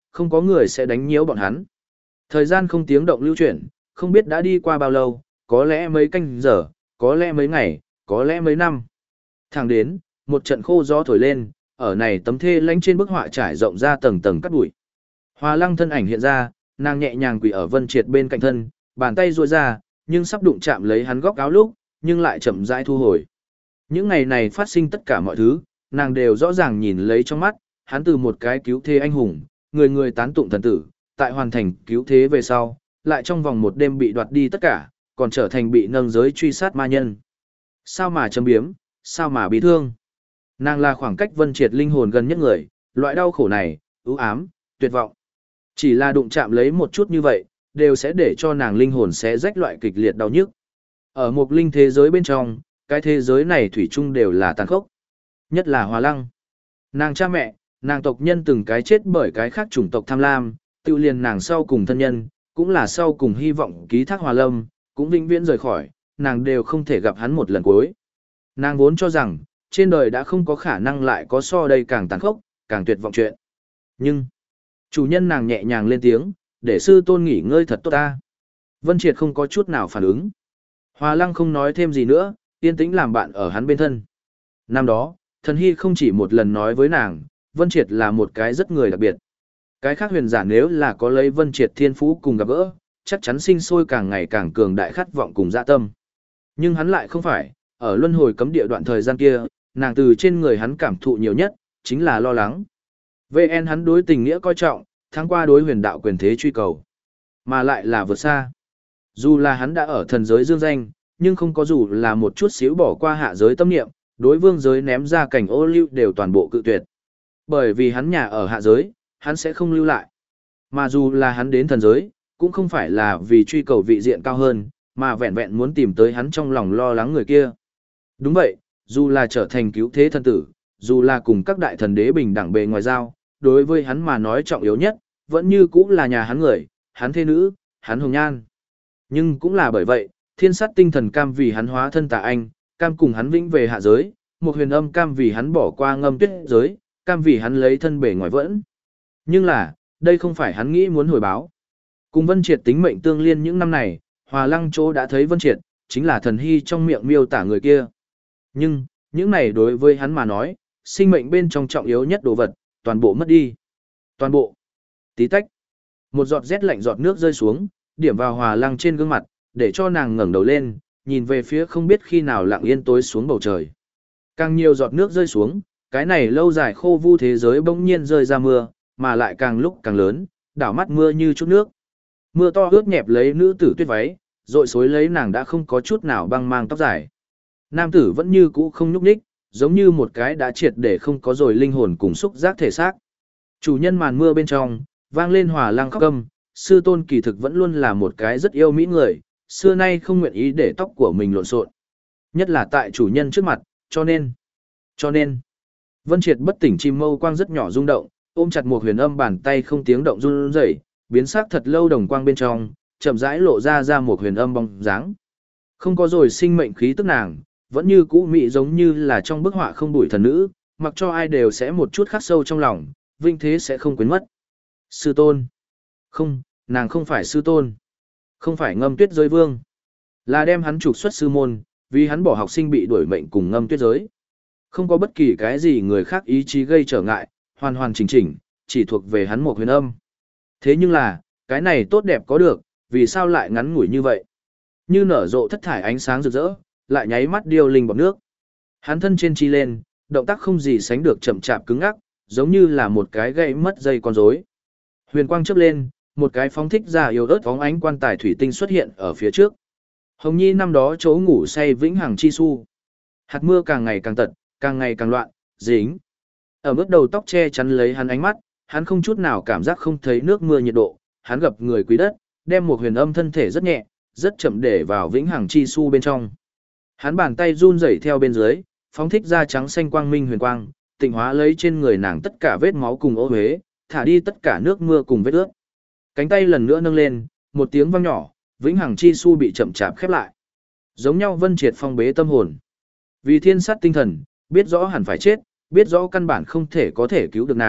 S1: không có người sẽ đánh nhiễu bọn hắn. Thời gian không tiếng động lưu chuyển, không biết đã đi qua bao lâu, có lẽ mấy canh giờ, có lẽ mấy ngày, có lẽ mấy năm. Thẳng đến, một trận khô gió thổi lên, ở này tấm thê lánh trên bức họa trải rộng ra tầng tầng cát bụi. Hoa Lăng thân ảnh hiện ra, nàng nhẹ nhàng quỳ ở Vân Triệt bên cạnh thân, bàn tay duỗi ra, nhưng sắp đụng chạm lấy hắn góc áo lúc, nhưng lại chậm rãi thu hồi. Những ngày này phát sinh tất cả mọi thứ, nàng đều rõ ràng nhìn lấy trong mắt, hắn từ một cái cứu thế anh hùng, người người tán tụng thần tử, tại hoàn thành cứu thế về sau, lại trong vòng một đêm bị đoạt đi tất cả, còn trở thành bị nâng giới truy sát ma nhân. Sao mà châm biếm, sao mà bị thương. Nàng là khoảng cách Vân Triệt linh hồn gần nhất người, loại đau khổ này, ưu ám, tuyệt vọng. Chỉ là đụng chạm lấy một chút như vậy, đều sẽ để cho nàng linh hồn sẽ rách loại kịch liệt đau nhức. Ở một linh thế giới bên trong, cái thế giới này thủy chung đều là tàn khốc. Nhất là Hoa Lăng. Nàng cha mẹ, nàng tộc nhân từng cái chết bởi cái khác chủng tộc tham lam, tự liền nàng sau cùng thân nhân, cũng là sau cùng hy vọng ký thác Hoa Lâm, cũng vĩnh viễn rời khỏi, nàng đều không thể gặp hắn một lần cuối. Nàng vốn cho rằng, trên đời đã không có khả năng lại có so đây càng tàn khốc, càng tuyệt vọng chuyện. Nhưng, chủ nhân nàng nhẹ nhàng lên tiếng, để sư tôn nghỉ ngơi thật tốt ta. Vân Triệt không có chút nào phản ứng. Hoa Lăng không nói thêm gì nữa, yên tĩnh làm bạn ở hắn bên thân. Năm đó, Thần Hy không chỉ một lần nói với nàng, Vân Triệt là một cái rất người đặc biệt. Cái khác huyền giả nếu là có lấy Vân Triệt thiên phú cùng gặp gỡ, chắc chắn sinh sôi càng ngày càng cường đại khát vọng cùng dạ tâm. Nhưng hắn lại không phải, ở luân hồi cấm địa đoạn thời gian kia, nàng từ trên người hắn cảm thụ nhiều nhất, chính là lo lắng. vê en hắn đối tình nghĩa coi trọng, tháng qua đối huyền đạo quyền thế truy cầu, mà lại là vượt xa. Dù là hắn đã ở thần giới dương danh, nhưng không có dù là một chút xíu bỏ qua hạ giới tâm niệm, đối vương giới ném ra cảnh ô lưu đều toàn bộ cự tuyệt. Bởi vì hắn nhà ở hạ giới, hắn sẽ không lưu lại. Mà dù là hắn đến thần giới, cũng không phải là vì truy cầu vị diện cao hơn, mà vẹn vẹn muốn tìm tới hắn trong lòng lo lắng người kia. Đúng vậy, dù là trở thành cứu thế thần tử, dù là cùng các đại thần đế bình đẳng bề ngoài giao, đối với hắn mà nói trọng yếu nhất, vẫn như cũng là nhà hắn người, hắn thế nữ, hắn hồng nhan. Nhưng cũng là bởi vậy, thiên sát tinh thần cam vì hắn hóa thân tà anh, cam cùng hắn vĩnh về hạ giới, một huyền âm cam vì hắn bỏ qua ngâm tuyết giới, cam vì hắn lấy thân bề ngoài vẫn. Nhưng là, đây không phải hắn nghĩ muốn hồi báo. Cùng Vân Triệt tính mệnh tương liên những năm này, Hoa Lăng chỗ đã thấy Vân Triệt, chính là thần hy trong miệng miêu tả người kia. Nhưng, những này đối với hắn mà nói, sinh mệnh bên trong trọng yếu nhất đồ vật, toàn bộ mất đi. Toàn bộ. Tí tách. Một giọt rét lạnh giọt nước rơi xuống, điểm vào Hoa Lăng trên gương mặt, để cho nàng ngẩng đầu lên, nhìn về phía không biết khi nào lặng yên tối xuống bầu trời. Càng nhiều giọt nước rơi xuống, cái này lâu dài khô vu thế giới bỗng nhiên rơi ra mưa, mà lại càng lúc càng lớn, đảo mắt mưa như chút nước. Mưa to ướt nhẹp lấy nữ tử tuyết váy, rội xối lấy nàng đã không có chút nào băng mang tóc dài. Nam tử vẫn như cũ không nhúc nhích, giống như một cái đã triệt để không có rồi linh hồn cùng xúc giác thể xác. Chủ nhân màn mưa bên trong, vang lên Hoa Lăng khóc câm, sư tôn kỳ thực vẫn luôn là một cái rất yêu mỹ người, xưa nay không nguyện ý để tóc của mình lộn xộn. Nhất là tại chủ nhân trước mặt, cho nên, cho nên, Vân Triệt bất tỉnh chim mâu quang rất nhỏ rung động, ôm chặt một huyền âm bàn tay không tiếng động run rẩy, biến sắc thật lâu đồng quang bên trong, chậm rãi lộ ra ra một huyền âm bóng dáng. Không có rồi sinh mệnh khí tức nàng, vẫn như cũ mị giống như là trong bức họa không đuổi thần nữ, mặc cho ai đều sẽ một chút khắc sâu trong lòng, vinh thế sẽ không quên mất. Sư tôn. Không, nàng không phải sư tôn. Không phải Ngâm Tuyết giới vương. Là đem hắn trục xuất sư môn, vì hắn bỏ học sinh bị đuổi mệnh cùng Ngâm Tuyết giới. Không có bất kỳ cái gì người khác ý chí gây trở ngại, hoàn hoàn chỉnh chỉnh, chỉ thuộc về hắn một huyền âm. Thế nhưng là, cái này tốt đẹp có được, vì sao lại ngắn ngủi như vậy? Như nở rộ thất thải ánh sáng rực rỡ, lại nháy mắt điêu linh bọt nước. Hắn thân trên chi lên, động tác không gì sánh được chậm chạp cứng ngắc, giống như là một cái gãy mất dây con rối. Huyền quang chớp lên, một cái phóng thích ra yếu ớt phóng ánh quan tài thủy tinh xuất hiện ở phía trước. Hồng Nhi năm đó chỗ ngủ say vĩnh hằng chi su. Hạt mưa càng ngày càng tật, càng ngày càng loạn, dính. Ở bước đầu tóc che chắn lấy hắn ánh mắt, hắn không chút nào cảm giác không thấy nước mưa nhiệt độ, hắn gập người quý đất, đem một huyền âm thân thể rất nhẹ, rất chậm để vào vĩnh hằng chi su bên trong. Hắn bàn tay run rẩy theo bên dưới, phóng thích ra trắng xanh quang minh huyền quang, tịnh hóa lấy trên người nàng tất cả vết máu cùng ô uế, thả đi tất cả nước mưa cùng vết ướt. Cánh tay lần nữa nâng lên, một tiếng vang nhỏ, vĩnh hằng chi su bị chậm chạp khép lại. Giống nhau Vân Triệt phong bế tâm hồn. Vì thiên sát tinh thần, biết rõ hẳn phải chết, biết rõ căn bản không thể có thể cứu được nàng,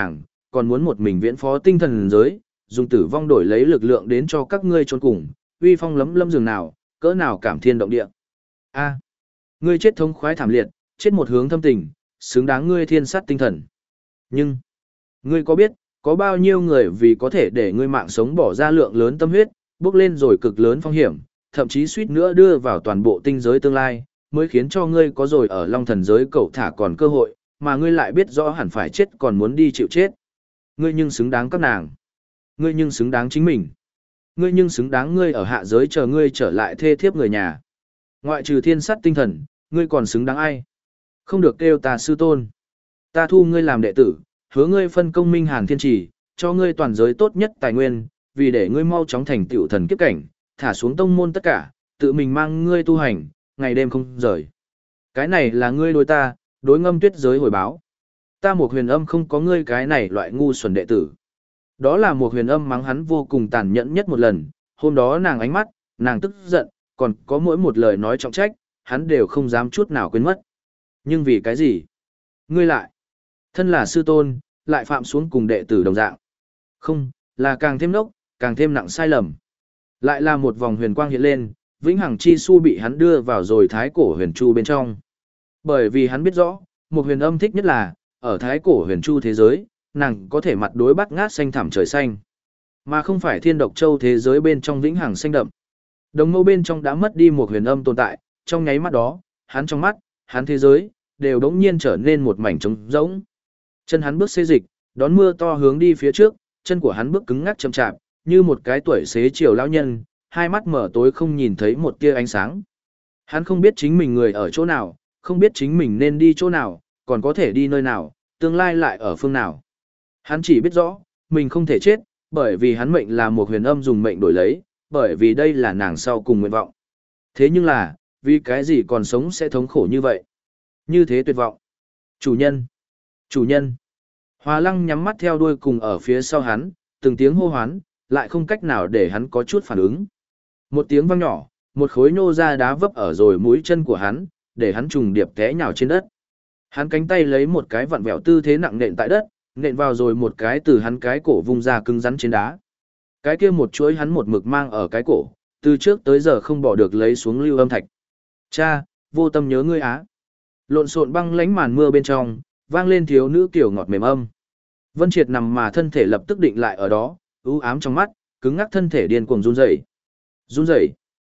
S1: còn muốn một mình viễn phó tinh thần giới, dùng tử vong đổi lấy lực lượng đến cho các ngươi trốn cùng, uy phong lấm lâm giường nào, cỡ nào cảm thiên động địa. A, ngươi chết thống khoái thảm liệt, chết một hướng thâm tình, xứng đáng ngươi thiên sát tinh thần. Nhưng, ngươi có biết, có bao nhiêu người vì có thể để ngươi mạng sống bỏ ra lượng lớn tâm huyết, bước lên rồi cực lớn phong hiểm, thậm chí suýt nữa đưa vào toàn bộ tinh giới tương lai, mới khiến cho ngươi có rồi ở Long Thần giới cậu thả còn cơ hội, mà ngươi lại biết rõ hẳn phải chết còn muốn đi chịu chết. Ngươi nhưng xứng đáng các nàng. Ngươi nhưng xứng đáng chính mình. Ngươi nhưng xứng đáng ngươi ở hạ giới chờ ngươi trở lại thê thiếp người nhà. Ngoại trừ thiên sát tinh thần, ngươi còn xứng đáng ai? Không được kêu ta sư tôn. Ta thu ngươi làm đệ tử, hứa ngươi phân công minh hàn thiên trì, cho ngươi toàn giới tốt nhất tài nguyên, vì để ngươi mau chóng thành tựu thần kiếp cảnh, thả xuống tông môn tất cả, tự mình mang ngươi tu hành, ngày đêm không rời. Cái này là ngươi đối ta, đối Ngâm Tuyết giới hồi báo. Ta một huyền âm không có ngươi cái này loại ngu xuẩn đệ tử. Đó là một huyền âm mắng hắn vô cùng tàn nhẫn nhất một lần, hôm đó nàng ánh mắt, nàng tức giận, còn có mỗi một lời nói trọng trách, hắn đều không dám chút nào quên mất. Nhưng vì cái gì? Ngươi lại, thân là sư tôn, lại phạm xuống cùng đệ tử đồng dạng. Không, là càng thêm nốc, càng thêm nặng sai lầm. Lại là một vòng huyền quang hiện lên, vĩnh hằng chi su bị hắn đưa vào rồi thái cổ huyền chu bên trong. Bởi vì hắn biết rõ, một huyền âm thích nhất là, ở thái cổ huyền chu thế giới, nàng có thể mặt đối bắt ngát xanh thẳm trời xanh. Mà không phải thiên độc châu thế giới bên trong vĩnh hằng xanh đậm. Đồng mâu bên trong đã mất đi một huyền âm tồn tại, trong nháy mắt đó, hắn trong mắt, hắn thế giới, đều đống nhiên trở nên một mảnh trống rỗng. Chân hắn bước xê dịch, đón mưa to hướng đi phía trước, chân của hắn bước cứng ngắc chậm chạp, như một cái tuổi xế chiều lão nhân, hai mắt mở tối không nhìn thấy một tia ánh sáng. Hắn không biết chính mình người ở chỗ nào, không biết chính mình nên đi chỗ nào, còn có thể đi nơi nào, tương lai lại ở phương nào. Hắn chỉ biết rõ, mình không thể chết, bởi vì hắn mệnh là một huyền âm dùng mệnh đổi lấy, bởi vì đây là nàng sau cùng nguyện vọng. Thế nhưng là, vì cái gì còn sống sẽ thống khổ như vậy? Như thế tuyệt vọng. Chủ nhân! Chủ nhân! Hòa Lăng nhắm mắt theo đuôi cùng ở phía sau hắn, từng tiếng hô hoán, lại không cách nào để hắn có chút phản ứng. Một tiếng vang nhỏ, một khối nhô ra đá vấp ở rồi mũi chân của hắn, để hắn trùng điệp té nhào trên đất. Hắn cánh tay lấy một cái vặn vẹo tư thế nặng nện tại đất, nện vào rồi một cái từ hắn cái cổ vung ra cứng rắn trên đá. Cái kia một chuỗi hắn một mực mang ở cái cổ, từ trước tới giờ không bỏ được lấy xuống lưu âm thạch. Cha, vô tâm nhớ ngươi á. Lộn xộn băng lánh màn mưa bên trong, vang lên thiếu nữ kiểu ngọt mềm âm. Vân Triệt nằm mà thân thể lập tức định lại ở đó, u ám trong mắt, cứng ngắc thân thể điên cuồng run rẩy. Run rẩy.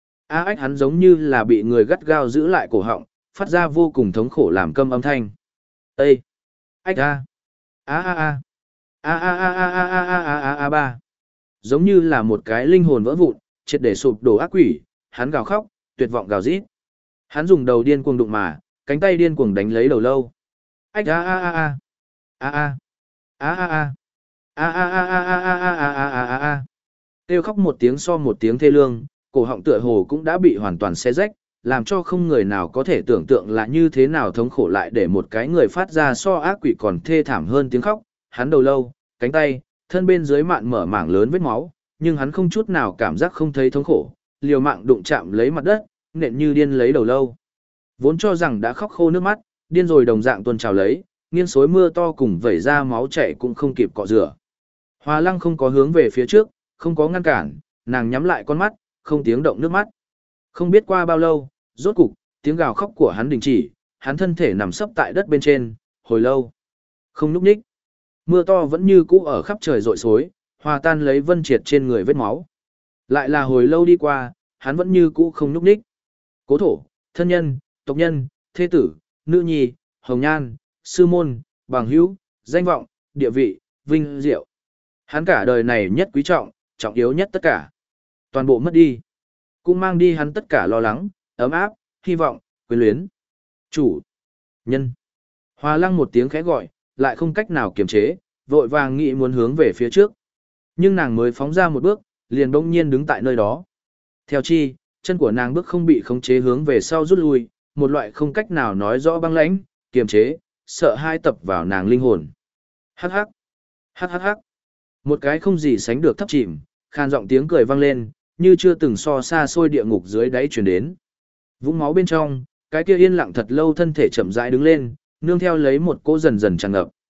S1: A ách hắn giống như là bị người gắt gao giữ lại cổ họng, phát ra vô cùng thống khổ làm câm âm thanh. Ê! Ách a! A a a! A a a a a a a a a a ba! Giống như là một cái linh hồn vỡ vụn, triệt để sụp đổ ác quỷ, hắn gào khóc, tuyệt vọng gào rít. Hắn dùng đầu điên cuồng đụng mà, cánh tay điên cuồng đánh lấy đầu lâu. Ách a a a a! A a! A a a! A a a a a a a a a a a! Kêu khóc một tiếng so một tiếng thê lương, cổ họng tựa hồ cũng đã bị hoàn toàn xé rách, làm cho không người nào có thể tưởng tượng là như thế nào thống khổ lại để một cái người phát ra so ác quỷ còn thê thảm hơn tiếng khóc, hắn đầu lâu, cánh tay, thân bên dưới mạn mở mảng lớn vết máu, nhưng hắn không chút nào cảm giác không thấy thống khổ, liều mạng đụng chạm lấy mặt đất, nện như điên lấy đầu lâu. Vốn cho rằng đã khóc khô nước mắt, điên rồi đồng dạng tuôn trào lấy, nghiêng xối mưa to cùng vẩy ra máu chảy cũng không kịp cọ rửa. Hoa Lăng không có hướng về phía trước, không có ngăn cản, nàng nhắm lại con mắt, không tiếng động nước mắt. Không biết qua bao lâu, rốt cục, tiếng gào khóc của hắn đình chỉ, hắn thân thể nằm sấp tại đất bên trên, hồi lâu. Không núp ních. Mưa to vẫn như cũ ở khắp trời rội xối, hòa tan lấy Vân Triệt trên người vết máu. Lại là hồi lâu đi qua, hắn vẫn như cũ không núp ních. Cố thổ, thân nhân, tộc nhân, thế tử, nữ nhi, hồng nhan, sư môn, bằng hữu, danh vọng, địa vị, vinh diệu. Hắn cả đời này nhất quý trọng, trọng yếu nhất tất cả. Toàn bộ mất đi. Cũng mang đi hắn tất cả lo lắng, ấm áp, hy vọng, quyến luyến. Chủ. Nhân. Hoa Lăng một tiếng khẽ gọi, lại không cách nào kiềm chế, vội vàng nghĩ muốn hướng về phía trước. Nhưng nàng mới phóng ra một bước, liền bỗng nhiên đứng tại nơi đó. Theo chi, chân của nàng bước không bị khống chế hướng về sau rút lui, một loại không cách nào nói rõ băng lãnh, kiềm chế, sợ hai tập vào nàng linh hồn. Hắc hắc. Hắc hắc hắc. Một cái không gì sánh được thấp chìm, khan giọng tiếng cười vang lên, như chưa từng so xa xôi địa ngục dưới đáy truyền đến. Vũng máu bên trong, cái kia yên lặng thật lâu thân thể chậm rãi đứng lên, nương theo lấy một cỗ dần dần tràn ngập.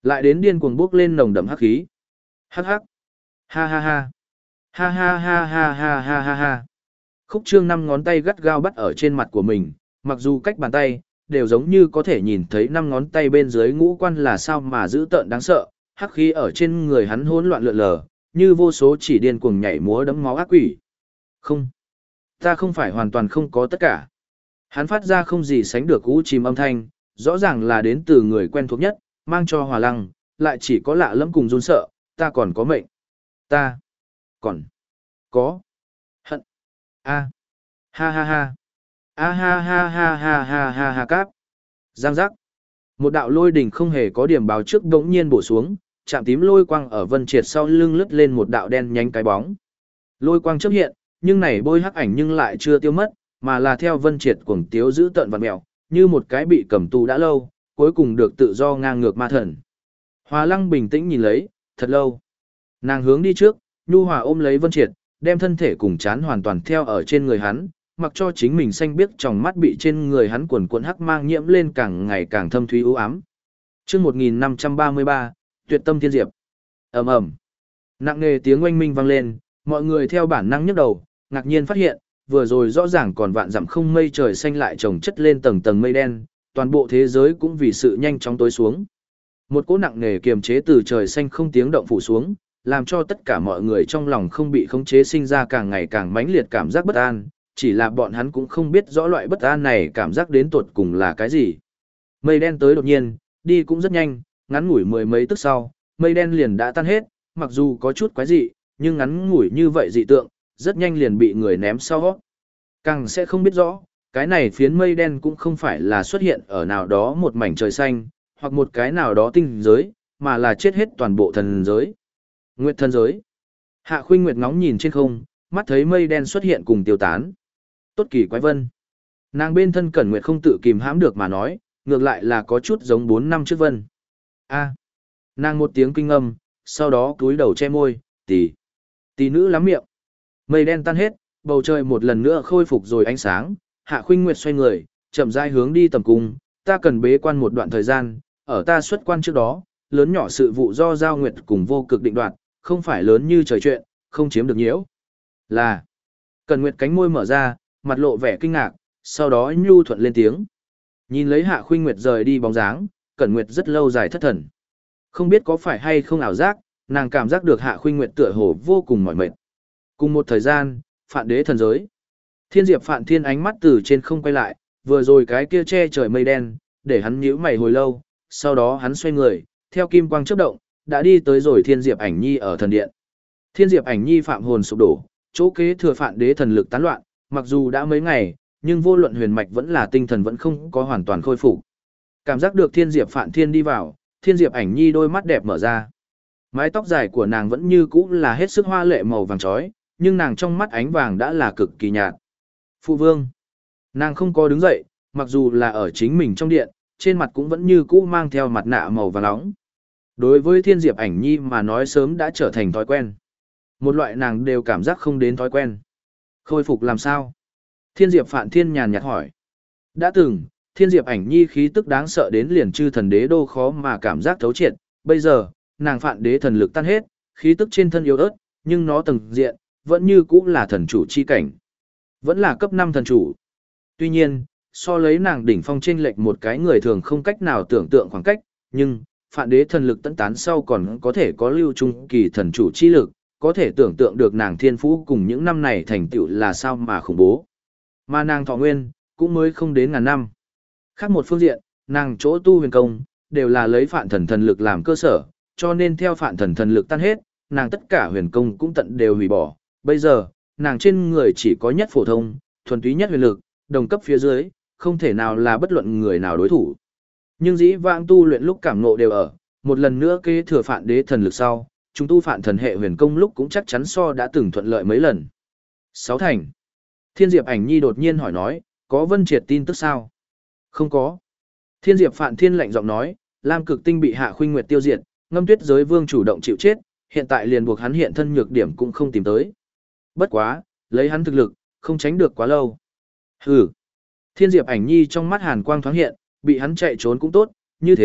S1: Lại đến điên cuồng bốc lên nồng đậm hắc khí. Hắc hắc. Ha ha ha. Ha ha ha ha ha ha ha ha. Khúc Trương năm ngón tay gắt gao bắt ở trên mặt của mình, mặc dù cách bàn tay, đều giống như có thể nhìn thấy năm ngón tay bên dưới ngũ quan là sao mà dữ tợn đáng sợ, hắc khí ở trên người hắn hỗn loạn lượn lờ, như vô số chỉ điên cuồng nhảy múa đẫm máu ác quỷ. Không, ta không phải hoàn toàn không có tất cả. Hắn phát ra không gì sánh được u chìm âm thanh, rõ ràng là đến từ người quen thuộc nhất, mang cho Hòa Lăng, lại chỉ có lạ lẫm cùng run sợ, ta còn có mệnh. Ta còn có hận. A. Ha ha ha. A ha ha ha ha ha ha ha cáp. Giang giác. Một đạo lôi đỉnh không hề có điểm báo trước đống nhiên bổ xuống, chạm tím lôi quang ở Vân Triệt sau lưng lướt lên một đạo đen nhánh cái bóng. Lôi quang chớp hiện, nhưng này bôi hắc ảnh nhưng lại chưa tiêu mất, mà là theo Vân Triệt cuồng tiếu giữ tận vặn mèo, như một cái bị cầm tù đã lâu, cuối cùng được tự do ngang ngược ma thần. Hòa Lăng bình tĩnh nhìn lấy, thật lâu. Nàng hướng đi trước, nhu hòa ôm lấy Vân Triệt, đem thân thể cùng chán hoàn toàn theo ở trên người hắn, mặc cho chính mình xanh biếc trong mắt bị trên người hắn quần cuộn hắc mang nhiễm lên càng ngày càng thâm thúy u ám. Chương một nghìn năm trăm ba mươi ba, Tuyệt Tâm Thiên Diệp. Ầm ầm. Nặng nề tiếng oanh minh vang lên, mọi người theo bản năng nhấc đầu, ngạc nhiên phát hiện, vừa rồi rõ ràng còn vạn dặm không mây trời xanh lại chồng chất lên tầng tầng mây đen, toàn bộ thế giới cũng vì sự nhanh chóng tối xuống. Một cỗ nặng nề kiềm chế từ trời xanh không tiếng động phủ xuống, làm cho tất cả mọi người trong lòng không bị khống chế sinh ra càng ngày càng mãnh liệt cảm giác bất an, chỉ là bọn hắn cũng không biết rõ loại bất an này cảm giác đến tột cùng là cái gì. Mây đen tới đột nhiên, đi cũng rất nhanh, ngắn ngủi mười mấy tức sau, mây đen liền đã tan hết, mặc dù có chút quái dị, nhưng ngắn ngủi như vậy dị tượng, rất nhanh liền bị người ném sau. Càng sẽ không biết rõ, cái này phiến mây đen cũng không phải là xuất hiện ở nào đó một mảnh trời xanh, hoặc một cái nào đó tinh giới, mà là chết hết toàn bộ thần giới. Nguyệt thần giới. Hạ Khuynh Nguyệt ngóng nhìn trên không, mắt thấy mây đen xuất hiện cùng tiêu tán. Tốt kỳ quái vân. Nàng bên thân Cẩn Nguyệt không tự kìm hãm được mà nói, ngược lại là có chút giống bốn năm trước vân. A. Nàng một tiếng kinh âm, sau đó cúi đầu che môi, tỷ. Tỷ nữ lắm miệng. Mây đen tan hết, bầu trời một lần nữa khôi phục rồi ánh sáng, Hạ Khuynh Nguyệt xoay người, chậm rãi hướng đi tầm cung, ta cần bế quan một đoạn thời gian, ở ta xuất quan trước đó, lớn nhỏ sự vụ do Giao Nguyệt cùng vô cực định đoạt, không phải lớn như trời chuyện, không chiếm được nhiễu. Là. Cẩn Nguyệt cánh môi mở ra, mặt lộ vẻ kinh ngạc, sau đó nhu thuận lên tiếng. Nhìn lấy Hạ Khuynh Nguyệt rời đi bóng dáng, Cẩn Nguyệt rất lâu dài thất thần. Không biết có phải hay không ảo giác, nàng cảm giác được Hạ Khuynh Nguyệt tựa hồ vô cùng mỏi mệt. Cùng một thời gian, Phạn Đế thần giới. Thiên Diệp Phạn Thiên ánh mắt từ trên không quay lại, vừa rồi cái kia che trời mây đen, để hắn nhíu mày hồi lâu, sau đó hắn xoay người, theo kim quang chớp động, đã đi tới rồi Thiên Diệp Ảnh Nhi ở thần điện. Thiên Diệp Ảnh Nhi phạm hồn sụp đổ, chỗ kế thừa Phạn Đế thần lực tán loạn, mặc dù đã mấy ngày, nhưng vô luận huyền mạch vẫn là tinh thần vẫn không có hoàn toàn khôi phục. Cảm giác được Thiên Diệp Phạn Thiên đi vào, Thiên Diệp Ảnh Nhi đôi mắt đẹp mở ra. Mái tóc dài của nàng vẫn như cũ là hết sức hoa lệ màu vàng chói, nhưng nàng trong mắt ánh vàng đã là cực kỳ nhạt. Phụ vương. Nàng không có đứng dậy, mặc dù là ở chính mình trong điện, trên mặt cũng vẫn như cũ mang theo mặt nạ màu vàng nóng. Đối với Thiên Diệp Ảnh Nhi mà nói sớm đã trở thành thói quen. Một loại nàng đều cảm giác không đến thói quen. Khôi phục làm sao? Thiên Diệp Phạn Thiên nhàn nhạt hỏi. Đã từng, Thiên Diệp Ảnh Nhi khí tức đáng sợ đến liền chư thần đế đô khó mà cảm giác thấu triệt. Bây giờ, nàng Phạn Đế thần lực tan hết, khí tức trên thân yếu ớt, nhưng nó từng diện, vẫn như cũ là thần chủ chi cảnh. Vẫn là cấp năm thần chủ. Tuy nhiên, so lấy nàng đỉnh phong chênh lệch một cái người thường không cách nào tưởng tượng khoảng cách, nhưng Phạn Đế thần lực tận tán sau còn có thể có lưu trung kỳ thần chủ chi lực, có thể tưởng tượng được nàng thiên phú cùng những năm này thành tựu là sao mà khủng bố. Mà nàng thọ nguyên, cũng mới không đến ngàn năm. Khác một phương diện, nàng chỗ tu huyền công, đều là lấy Phạn thần thần lực làm cơ sở, cho nên theo Phạn thần thần lực tan hết, nàng tất cả huyền công cũng tận đều hủy bỏ. Bây giờ, nàng trên người chỉ có nhất phổ thông, thuần túy nhất huyền lực, đồng cấp phía dưới, không thể nào là bất luận người nào đối thủ. Nhưng dĩ vãng tu luyện lúc cảm ngộ đều ở, một lần nữa kế thừa Phạn Đế thần lực sau, chúng tu Phạn thần hệ huyền công lúc cũng chắc chắn so đã từng thuận lợi mấy lần. Sáu thành. Thiên Diệp Ảnh Nhi đột nhiên hỏi nói, có Vân Triệt tin tức sao? Không có. Thiên Diệp Phạn Thiên lạnh giọng nói, Lam Cực Tinh bị Hạ Khuynh Nguyệt tiêu diệt, Ngâm Tuyết giới vương chủ động chịu chết, hiện tại liền buộc hắn hiện thân nhược điểm cũng không tìm tới. Bất quá, lấy hắn thực lực, không tránh được quá lâu. Hừ. Thiên Diệp Ảnh Nhi trong mắt hàn quang thoáng hiện, bị hắn chạy trốn cũng tốt, như thế,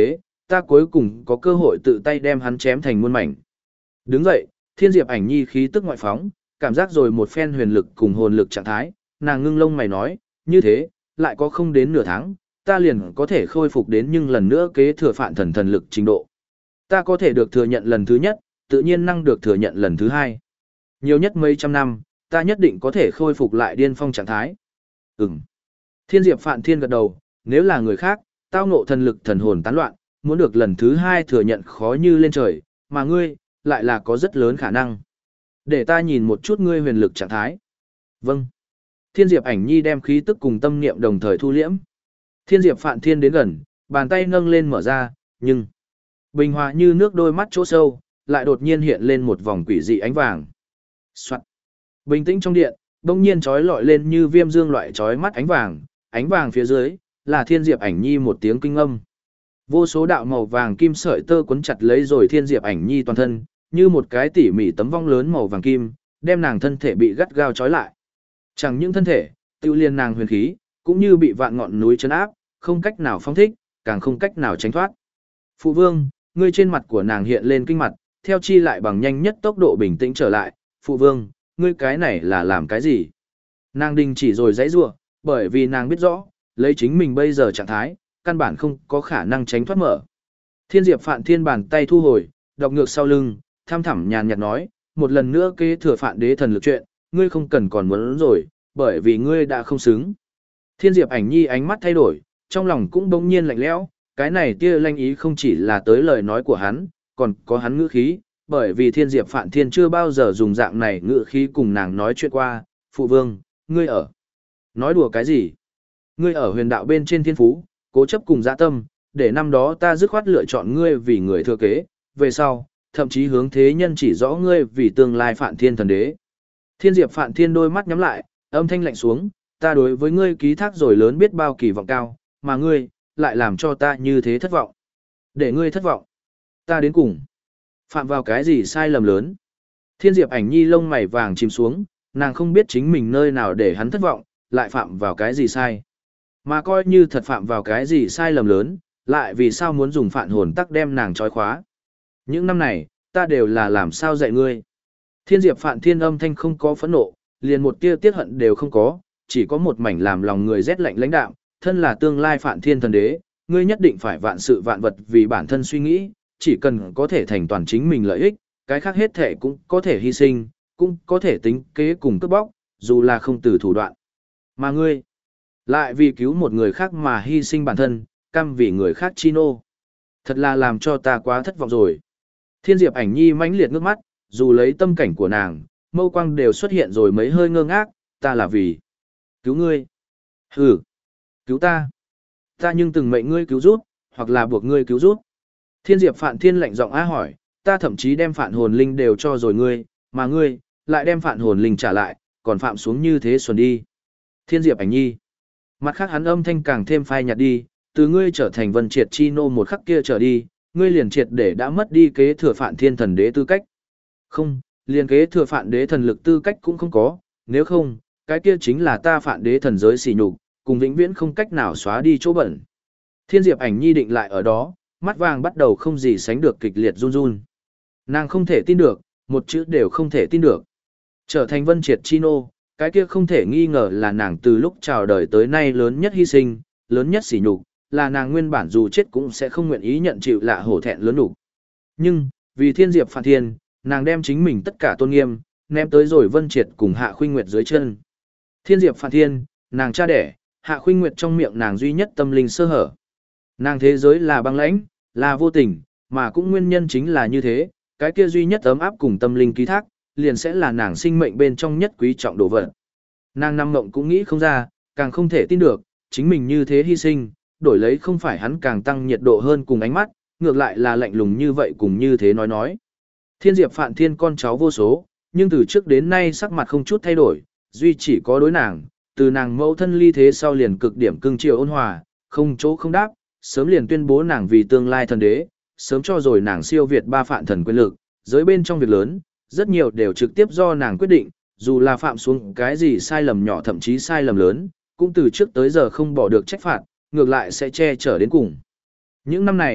S1: ta cuối cùng có cơ hội tự tay đem hắn chém thành muôn mảnh. Đứng dậy, Thiên Diệp Ảnh Nhi khí tức ngoại phóng, cảm giác rồi một phen huyền lực cùng hồn lực trạng thái, nàng ngưng lông mày nói, như thế, lại có không đến nửa tháng, ta liền có thể khôi phục đến nhưng lần nữa kế thừa phản thần thần lực trình độ. Ta có thể được thừa nhận lần thứ nhất, tự nhiên năng được thừa nhận lần thứ hai. Nhiều nhất mấy trăm năm, ta nhất định có thể khôi phục lại điên phong trạng thái. Ừm. Thiên Diệp Phạn Thiên gật đầu, nếu là người khác, tao ngộ thần lực thần hồn tán loạn, muốn được lần thứ hai thừa nhận khó như lên trời, mà ngươi, lại là có rất lớn khả năng. Để ta nhìn một chút ngươi huyền lực trạng thái. Vâng. Thiên Diệp Ảnh Nhi đem khí tức cùng tâm niệm đồng thời thu liễm. Thiên Diệp Phạn Thiên đến gần, bàn tay nâng lên mở ra, nhưng bình hòa như nước đôi mắt chỗ sâu, lại đột nhiên hiện lên một vòng quỷ dị ánh vàng. Soạt. Bình tĩnh trong điện, bỗng nhiên chói lọi lên như viêm dương loại chói mắt ánh vàng, ánh vàng phía dưới là Thiên Diệp Ảnh Nhi một tiếng kinh âm. Vô số đạo màu vàng kim sợi tơ quấn chặt lấy rồi Thiên Diệp Ảnh Nhi toàn thân, như một cái tỉ mỉ tấm vong lớn màu vàng kim, đem nàng thân thể bị gắt gao trói lại. Chẳng những thân thể, tiêu liên nàng huyền khí, cũng như bị vạn ngọn núi trấn áp, không cách nào phóng thích, càng không cách nào tránh thoát. Phụ vương, ngươi trên mặt của nàng hiện lên kinh mặt, theo chi lại bằng nhanh nhất tốc độ bình tĩnh trở lại. Phụ vương, ngươi cái này là làm cái gì? Nàng đình chỉ rồi giãy giụa, bởi vì nàng biết rõ, lấy chính mình bây giờ trạng thái, căn bản không có khả năng tránh thoát mở. Thiên Diệp Phạn Thiên bàn tay thu hồi, đọc ngược sau lưng, tham thẳm nhàn nhạt nói, một lần nữa kế thừa Phạn Đế thần lực chuyện, ngươi không cần còn muốn rồi, bởi vì ngươi đã không xứng. Thiên Diệp Ảnh Nhi ánh mắt thay đổi, trong lòng cũng bỗng nhiên lạnh lẽo, cái này tia lanh ý không chỉ là tới lời nói của hắn, còn có hắn ngữ khí, bởi vì Thiên Diệp Phạn Thiên chưa bao giờ dùng dạng này ngữ khí cùng nàng nói chuyện qua, phụ vương, ngươi ở. Nói đùa cái gì? Ngươi ở huyền đạo bên trên thiên phú, cố chấp cùng dạ tâm, để năm đó ta dứt khoát lựa chọn ngươi vì người thừa kế, về sau, thậm chí hướng thế nhân chỉ rõ ngươi vì tương lai Phạn Thiên thần đế. Thiên Diệp Phạn Thiên đôi mắt nhắm lại, âm thanh lạnh xuống, ta đối với ngươi ký thác rồi lớn biết bao kỳ vọng cao, mà ngươi, lại làm cho ta như thế thất vọng. Để ngươi thất vọng. Ta đến cùng. Phạm vào cái gì sai lầm lớn? Thiên Diệp Ảnh Nhi lông mày vàng chìm xuống, nàng không biết chính mình nơi nào để hắn thất vọng, lại phạm vào cái gì sai. Mà coi như thật phạm vào cái gì sai lầm lớn, lại vì sao muốn dùng phản hồn tắc đem nàng trói khóa. Những năm này, ta đều là làm sao dạy ngươi. Thiên Diệp Phạn Thiên âm thanh không có phẫn nộ, liền một tia tiết hận đều không có, chỉ có một mảnh làm lòng người rét lạnh lãnh đạm, thân là tương lai Phạn Thiên thần đế, ngươi nhất định phải vạn sự vạn vật vì bản thân suy nghĩ, chỉ cần có thể thành toàn chính mình lợi ích, cái khác hết thể cũng có thể hy sinh, cũng có thể tính kế cùng cướp bóc, dù là không từ thủ đoạn. Mà ngươi, lại vì cứu một người khác mà hy sinh bản thân, cam vì người khác chi nô. Thật là làm cho ta quá thất vọng rồi. Thiên Diệp Ảnh Nhi mãnh liệt ngước mắt, dù lấy tâm cảnh của nàng, mâu quang đều xuất hiện rồi mấy hơi ngơ ngác, ta là vì cứu ngươi. Hừ, cứu ta. Ta nhưng từng mệnh ngươi cứu giúp, hoặc là buộc ngươi cứu giúp. Thiên Diệp Phạn Thiên lạnh giọng á hỏi, ta thậm chí đem phản hồn linh đều cho rồi ngươi, mà ngươi, lại đem phản hồn linh trả lại, còn phạm xuống như thế xuân đi. Thiên Diệp Ảnh Nhi. Mặt khác hắn âm thanh càng thêm phai nhạt đi, từ ngươi trở thành Vân Triệt chi nô một khắc kia trở đi, ngươi liền triệt để đã mất đi kế thừa Phạn Thiên thần đế tư cách. Không, liền kế thừa Phạn đế thần lực tư cách cũng không có, nếu không, cái kia chính là ta Phạn đế thần giới sỉ nhục, cùng vĩnh viễn không cách nào xóa đi chỗ bẩn. Thiên Diệp Ảnh Nhi định lại ở đó, mắt vàng bắt đầu không gì sánh được kịch liệt run run. Nàng không thể tin được, một chữ đều không thể tin được. Trở thành Vân Triệt chi nô, cái kia không thể nghi ngờ là nàng từ lúc chào đời tới nay lớn nhất hy sinh, lớn nhất sỉ nhục, là nàng nguyên bản dù chết cũng sẽ không nguyện ý nhận chịu lạ hổ thẹn lớn đủ. Nhưng, vì Thiên Diệp Phạn Thiên, nàng đem chính mình tất cả tôn nghiêm, ném tới rồi Vân Triệt cùng Hạ Khuynh Nguyệt dưới chân. Thiên Diệp Phạn Thiên, nàng cha đẻ, Hạ Khuynh Nguyệt trong miệng nàng duy nhất tâm linh sơ hở. Nàng thế giới là băng lãnh, là vô tình, mà cũng nguyên nhân chính là như thế, cái kia duy nhất ấm áp cùng tâm linh ký thác, liền sẽ là nàng sinh mệnh bên trong nhất quý trọng đồ vật. Nàng năm mộng cũng nghĩ không ra, càng không thể tin được, chính mình như thế hy sinh, đổi lấy không phải hắn càng tăng nhiệt độ hơn cùng ánh mắt, ngược lại là lạnh lùng như vậy cùng như thế nói nói. Thiên Diệp Phạn Thiên con cháu vô số, nhưng từ trước đến nay sắc mặt không chút thay đổi, duy chỉ có đối nàng, từ nàng mẫu thân ly thế sau liền cực điểm cưng chiều ôn hòa, không chỗ không đáp, sớm liền tuyên bố nàng vì tương lai thần đế, sớm cho rồi nàng siêu việt ba phạn thần quyền lực, giới bên trong việc lớn, rất nhiều đều trực tiếp do nàng quyết định, dù là phạm xuống cái gì sai lầm nhỏ thậm chí sai lầm lớn, cũng từ trước tới giờ không bỏ được trách phạt, ngược lại sẽ che chở đến cùng. Những năm này,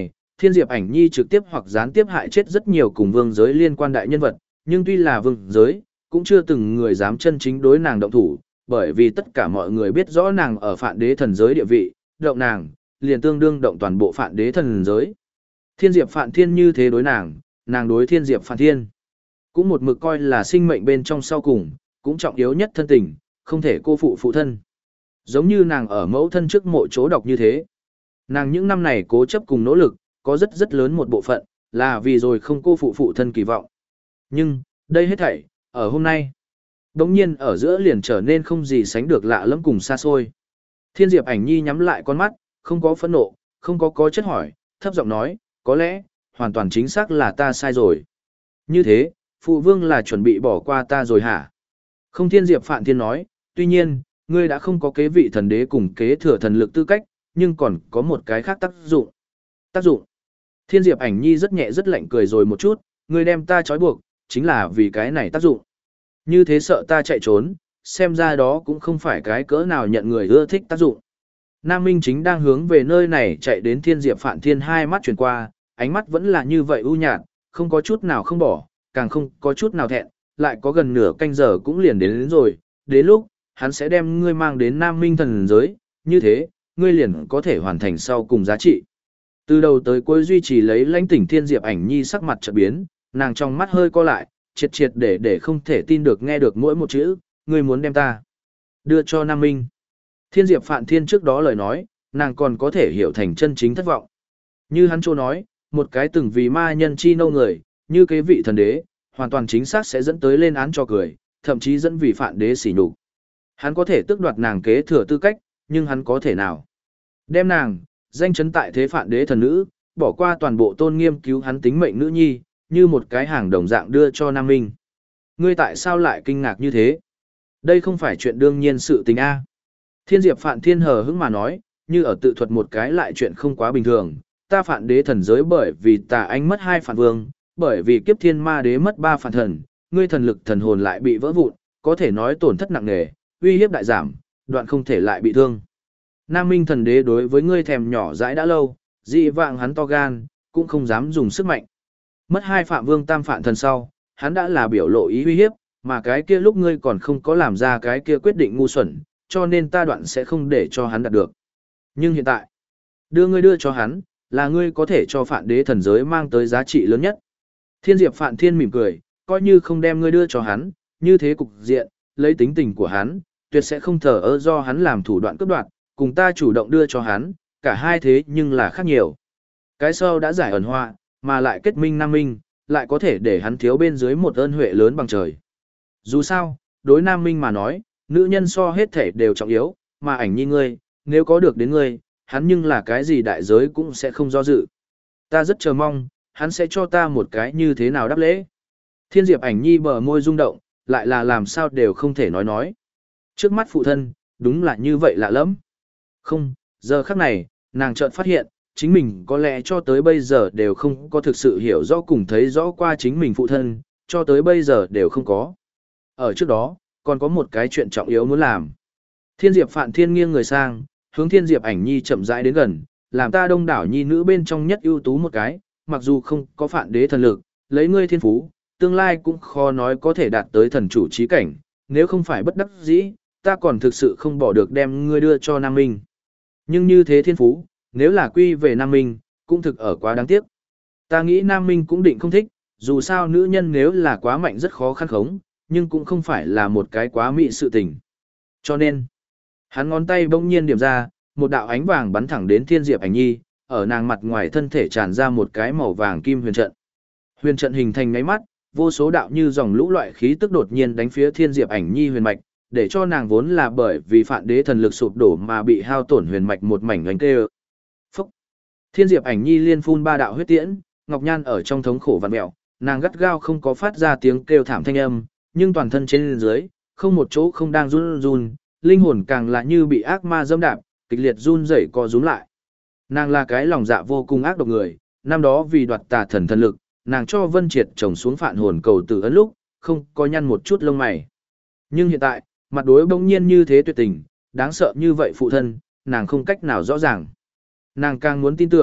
S1: Thiên Diệp Ảnh Nhi trực tiếp hoặc gián tiếp hại chết rất nhiều cùng vương giới liên quan đại nhân vật, nhưng tuy là vương giới, cũng chưa từng người dám chân chính đối nàng động thủ, bởi vì tất cả mọi người biết rõ nàng ở Phạn Đế thần giới địa vị, động nàng, liền tương đương động toàn bộ Phạn Đế thần giới. Thiên Diệp Phạn Thiên như thế đối nàng, nàng đối Thiên Diệp Phạn Thiên cũng một mực coi là sinh mệnh bên trong sau cùng, cũng trọng yếu nhất thân tình, không thể cô phụ phụ thân. Giống như nàng ở mẫu thân trước mộ chỗ đọc như thế. Nàng những năm này cố chấp cùng nỗ lực, có rất rất lớn một bộ phận, là vì rồi không cô phụ phụ thân kỳ vọng. Nhưng, đây hết thảy, ở hôm nay, đống nhiên ở giữa liền trở nên không gì sánh được lạ lẫm cùng xa xôi. Thiên Diệp Ảnh Nhi nhắm lại con mắt, không có phẫn nộ, không có có chất hỏi, thấp giọng nói, có lẽ, hoàn toàn chính xác là ta sai rồi. Như thế, phụ vương là chuẩn bị bỏ qua ta rồi hả? Không. Thiên Diệp Phạn Thiên nói, tuy nhiên, ngươi đã không có kế vị thần đế cùng kế thừa thần lực tư cách, nhưng còn có một cái khác tác dụng. Tác dụng. Thiên Diệp Ảnh Nhi rất nhẹ rất lạnh cười rồi một chút, ngươi đem ta trói buộc, chính là vì cái này tác dụng. Như thế sợ ta chạy trốn, xem ra đó cũng không phải cái cỡ nào nhận người ưa thích tác dụng. Nam Minh chính đang hướng về nơi này chạy đến. Thiên Diệp Phạn Thiên hai mắt chuyển qua, ánh mắt vẫn là như vậy u nhạt, không có chút nào không bỏ, càng không có chút nào thẹn, lại có gần nửa canh giờ cũng liền đến, đến rồi, đến lúc, hắn sẽ đem ngươi mang đến Nam Minh thần giới, như thế, ngươi liền có thể hoàn thành sau cùng giá trị. Từ đầu tới cuối duy trì lấy lãnh tỉnh Thiên Diệp Ảnh Nhi sắc mặt chợt biến, nàng trong mắt hơi co lại, triệt triệt để để không thể tin được nghe được mỗi một chữ, ngươi muốn đem ta đưa cho Nam Minh. Thiên Diệp Phạn Thiên trước đó lời nói, nàng còn có thể hiểu thành chân chính thất vọng. Như hắn chỗ nói, một cái từng vì ma nhân chi nô người, như kế vị thần đế, hoàn toàn chính xác sẽ dẫn tới lên án cho cười, thậm chí dẫn vì Phạn Đế sỉ nhục. Hắn có thể tước đoạt nàng kế thừa tư cách, nhưng hắn có thể nào đem nàng danh chấn tại thế Phạn Đế thần nữ, bỏ qua toàn bộ tôn nghiêm cứu hắn tính mệnh nữ nhi, như một cái hàng đồng dạng đưa cho Nam Minh. Ngươi tại sao lại kinh ngạc như thế? Đây không phải chuyện đương nhiên sự tình a. Thiên Diệp Phạn Thiên hờ hững mà nói, như ở tự thuật một cái lại chuyện không quá bình thường, ta Phạn Đế thần giới bởi vì Tà Anh mất hai phản vương, bởi vì Kiếp Thiên Ma Đế mất ba phản thần, ngươi thần lực thần hồn lại bị vỡ vụn, có thể nói tổn thất nặng nề, uy hiếp đại giảm, đoạn không thể lại bị thương. Nam Minh thần đế đối với ngươi thèm nhỏ dãi đã lâu, dị vạng hắn to gan, cũng không dám dùng sức mạnh. Mất hai phạm vương tam phạn thần sau, hắn đã là biểu lộ ý uy hiếp, mà cái kia lúc ngươi còn không có làm ra cái kia quyết định ngu xuẩn, cho nên ta đoạn sẽ không để cho hắn đạt được. Nhưng hiện tại, đưa ngươi đưa cho hắn, là ngươi có thể cho Phạn Đế thần giới mang tới giá trị lớn nhất. Thiên Diệp Phạn Thiên mỉm cười, coi như không đem ngươi đưa cho hắn, như thế cục diện, lấy tính tình của hắn, tuyệt sẽ không thờ ơ do hắn làm thủ đoạn cướp đoạt, cùng ta chủ động đưa cho hắn, cả hai thế nhưng là khác nhiều. Cái sau đã giải ẩn họa, mà lại kết minh Nam Minh, lại có thể để hắn thiếu bên dưới một ơn huệ lớn bằng trời. Dù sao, đối Nam Minh mà nói, nữ nhân so hết thể đều trọng yếu, mà Ảnh Nhi ngươi, nếu có được đến ngươi, hắn nhưng là cái gì đại giới cũng sẽ không do dự. Ta rất chờ mong, hắn sẽ cho ta một cái như thế nào đáp lễ. Thiên Diệp Ảnh Nhi bờ môi rung động, lại là làm sao đều không thể nói nói. Trước mắt phụ thân, đúng là như vậy lạ lắm. Không, giờ khắc này, nàng chợt phát hiện, chính mình có lẽ cho tới bây giờ đều không có thực sự hiểu rõ cùng thấy rõ qua chính mình phụ thân, cho tới bây giờ đều không có. Ở trước đó, còn có một cái chuyện trọng yếu muốn làm. Thiên Diệp Phạn Thiên nghiêng người sang, hướng Thiên Diệp Ảnh Nhi chậm rãi đến gần, làm ta đông đảo nhi nữ bên trong nhất ưu tú một cái, mặc dù không có Phạn Đế thần lực, lấy ngươi thiên phú, tương lai cũng khó nói có thể đạt tới thần chủ chí cảnh, nếu không phải bất đắc dĩ, ta còn thực sự không bỏ được đem ngươi đưa cho Nam Minh. Nhưng như thế thiên phú, nếu là quy về Nam Minh, cũng thực ở quá đáng tiếc. Ta nghĩ Nam Minh cũng định không thích, dù sao nữ nhân nếu là quá mạnh rất khó khăn khống, nhưng cũng không phải là một cái quá mị sự tình. Cho nên, hắn ngón tay bỗng nhiên điểm ra, một đạo ánh vàng bắn thẳng đến Thiên Diệp Ảnh Nhi, ở nàng mặt ngoài thân thể tràn ra một cái màu vàng kim huyền trận. Huyền trận hình thành ngáy mắt, vô số đạo như dòng lũ loại khí tức đột nhiên đánh phía Thiên Diệp Ảnh Nhi huyền mạch, để cho nàng vốn là bởi vì Phạn Đế thần lực sụp đổ mà bị hao tổn huyền mạch một mảnh oanh tê. Phúc! Thiên Diệp Ảnh Nhi liên phun ba đạo huyết tiễn, Ngọc Nhan ở trong thống khổ vặn mẹo, nàng gắt gao không có phát ra tiếng kêu thảm thanh âm, nhưng toàn thân trên dưới, không một chỗ không đang run run, linh hồn càng là như bị ác ma dẫm đạp, kịch liệt run rẩy co rúm lại. Nàng là cái lòng dạ vô cùng ác độc người, năm đó vì đoạt Tà thần thần lực, nàng cho Vân Triệt trồng xuống Phạn hồn cầu tử ấn lúc, không có nhăn một chút lông mày. Nhưng hiện tại, mặt đối bỗng nhiên như thế tuyệt tình, đáng sợ như vậy phụ thân, nàng không cách nào rõ ràng. Nàng càng muốn tin tưởng,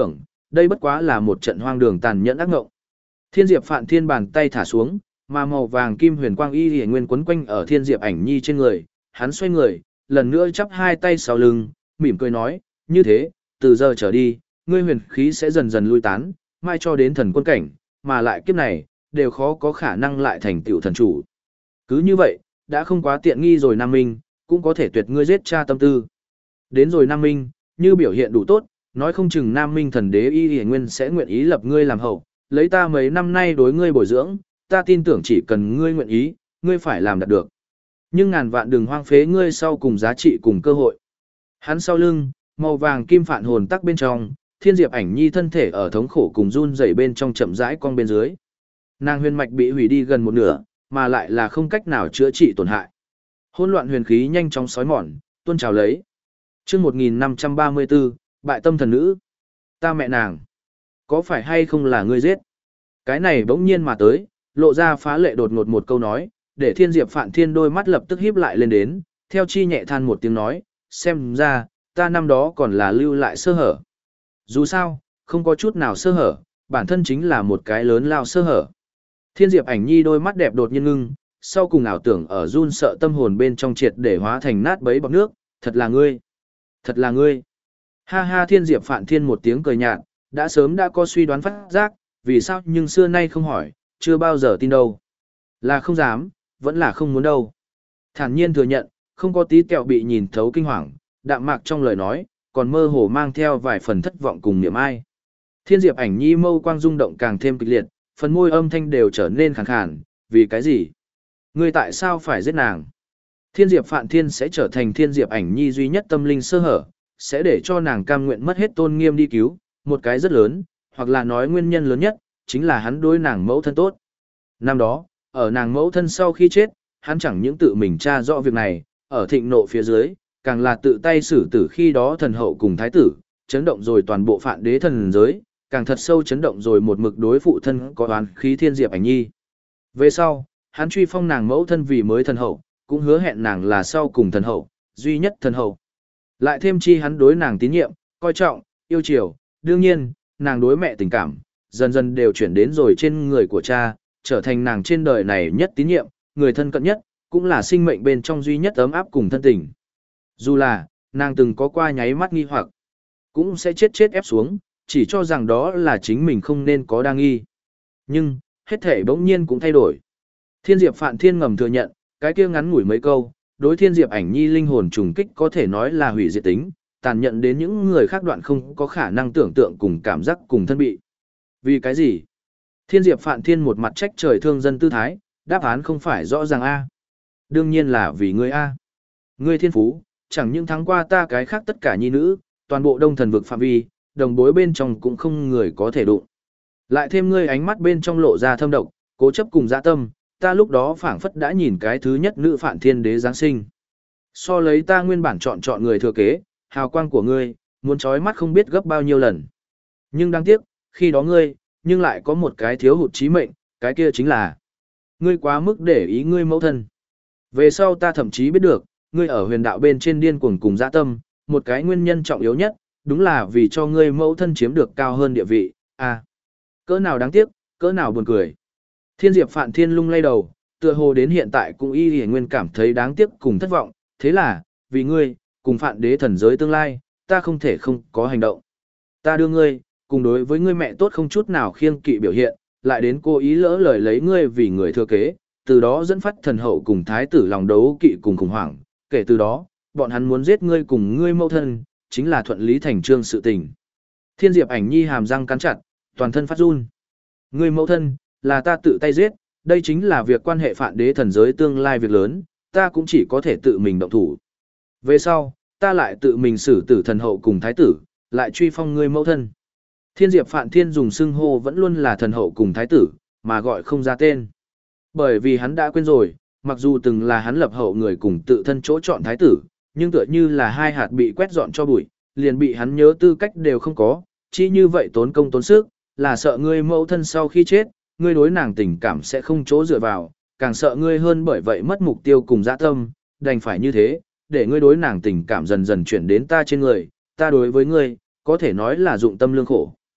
S1: đây bất quá là một trận hoang đường tàn nhẫn ác ngộng. Thiên Diệp Phạn Thiên bàn tay thả xuống, mà màu vàng kim huyền quang y liễu nguyên quấn quanh ở Thiên Diệp Ảnh Nhi trên người, hắn xoay người, lần nữa chắp hai tay sau lưng, mỉm cười nói, như thế, từ giờ trở đi, ngươi huyền khí sẽ dần dần lui tán, mai cho đến thần quân cảnh, mà lại kiếp này, đều khó có khả năng lại thành tựu thần chủ. Cứ như vậy, đã không quá tiện nghi rồi Nam Minh, cũng có thể tuyệt ngươi giết cha tâm tư. Đến rồi Nam Minh, như biểu hiện đủ tốt, nói không chừng Nam Minh thần đế y liễu nguyên sẽ nguyện ý lập ngươi làm hậu, lấy ta mấy năm nay đối ngươi bồi dưỡng, ta tin tưởng chỉ cần ngươi nguyện ý, ngươi phải làm đạt được. Nhưng ngàn vạn đừng hoang phế ngươi sau cùng giá trị cùng cơ hội. Hắn sau lưng, màu vàng kim phản hồn tắc bên trong, Thiên Diệp Ảnh Nhi thân thể ở thống khổ cùng run rẩy bên trong chậm rãi cong bên dưới. Nàng huyền mạch bị hủy đi gần một nửa, mà lại là không cách nào chữa trị tổn hại. Hỗn loạn huyền khí nhanh chóng xói mòn, tuôn trào lấy. Chương một nghìn năm trăm ba mươi tư, bại tâm thần nữ. Ta mẹ nàng, có phải hay không là ngươi giết? Cái này bỗng nhiên mà tới, lộ ra phá lệ đột ngột một câu nói, để Thiên Diệp Phạn Thiên đôi mắt lập tức híp lại lên đến, theo chi nhẹ than một tiếng nói, xem ra, ta năm đó còn là lưu lại sơ hở. Dù sao, không có chút nào sơ hở, bản thân chính là một cái lớn lao sơ hở. Thiên Diệp Ảnh Nhi đôi mắt đẹp đột nhiên ngưng, sau cùng ảo tưởng ở run sợ tâm hồn bên trong triệt để hóa thành nát bấy bọt nước, thật là ngươi, thật là ngươi. Ha ha, Thiên Diệp Phạn Thiên một tiếng cười nhạt, đã sớm đã có suy đoán phát giác, vì sao nhưng xưa nay không hỏi, chưa bao giờ tin đâu. Là không dám, vẫn là không muốn đâu. Thản nhiên thừa nhận, không có tí kẹo bị nhìn thấu kinh hoàng, đạm mạc trong lời nói, còn mơ hồ mang theo vài phần thất vọng cùng niềm ai. Thiên Diệp Ảnh Nhi mâu quang rung động càng thêm kịch liệt, phần môi âm thanh đều trở nên khàn khàn, vì cái gì? Ngươi tại sao phải giết nàng? Thiên Diệp Phạn Thiên sẽ trở thành Thiên Diệp Ảnh Nhi duy nhất tâm linh sơ hở, sẽ để cho nàng cam nguyện mất hết tôn nghiêm đi cứu, một cái rất lớn, hoặc là nói nguyên nhân lớn nhất, chính là hắn đối nàng mẫu thân tốt. Năm đó, ở nàng mẫu thân sau khi chết, hắn chẳng những tự mình tra rõ việc này, ở thịnh nộ phía dưới, càng là tự tay xử tử khi đó thần hậu cùng thái tử, chấn động rồi toàn bộ Phạn đế thần giới, càng thật sâu chấn động rồi một mực đối phụ thân có oán khí Thiên Diệp Ảnh Nhi. Về sau, hắn truy phong nàng mẫu thân vì mới thần hậu, cũng hứa hẹn nàng là sau cùng thần hậu, duy nhất thần hậu. Lại thêm chi hắn đối nàng tín nhiệm, coi trọng, yêu chiều, đương nhiên, nàng đối mẹ tình cảm, dần dần đều chuyển đến rồi trên người của cha, trở thành nàng trên đời này nhất tín nhiệm, người thân cận nhất, cũng là sinh mệnh bên trong duy nhất ấm áp cùng thân tình. Dù là, nàng từng có qua nháy mắt nghi hoặc, cũng sẽ chết chết ép xuống, chỉ cho rằng đó là chính mình không nên có đa nghi. Nhưng, hết thể bỗng nhiên cũng thay đổi. Thiên Diệp Phạn Thiên ngầm thừa nhận, cái kia ngắn ngủi mấy câu, đối Thiên Diệp Ảnh Nhi linh hồn trùng kích có thể nói là hủy diệt tính, tàn nhẫn đến những người khác đoạn không có khả năng tưởng tượng cùng cảm giác cùng thân bị. Vì cái gì? Thiên Diệp Phạn Thiên một mặt trách trời thương dân tư thái, đáp án không phải rõ ràng a. Đương nhiên là vì ngươi a. Ngươi thiên phú, chẳng những thắng qua ta cái khác tất cả nhi nữ, toàn bộ Đông Thần vực phạm vi, đồng bối bên trong cũng không người có thể đụng. Lại thêm ngươi ánh mắt bên trong lộ ra thâm độc, cố chấp cùng dã tâm, ta lúc đó phảng phất đã nhìn cái thứ nhất nữ Phạn Thiên đế giáng sinh. So lấy ta nguyên bản chọn chọn người thừa kế, hào quang của ngươi, muốn trói mắt không biết gấp bao nhiêu lần. Nhưng đáng tiếc, khi đó ngươi, nhưng lại có một cái thiếu hụt chí mệnh, cái kia chính là ngươi quá mức để ý ngươi mẫu thân. Về sau ta thậm chí biết được, ngươi ở huyền đạo bên trên điên cuồng cùng dã tâm, một cái nguyên nhân trọng yếu nhất, đúng là vì cho ngươi mẫu thân chiếm được cao hơn địa vị, à. Cỡ nào đáng tiếc, cỡ nào buồn cười. Thiên Diệp Phạn Thiên lung lay đầu, tựa hồ đến hiện tại cũng y y nguyên cảm thấy đáng tiếc cùng thất vọng, thế là, vì ngươi, cùng Phạn đế thần giới tương lai, ta không thể không có hành động. Ta đưa ngươi, cùng đối với ngươi mẹ tốt không chút nào khiêng kỵ biểu hiện, lại đến cố ý lỡ lời lấy ngươi vì người thừa kế, từ đó dẫn phát thần hậu cùng thái tử lòng đấu kỵ cùng khủng hoảng, kể từ đó, bọn hắn muốn giết ngươi cùng ngươi mẫu thân, chính là thuận lý thành trương sự tình. Thiên Diệp Ảnh Nhi hàm răng cắn chặt, toàn thân phát run. Ngươi mẫu thân, là ta tự tay giết, đây chính là việc quan hệ Phạn đế thần giới tương lai việc lớn, ta cũng chỉ có thể tự mình động thủ. Về sau, ta lại tự mình xử tử thần hậu cùng thái tử, lại truy phong ngươi mẫu thân. Thiên Diệp Phạn Thiên dùng xưng hô vẫn luôn là thần hậu cùng thái tử, mà gọi không ra tên. Bởi vì hắn đã quên rồi, mặc dù từng là hắn lập hậu người cùng tự thân chỗ chọn thái tử, nhưng tựa như là hai hạt bị quét dọn cho bụi, liền bị hắn nhớ tư cách đều không có, chỉ như vậy tốn công tốn sức, là sợ ngươi mẫu thân sau khi chết, ngươi đối nàng tình cảm sẽ không chỗ dựa vào, càng sợ ngươi hơn bởi vậy mất mục tiêu cùng dã tâm, đành phải như thế, để ngươi đối nàng tình cảm dần dần chuyển đến ta trên người, ta đối với ngươi, có thể nói là dụng tâm lương khổ.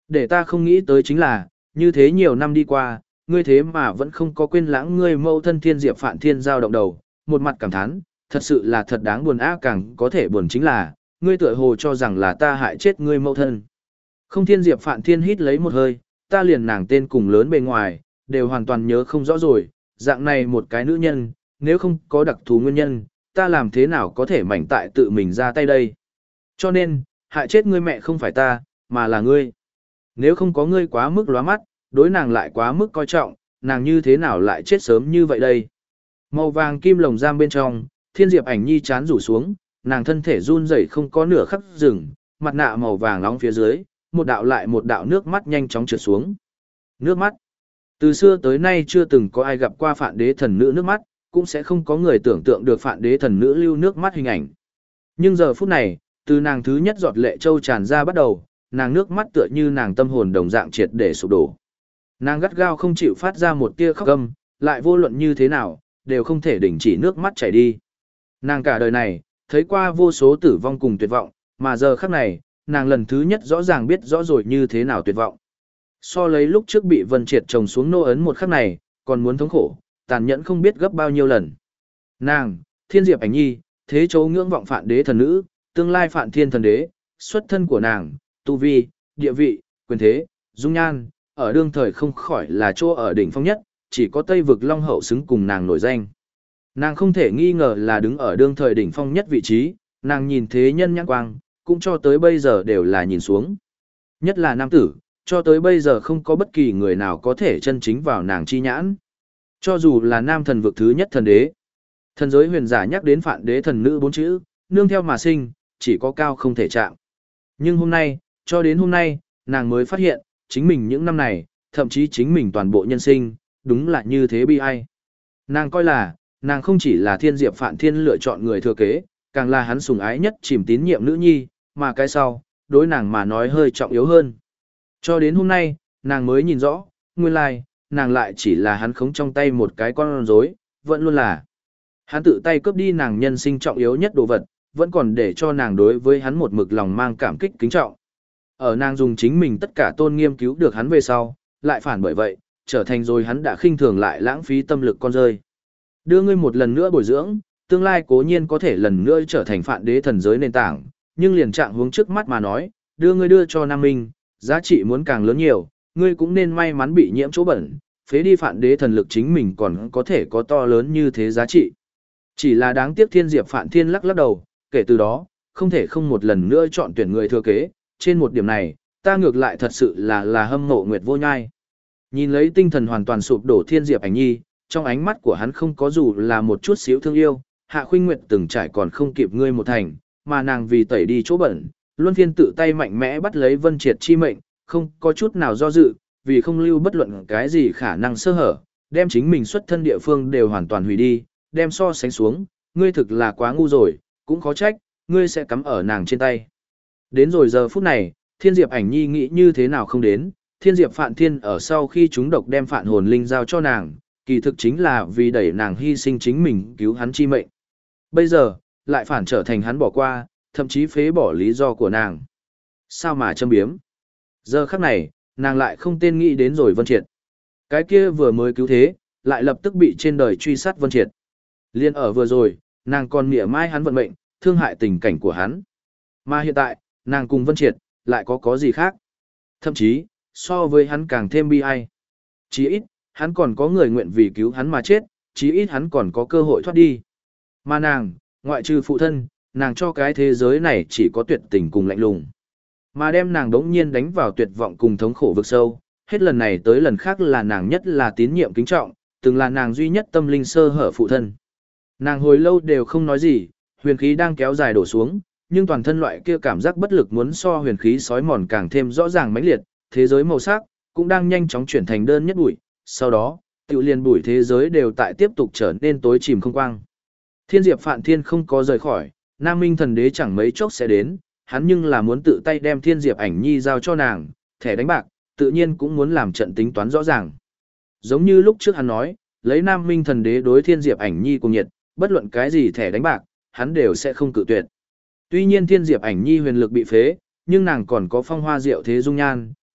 S1: Để ta không nghĩ tới chính là, như thế nhiều năm đi qua, ngươi thế mà vẫn không có quên lãng ngươi mâu thân Thiên Diệp Phạn Thiên giao động đầu, một mặt cảm thán, thật sự là thật đáng buồn á, càng có thể buồn chính là, ngươi tựa hồ cho rằng là ta hại chết ngươi mâu thân. Không. Thiên Diệp Phạn Thiên hít lấy một hơi, ta liền nàng tên cùng lớn bề ngoài, đều hoàn toàn nhớ không rõ rồi, dạng này một cái nữ nhân, nếu không có đặc thù nguyên nhân, ta làm thế nào có thể mảnh tại tự mình ra tay đây. Cho nên, hại chết ngươi mẹ không phải ta, mà là ngươi. Nếu không có ngươi quá mức lóa mắt, đối nàng lại quá mức coi trọng, nàng như thế nào lại chết sớm như vậy đây. Màu vàng kim lồng giam bên trong, Thiên Diệp Ảnh Nhi chán rủ xuống, nàng thân thể run rẩy không có nửa khắc dừng, mặt nạ màu vàng nóng phía dưới, một đạo lại một đạo nước mắt nhanh chóng trượt xuống. Nước mắt. Từ xưa tới nay chưa từng có ai gặp qua Phạn Đế thần nữ nước mắt, cũng sẽ không có người tưởng tượng được Phạn Đế thần nữ lưu nước mắt hình ảnh. Nhưng giờ phút này, từ nàng thứ nhất giọt lệ châu tràn ra bắt đầu, nàng nước mắt tựa như nàng tâm hồn đồng dạng triệt để sụp đổ. Nàng gắt gao không chịu phát ra một tia khóc gầm, lại vô luận như thế nào, đều không thể đình chỉ nước mắt chảy đi. Nàng cả đời này, thấy qua vô số tử vong cùng tuyệt vọng, mà giờ khắc này, nàng lần thứ nhất rõ ràng biết rõ rồi như thế nào tuyệt vọng. So lấy lúc trước bị Vân Triệt trồng xuống nô ấn một khắc này, còn muốn thống khổ, tàn nhẫn không biết gấp bao nhiêu lần. Nàng, Thiên Diệp Ảnh Nhi, thế chỗ ngưỡng vọng Phạn Đế thần nữ, tương lai Phạn Thiên thần đế, xuất thân của nàng, tu vi, địa vị, quyền thế, dung nhan, ở đương thời không khỏi là chỗ ở đỉnh phong nhất, chỉ có Tây vực Long Hậu xứng cùng nàng nổi danh. Nàng không thể nghi ngờ là đứng ở đương thời đỉnh phong nhất vị trí, nàng nhìn thế nhân nhãn quang, cũng cho tới bây giờ đều là nhìn xuống. Nhất là nam tử, cho tới bây giờ không có bất kỳ người nào có thể chân chính vào nàng chi nhãn. Cho dù là nam thần vực thứ nhất thần đế. Thần giới huyền giả nhắc đến Phạn Đế thần nữ bốn chữ, nương theo mà sinh, chỉ có cao không thể chạm. Nhưng hôm nay, cho đến hôm nay, nàng mới phát hiện, chính mình những năm này, thậm chí chính mình toàn bộ nhân sinh, đúng là như thế bi ai. Nàng coi là, nàng không chỉ là Thiên Diệp Phạn Thiên lựa chọn người thừa kế, càng là hắn sủng ái nhất chìm tín nhiệm nữ nhi, mà cái sau, đối nàng mà nói hơi trọng yếu hơn. Cho đến hôm nay, nàng mới nhìn rõ, nguyên lai, nàng lại chỉ là hắn khống trong tay một cái con rối, vẫn luôn là. Hắn tự tay cướp đi nàng nhân sinh trọng yếu nhất đồ vật, vẫn còn để cho nàng đối với hắn một mực lòng mang cảm kích kính trọng. Ở nàng dùng chính mình tất cả tôn nghiêm cứu được hắn về sau, lại phản bởi vậy, trở thành rồi hắn đã khinh thường lại lãng phí tâm lực con rơi. Đưa ngươi một lần nữa bồi dưỡng, tương lai cố nhiên có thể lần nữa trở thành Phạn Đế thần giới nền tảng, nhưng liền trạng hướng trước mắt mà nói, đưa ngươi đưa cho Nam Minh, giá trị muốn càng lớn nhiều, ngươi cũng nên may mắn bị nhiễm chỗ bẩn, phế đi Phạn Đế thần lực chính mình còn có thể có to lớn như thế giá trị. Chỉ là đáng tiếc Thiên Diệp Phạn Thiên lắc lắc đầu, kể từ đó, không thể không một lần nữa chọn tuyển người thừa kế, trên một điểm này, ta ngược lại thật sự là là hâm mộ Nguyệt Vô Nhai. Nhìn lấy tinh thần hoàn toàn sụp đổ Thiên Diệp Ảnh Nhi, trong ánh mắt của hắn không có dù là một chút xíu thương yêu, Hạ Khuynh Nguyệt từng trải còn không kịp ngươi một thành, mà nàng vì tẩy đi chỗ bẩn, luân phiên tự tay mạnh mẽ bắt lấy Vân Triệt chi mệnh, không có chút nào do dự, vì không lưu bất luận cái gì khả năng sơ hở, đem chính mình xuất thân địa phương đều hoàn toàn hủy đi, đem so sánh xuống, ngươi thực là quá ngu rồi, cũng khó trách, ngươi sẽ cắm ở nàng trên tay. Đến rồi giờ phút này, Thiên Diệp Ảnh Nhi nghĩ như thế nào không đến, Thiên Diệp Phạn Thiên ở sau khi chúng độc đem Phạn hồn linh giao cho nàng, kỳ thực chính là vì đẩy nàng hy sinh chính mình cứu hắn chi mệnh. Bây giờ, lại phản trở thành hắn bỏ qua, thậm chí phế bỏ lý do của nàng. Sao mà châm biếm? Giờ khắc này, nàng lại không tên nghĩ đến rồi Vân Triệt. Cái kia vừa mới cứu thế, lại lập tức bị trên đời truy sát Vân Triệt. Liên ở vừa rồi, nàng còn mỉa mai hắn vận mệnh, thương hại tình cảnh của hắn. Mà hiện tại, nàng cùng Vân Triệt, lại có có gì khác. Thậm chí, so với hắn càng thêm bi ai. Chí ít, hắn còn có người nguyện vì cứu hắn mà chết, chí ít hắn còn có cơ hội thoát đi. Mà nàng, ngoại trừ phụ thân, nàng cho cái thế giới này chỉ có tuyệt tình cùng lạnh lùng. Mà đem nàng đống nhiên đánh vào tuyệt vọng cùng thống khổ vực sâu, hết lần này tới lần khác là nàng nhất là tín nhiệm kính trọng, từng là nàng duy nhất tâm linh sơ hở phụ thân. Nàng hồi lâu đều không nói gì, huyền khí đang kéo dài đổ xuống, nhưng toàn thân loại kia cảm giác bất lực muốn so huyền khí sói mòn càng thêm rõ ràng mãnh liệt, thế giới màu sắc cũng đang nhanh chóng chuyển thành đơn nhất bụi, sau đó, tiểu liền bụi thế giới đều tại tiếp tục trở nên tối chìm không quang. Thiên Diệp Phạn Thiên không có rời khỏi, Nam Minh thần đế chẳng mấy chốc sẽ đến, hắn nhưng là muốn tự tay đem Thiên Diệp Ảnh Nhi giao cho nàng, thẻ đánh bạc, tự nhiên cũng muốn làm trận tính toán rõ ràng. Giống như lúc trước hắn nói, lấy Nam Minh thần đế đối Thiên Diệp Ảnh Nhi cùng nhiệt, bất luận cái gì thẻ đánh bạc, hắn đều sẽ không cự tuyệt. Tuy nhiên Thiên Diệp Ảnh Nhi huyền lực bị phế, nhưng nàng còn có phong hoa diệu thế dung nhan,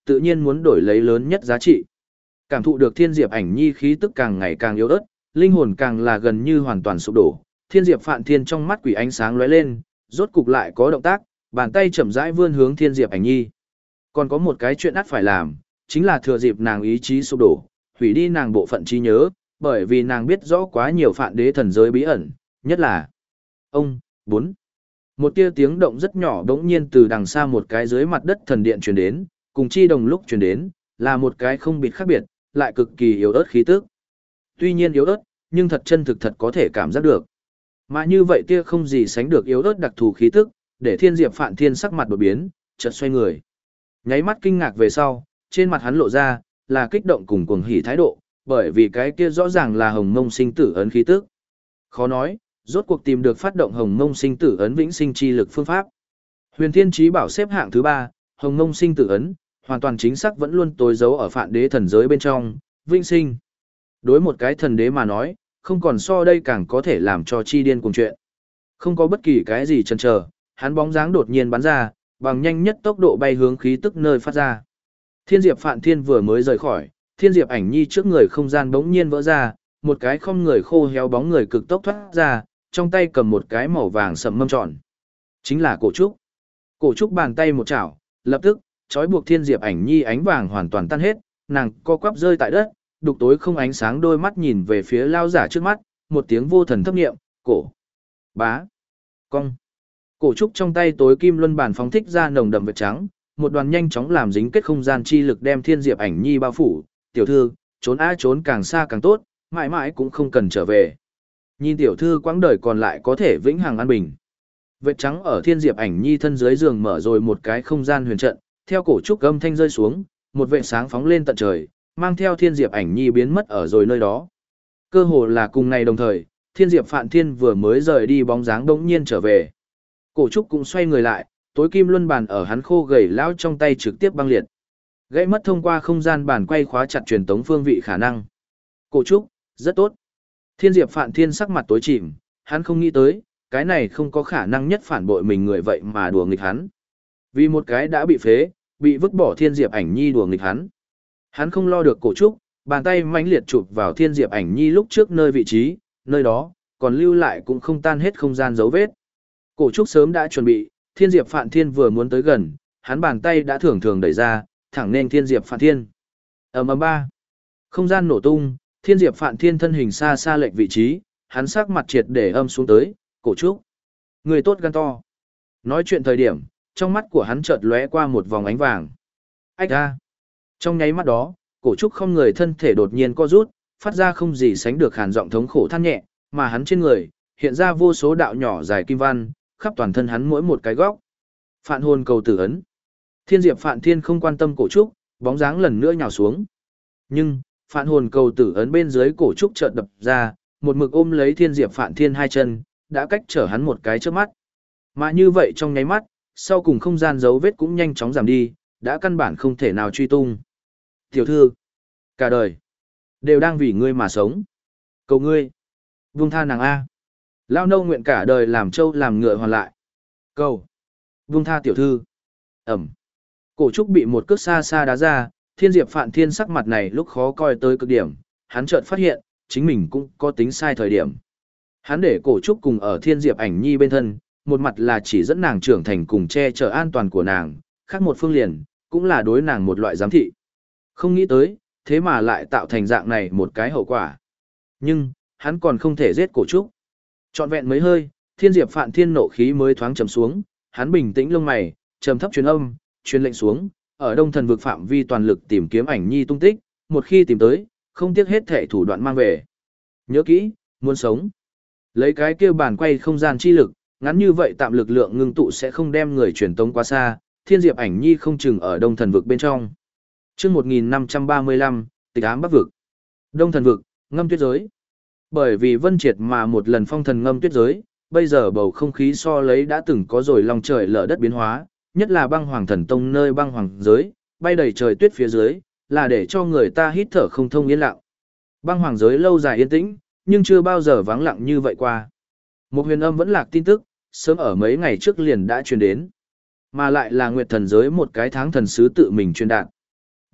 S1: tự nhiên muốn đổi lấy lớn nhất giá trị. Cảm thụ được Thiên Diệp Ảnh Nhi khí tức càng ngày càng yếu ớt, linh hồn càng là gần như hoàn toàn sụp đổ, Thiên Diệp Phạn Thiên trong mắt quỷ ánh sáng lóe lên, rốt cục lại có động tác, bàn tay chậm rãi vươn hướng Thiên Diệp Ảnh Nhi. Còn có một cái chuyện ắt phải làm, chính là thừa dịp nàng ý chí sụp đổ, hủy đi nàng bộ phận trí nhớ, bởi vì nàng biết rõ quá nhiều Phạn Đế thần giới bí ẩn, nhất là ông, bốn. Một tia tiếng động rất nhỏ bỗng nhiên từ đằng xa một cái dưới mặt đất thần điện truyền đến, cùng chi đồng lúc truyền đến, là một cái không biệt khác biệt, lại cực kỳ yếu ớt khí tức. Tuy nhiên yếu ớt, nhưng thật chân thực thật có thể cảm giác được. Mà như vậy tia không gì sánh được yếu ớt đặc thù khí tức, để Thiên Diệp Phạn Thiên sắc mặt đột biến, chợt xoay người. Nháy mắt kinh ngạc về sau, trên mặt hắn lộ ra là kích động cùng cuồng hỉ thái độ, bởi vì cái kia rõ ràng là Hồng Mông Sinh Tử ấn khí tức. Khó nói, rốt cuộc tìm được phát động Hồng Mông Sinh Tử ấn vĩnh sinh chi lực phương pháp. Huyền Thiên Chí Bảo xếp hạng thứ ba, Hồng Mông Sinh Tử ấn, hoàn toàn chính xác vẫn luôn tối giấu ở Phạn Đế thần giới bên trong, vĩnh sinh. Đối một cái thần đế mà nói, không còn so đây càng có thể làm cho chi điên cùng chuyện. Không có bất kỳ cái gì chần chờ, hắn bóng dáng đột nhiên bắn ra, bằng nhanh nhất tốc độ bay hướng khí tức nơi phát ra. Thiên Diệp Phạn Thiên vừa mới rời khỏi, Thiên Diệp Ảnh Nhi trước người không gian bỗng nhiên vỡ ra, một cái không người khô héo bóng người cực tốc thoát ra, trong tay cầm một cái màu vàng sẫm mâm tròn. Chính là Cổ Trúc. Cổ Trúc bàn tay một chảo, lập tức, trói buộc Thiên Diệp Ảnh Nhi ánh vàng hoàn toàn tan hết, nàng co quắp rơi tại đất, đục tối không ánh sáng đôi mắt nhìn về phía lao giả trước mắt, một tiếng vô thần thấp nghiệm, cổ, bá, cong. Cổ trúc trong tay tối kim luân bản phóng thích ra nồng đậm vệt trắng, một đoàn nhanh chóng làm dính kết không gian chi lực đem Thiên Diệp Ảnh Nhi bao phủ, tiểu thư, trốn ai trốn càng xa càng tốt, mãi mãi cũng không cần trở về. Nhìn tiểu thư quãng đời còn lại có thể vĩnh hằng an bình. Vệt trắng ở Thiên Diệp Ảnh Nhi thân dưới giường mở rồi một cái không gian huyền trận, theo cổ trúc âm thanh rơi xuống, một vệt sáng phóng lên tận trời, mang theo Thiên Diệp Ảnh Nhi biến mất ở rồi nơi đó. Cơ hồ là cùng ngày đồng thời, Thiên Diệp Phạn Thiên vừa mới rời đi bóng dáng đống nhiên trở về. Cổ trúc cũng xoay người lại, tối kim luân bàn ở hắn khô gầy lão trong tay trực tiếp băng liệt. Gãy mất thông qua không gian bàn quay khóa chặt truyền tống phương vị khả năng. Cổ trúc, rất tốt. Thiên Diệp Phạn Thiên sắc mặt tối chìm, hắn không nghĩ tới, cái này không có khả năng nhất phản bội mình người vậy mà đùa nghịch hắn. Vì một cái đã bị phế, bị vứt bỏ Thiên Diệp Ảnh Nhi đùa nghịch hắn. Hắn không lo được cổ trúc, bàn tay mãnh liệt chụp vào Thiên Diệp Ảnh Nhi lúc trước nơi vị trí, nơi đó, còn lưu lại cũng không tan hết không gian dấu vết. Cổ trúc sớm đã chuẩn bị, Thiên Diệp Phạn Thiên vừa muốn tới gần, hắn bàn tay đã thường thường đẩy ra, thẳng nên Thiên Diệp Phạn Thiên. Ầm ầm ba. Không gian nổ tung, Thiên Diệp Phạn Thiên thân hình xa xa lệch vị trí, hắn sắc mặt triệt để âm xuống tới, cổ trúc. Người tốt gan to. Nói chuyện thời điểm, trong mắt của hắn chợt lóe qua một vòng ánh vàng. Ách a. Trong nháy mắt đó, cổ trúc không người thân thể đột nhiên co rút, phát ra không gì sánh được hàn giọng thống khổ than nhẹ, mà hắn trên người, hiện ra vô số đạo nhỏ dài kim văn, khắp toàn thân hắn mỗi một cái góc. Phạn hồn cầu tử ấn. Thiên Diệp Phạn Thiên không quan tâm cổ trúc, bóng dáng lần nữa nhào xuống. Nhưng, phạn hồn cầu tử ấn bên dưới cổ trúc chợt đập ra, một mực ôm lấy Thiên Diệp Phạn Thiên hai chân, đã cách trở hắn một cái trước mắt. Mà như vậy trong nháy mắt, sau cùng không gian dấu vết cũng nhanh chóng giảm đi, đã căn bản không thể nào truy tung. Tiểu thư, cả đời, đều đang vì ngươi mà sống. Cầu ngươi, buông tha nàng A. Lao nâu nguyện cả đời làm trâu làm ngựa hoàn lại. Cầu, buông tha tiểu thư. Ẩm. Cổ trúc bị một cước xa xa đá ra, Thiên Diệp Phạn Thiên sắc mặt này lúc khó coi tới cực điểm, hắn chợt phát hiện, chính mình cũng có tính sai thời điểm. Hắn để cổ trúc cùng ở Thiên Diệp Ảnh Nhi bên thân, một mặt là chỉ dẫn nàng trưởng thành cùng che chở an toàn của nàng, khác một phương liền, cũng là đối nàng một loại giám thị. Không nghĩ tới, thế mà lại tạo thành dạng này một cái hậu quả. Nhưng, hắn còn không thể giết cổ trúc. Trọn vẹn mấy hơi, Thiên Diệp Phạn Thiên nộ khí mới thoáng trầm xuống, hắn bình tĩnh lông mày, trầm thấp truyền âm, truyền lệnh xuống, ở Đông Thần vực phạm vi toàn lực tìm kiếm Ảnh Nhi tung tích, một khi tìm tới, không tiếc hết thể thủ đoạn mang về. Nhớ kỹ, muốn sống. Lấy cái kia bàn quay không gian chi lực, ngắn như vậy tạm lực lượng ngưng tụ sẽ không đem người truyền tống quá xa, Thiên Diệp Ảnh Nhi không chừng ở Đông Thần vực bên trong. Chương một nghìn năm trăm ba mươi lăm, Tịch ám Bắc vực. Đông Thần vực, ngâm tuyết giới. Bởi vì Vân Triệt mà một lần phong thần ngâm tuyết giới, bây giờ bầu không khí so lấy đã từng có rồi lòng trời lở đất biến hóa, nhất là Băng Hoàng Thần Tông nơi Băng Hoàng giới, bay đầy trời tuyết phía dưới, là để cho người ta hít thở không thông yên lặng. Băng Hoàng giới lâu dài yên tĩnh, nhưng chưa bao giờ vắng lặng như vậy qua. Một huyền âm vẫn lạc tin tức, sớm ở mấy ngày trước liền đã truyền đến. Mà lại là Nguyệt Thần giới một cái tháng thần sứ tự mình truyền đạt.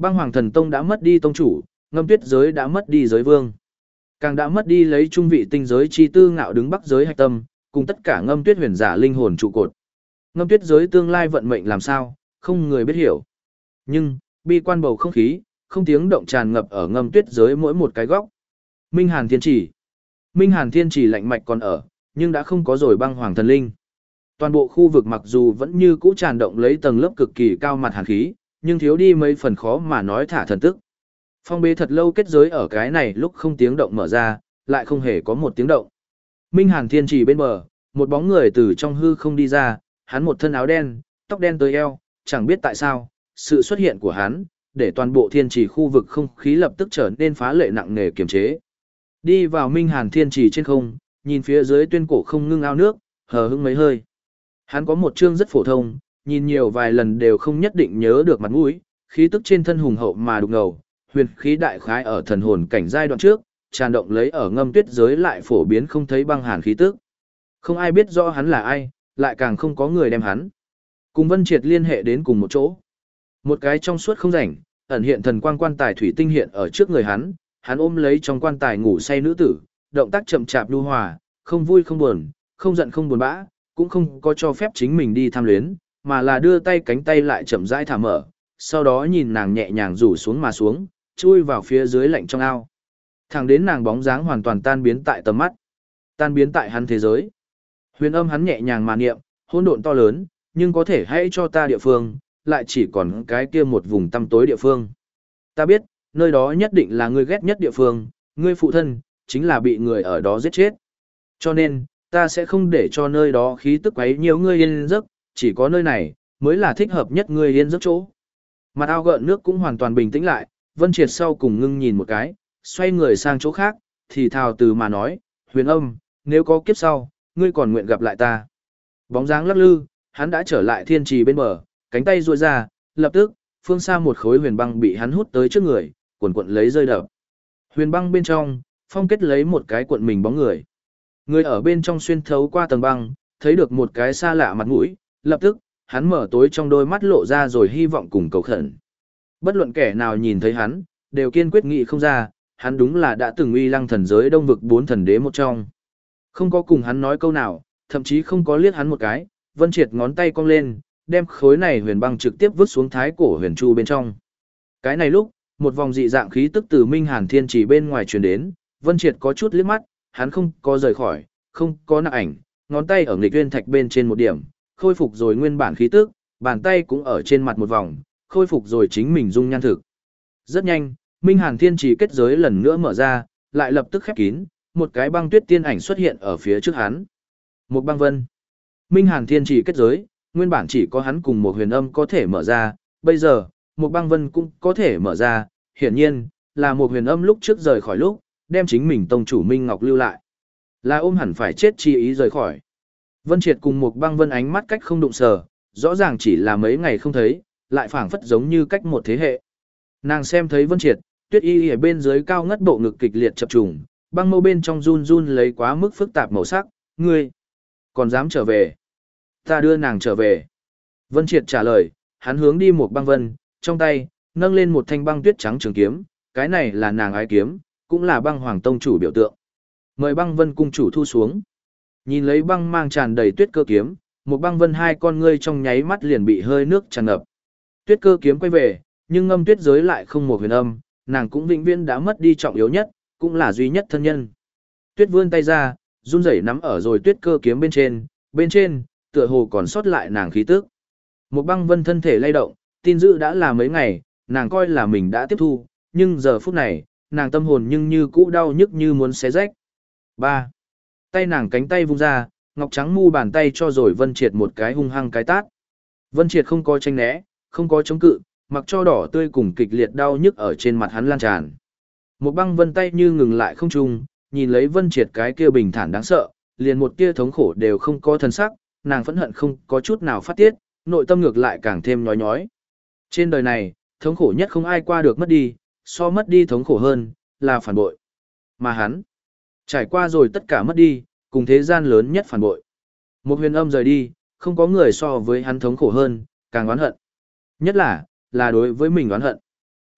S1: Băng Hoàng Thần Tông đã mất đi tông chủ, Ngâm Tuyết giới đã mất đi giới vương. Càng đã mất đi lấy trung vị tinh giới chi tư ngạo đứng bắc giới hạch tâm, cùng tất cả Ngâm Tuyết huyền giả linh hồn trụ cột. Ngâm Tuyết giới tương lai vận mệnh làm sao, không người biết hiểu. Nhưng, bi quan bầu không khí, không tiếng động tràn ngập ở Ngâm Tuyết giới mỗi một cái góc. Minh Hàn Thiên Chỉ. Minh Hàn Thiên Chỉ lạnh mạch còn ở, nhưng đã không có rồi Băng Hoàng Thần Linh. Toàn bộ khu vực mặc dù vẫn như cũ tràn động lấy tầng lớp cực kỳ cao mặt hàn khí, nhưng thiếu đi mấy phần khó mà nói thả thần tức. Phong bế thật lâu kết giới ở cái này lúc không tiếng động mở ra, lại không hề có một tiếng động. Minh Hàn Thiên Chỉ bên bờ, một bóng người từ trong hư không đi ra, hắn một thân áo đen, tóc đen tới eo, chẳng biết tại sao, sự xuất hiện của hắn, để toàn bộ thiên trì khu vực không khí lập tức trở nên phá lệ nặng nề kiềm chế. Đi vào Minh Hàn Thiên Trì trên không, nhìn phía dưới tuyên cổ không ngưng ao nước, hờ hững mấy hơi. Hắn có một chương rất phổ thông, nhìn nhiều vài lần đều không nhất định nhớ được mặt mũi, khí tức trên thân hùng hậu mà đục ngầu, huyền khí đại khái ở thần hồn cảnh giai đoạn trước, tràn động lấy ở Ngâm Tuyết giới lại phổ biến không thấy băng hàn khí tức. Không ai biết rõ hắn là ai, lại càng không có người đem hắn cùng Vân Triệt liên hệ đến cùng một chỗ. Một cái trong suốt không rảnh, ẩn hiện thần quang quan tài thủy tinh hiện ở trước người hắn, hắn ôm lấy trong quan tài ngủ say nữ tử, động tác chậm chạp nhu hòa, không vui không buồn, không giận không buồn bã, cũng không có cho phép chính mình đi tham luyến, mà là đưa tay cánh tay lại chậm rãi thả mở, sau đó nhìn nàng nhẹ nhàng rủ xuống mà xuống, chui vào phía dưới lạnh trong ao. Thẳng đến nàng bóng dáng hoàn toàn tan biến tại tầm mắt, tan biến tại hắn thế giới. Huyền âm hắn nhẹ nhàng mà niệm, hỗn độn to lớn, nhưng có thể hãy cho ta địa phương, lại chỉ còn cái kia một vùng tăm tối địa phương. Ta biết, nơi đó nhất định là ngươi ghét nhất địa phương, ngươi phụ thân, chính là bị người ở đó giết chết. Cho nên, ta sẽ không để cho nơi đó khí tức quấy nhiều ngươi yên giấc, chỉ có nơi này, mới là thích hợp nhất ngươi yên giấc chỗ. Mặt ao gợn nước cũng hoàn toàn bình tĩnh lại, Vân Triệt sau cùng ngưng nhìn một cái, xoay người sang chỗ khác, thì thào từ mà nói, huyền âm, nếu có kiếp sau, ngươi còn nguyện gặp lại ta. Bóng dáng lắc lư, hắn đã trở lại thiên trì bên bờ, cánh tay duỗi ra, lập tức, phương xa một khối huyền băng bị hắn hút tới trước người, cuộn cuộn lấy rơi đập. Huyền băng bên trong, phong kết lấy một cái cuộn mình bóng người. Người ở bên trong xuyên thấu qua tầng băng, thấy được một cái xa lạ mặt mũi, lập tức, hắn mở tối trong đôi mắt lộ ra rồi hy vọng cùng cầu khẩn. Bất luận kẻ nào nhìn thấy hắn, đều kiên quyết nghĩ không ra, hắn đúng là đã từng uy lăng thần giới đông vực bốn thần đế một trong. Không có cùng hắn nói câu nào, thậm chí không có liếc hắn một cái, Vân Triệt ngón tay cong lên, đem khối này huyền băng trực tiếp vứt xuống thái cổ huyền chu bên trong. Cái này lúc, một vòng dị dạng khí tức từ Minh Hàn Thiên Chỉ bên ngoài truyền đến, Vân Triệt có chút liếc mắt, hắn không có rời khỏi, không có nặng ảnh, ngón tay ở nghịch nguyên thạch bên trên một điểm, khôi phục rồi nguyên bản khí tức, bàn tay cũng ở trên mặt một vòng, khôi phục rồi chính mình dung nhan thực. Rất nhanh, Minh Hàn Thiên Chỉ kết giới lần nữa mở ra, lại lập tức khép kín, một cái băng tuyết tiên ảnh xuất hiện ở phía trước hắn. Một băng vân. Minh Hàn Thiên Chỉ kết giới, nguyên bản chỉ có hắn cùng một huyền âm có thể mở ra, bây giờ, một băng vân cũng có thể mở ra, hiển nhiên, là một huyền âm lúc trước rời khỏi lúc, đem chính mình tông chủ Minh Ngọc lưu lại. Là ôm hẳn phải chết chi ý rời khỏi. Vân Triệt cùng một băng vân ánh mắt cách không đụng sờ, rõ ràng chỉ là mấy ngày không thấy, lại phảng phất giống như cách một thế hệ. Nàng xem thấy Vân Triệt, Tuyết Y ở bên dưới cao ngất bộ ngực kịch liệt chập trùng, băng mâu bên trong run run lấy quá mức phức tạp màu sắc, ngươi còn dám trở về? Ta đưa nàng trở về. Vân Triệt trả lời, hắn hướng đi một băng vân, trong tay, nâng lên một thanh băng tuyết trắng trường kiếm, cái này là nàng ái kiếm, cũng là băng hoàng tông chủ biểu tượng. Mời băng vân cung chủ thu xuống. Nhìn lấy băng mang tràn đầy tuyết cơ kiếm, một băng vân hai con ngươi trong nháy mắt liền bị hơi nước tràn ngập. Tuyết cơ kiếm quay về, nhưng ngâm tuyết giới lại không một huyền âm, nàng cũng vĩnh viễn đã mất đi trọng yếu nhất, cũng là duy nhất thân nhân. Tuyết vươn tay ra, run rẩy nắm ở rồi tuyết cơ kiếm bên trên, bên trên, tựa hồ còn sót lại nàng khí tức. Một băng vân thân thể lay động, tin dữ đã là mấy ngày, nàng coi là mình đã tiếp thu, nhưng giờ phút này, nàng tâm hồn nhưng như cũ đau nhức như muốn xé rách. Ba. Tay nàng cánh tay vung ra, ngọc trắng mu bàn tay cho rồi Vân Triệt một cái hung hăng cái tát. Vân Triệt không có tranh né, không có chống cự, mặc cho đỏ tươi cùng kịch liệt đau nhức ở trên mặt hắn lan tràn. Một băng vân tay như ngừng lại không trung, nhìn lấy Vân Triệt cái kia bình thản đáng sợ, liền một tia thống khổ đều không có thân sắc, nàng phẫn hận không có chút nào phát tiết, nội tâm ngược lại càng thêm nhói nhói. Trên đời này, thống khổ nhất không ai qua được mất đi, so mất đi thống khổ hơn, là phản bội. Mà hắn, trải qua rồi tất cả mất đi, cùng thế gian lớn nhất phản bội. Một huyền âm rời đi, không có người so với hắn thống khổ hơn, càng oán hận. Nhất là, là đối với mình oán hận.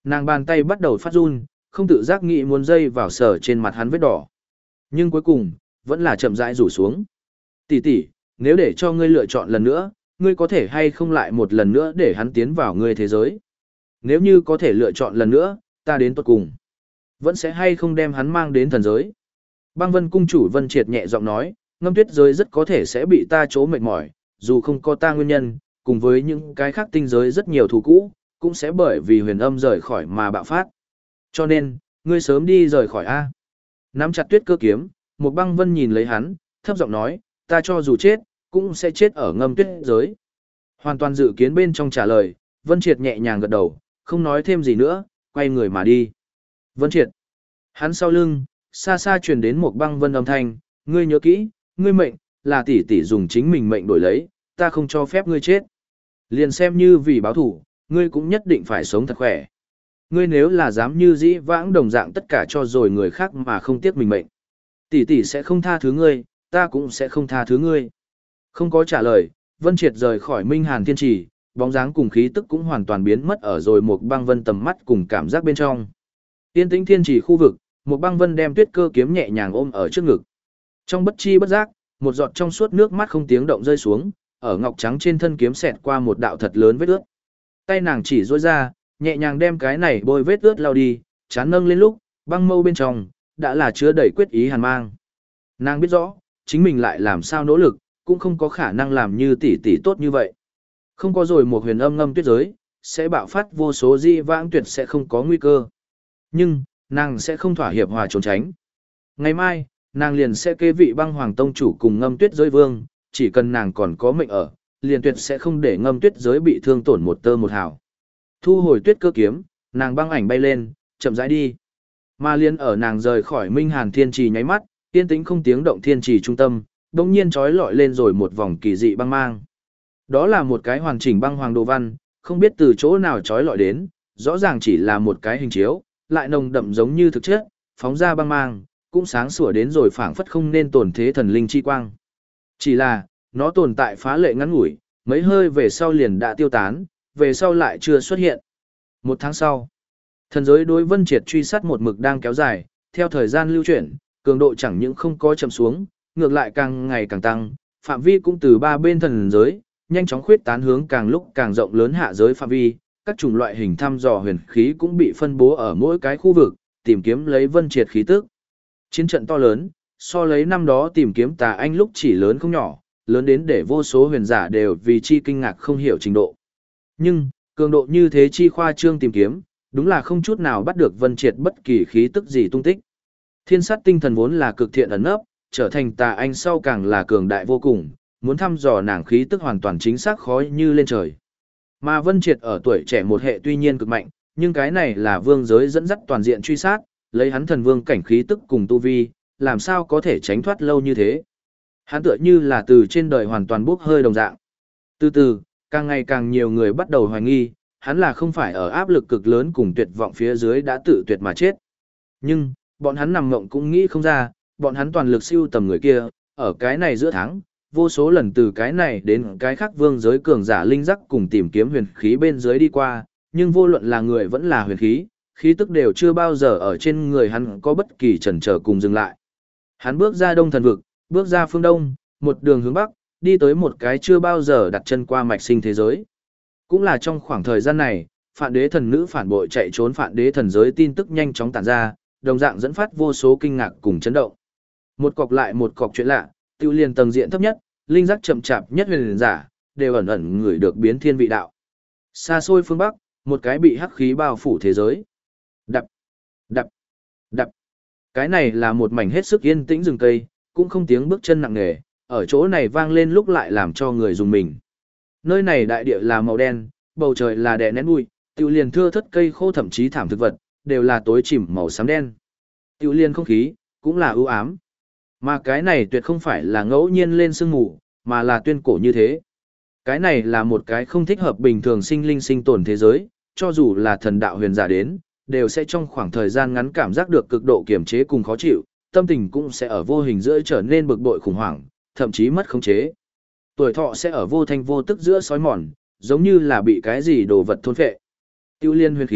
S1: Nàng bàn tay bắt đầu phát run, không tự giác nghĩ muốn dây vào sờ trên mặt hắn vết đỏ. Nhưng cuối cùng, vẫn là chậm rãi rủ xuống. Tỷ tỷ, nếu để cho ngươi lựa chọn lần nữa, ngươi có thể hay không lại một lần nữa để hắn tiến vào ngươi thế giới? Nếu như có thể lựa chọn lần nữa, ta đến tuột cùng. Vẫn sẽ hay không đem hắn mang đến thần giới? Băng Vân cung chủ Vân Triệt nhẹ giọng nói, Ngâm Tuyết giới rất có thể sẽ bị ta chỗ mệt mỏi, dù không có ta nguyên nhân, cùng với những cái khác tinh giới rất nhiều thù cũ, cũng sẽ bởi vì huyền âm rời khỏi mà bạo phát. Cho nên, ngươi sớm đi rời khỏi A. Nắm chặt tuyết cơ kiếm, một băng vân nhìn lấy hắn, thấp giọng nói, ta cho dù chết, cũng sẽ chết ở ngâm tuyết giới. Hoàn toàn dự kiến bên trong trả lời, Vân Triệt nhẹ nhàng gật đầu, không nói thêm gì nữa, quay người mà đi. Vân Triệt. Hắn sau lưng, xa xa truyền đến một băng vân âm thanh, ngươi nhớ kỹ, ngươi mệnh, là tỷ tỷ dùng chính mình mệnh đổi lấy, ta không cho phép ngươi chết. Liền xem như vì báo thủ, ngươi cũng nhất định phải sống thật khỏe. Ngươi nếu là dám như dĩ vãng đồng dạng tất cả cho rồi người khác mà không tiếc mình mệnh. Tỷ tỷ sẽ không tha thứ ngươi, ta cũng sẽ không tha thứ ngươi. Không có trả lời, Vân Triệt rời khỏi Minh Hàn Thiên Trì, bóng dáng cùng khí tức cũng hoàn toàn biến mất ở rồi một băng vân tầm mắt cùng cảm giác bên trong. Tiên tĩnh thiên trì khu vực, một băng vân đem tuyết cơ kiếm nhẹ nhàng ôm ở trước ngực. Trong bất chi bất giác, một giọt trong suốt nước mắt không tiếng động rơi xuống, ở ngọc trắng trên thân kiếm xẹt qua một đạo thật lớn vết ướt. Tay nàng chỉ duỗi ra, nhẹ nhàng đem cái này bôi vết ướt lau đi, chán nâng lên lúc, băng mâu bên trong đã là chứa đầy quyết ý hàn mang. Nàng biết rõ, chính mình lại làm sao nỗ lực, cũng không có khả năng làm như tỷ tỷ tốt như vậy. Không có rồi một huyền âm ngâm tuyết giới, sẽ bạo phát vô số di vãng tuyệt sẽ không có nguy cơ. Nhưng, nàng sẽ không thỏa hiệp hòa trốn tránh. Ngày mai, nàng liền sẽ kế vị băng hoàng tông chủ cùng ngâm tuyết giới vương, chỉ cần nàng còn có mệnh ở, liền tuyệt sẽ không để ngâm tuyết giới bị thương tổn một tơ một hào. Thu hồi tuyết cơ kiếm, nàng băng ảnh bay lên, chậm rãi đi. Mà liên ở nàng rời khỏi Minh Hàn Thiên Trì nháy mắt, yên tĩnh không tiếng động thiên trì trung tâm, đột nhiên trói lọi lên rồi một vòng kỳ dị băng mang. Đó là một cái hoàn chỉnh băng hoàng đồ văn, không biết từ chỗ nào trói lọi đến, rõ ràng chỉ là một cái hình chiếu, lại nồng đậm giống như thực chất, phóng ra băng mang, cũng sáng sủa đến rồi phảng phất không nên tồn thế thần linh chi quang. Chỉ là, nó tồn tại phá lệ ngắn ngủi, mấy hơi về sau liền đã tiêu tán, về sau lại chưa xuất hiện. Một tháng sau, thần giới đối Vân Triệt truy sát một mực đang kéo dài, theo thời gian lưu chuyển, cường độ chẳng những không có chậm xuống, ngược lại càng ngày càng tăng, phạm vi cũng từ ba bên thần giới, nhanh chóng khuyết tán hướng càng lúc càng rộng lớn hạ giới phạm vi, các chủng loại hình thăm dò huyền khí cũng bị phân bố ở mỗi cái khu vực, tìm kiếm lấy Vân Triệt khí tức. Chiến trận to lớn, so lấy năm đó tìm kiếm Tà Anh lúc chỉ lớn không nhỏ, lớn đến để vô số huyền giả đều vì chi kinh ngạc không hiểu trình độ. Nhưng, cường độ như thế chi khoa trương tìm kiếm, đúng là không chút nào bắt được Vân Triệt bất kỳ khí tức gì tung tích. Thiên sát tinh thần vốn là cực thiện ẩn nấp, trở thành Tà Anh sau càng là cường đại vô cùng, muốn thăm dò nàng khí tức hoàn toàn chính xác khó như lên trời. Mà Vân Triệt ở tuổi trẻ một hệ tuy nhiên cực mạnh, nhưng cái này là vương giới dẫn dắt toàn diện truy sát, lấy hắn thần vương cảnh khí tức cùng tu vi, làm sao có thể tránh thoát lâu như thế. Hắn tựa như là từ trên đời hoàn toàn bốc hơi đồng dạng. Từ từ, càng ngày càng nhiều người bắt đầu hoài nghi, hắn là không phải ở áp lực cực lớn cùng tuyệt vọng phía dưới đã tự tuyệt mà chết. Nhưng, bọn hắn nằm mộng cũng nghĩ không ra, bọn hắn toàn lực siêu tầm người kia, ở cái này giữa tháng, vô số lần từ cái này đến cái khác vương giới cường giả linh giác cùng tìm kiếm huyền khí bên dưới đi qua, nhưng vô luận là người vẫn là huyền khí, khí tức đều chưa bao giờ ở trên người hắn có bất kỳ chần chờ cùng dừng lại. Hắn bước ra đông thần vực, bước ra phương đông, một đường hướng bắc, đi tới một cái chưa bao giờ đặt chân qua mạch sinh thế giới. Cũng là trong khoảng thời gian này, phản đế thần nữ phản bội chạy trốn phản đế thần giới tin tức nhanh chóng tản ra, đồng dạng dẫn phát vô số kinh ngạc cùng chấn động. Một cọc lại một cọc chuyện lạ, tiêu liền tầng diện thấp nhất, linh giác chậm chạp nhất huyền giả, đều ẩn ẩn ngửi được biến thiên vị đạo. Xa xôi phương bắc, một cái bị hắc khí bao phủ thế giới. Đập, đập, đập. Cái này là một mảnh hết sức yên tĩnh rừng cây, cũng không tiếng bước chân nặng nề, ở chỗ này vang lên lúc lại làm cho người dùng mình. Nơi này đại địa là màu đen, bầu trời là đè nén bụi, tiêu liền thưa thất cây khô thậm chí thảm thực vật, đều là tối chìm màu xám đen. Tiêu liền không khí, cũng là ưu ám. Mà cái này tuyệt không phải là ngẫu nhiên lên sương mù, mà là tuyên cổ như thế. Cái này là một cái không thích hợp bình thường sinh linh sinh tồn thế giới, cho dù là thần đạo huyền giả đến, đều sẽ trong khoảng thời gian ngắn cảm giác được cực độ kiềm chế cùng khó chịu, tâm tình cũng sẽ ở vô hình giữa trở nên bực bội khủng hoảng, thậm chí mất khống chế. Tuổi thọ sẽ ở vô thanh vô tức giữa sói mòn, giống như là bị cái gì đồ vật thôn phệ. Tiêu liên huyền khí,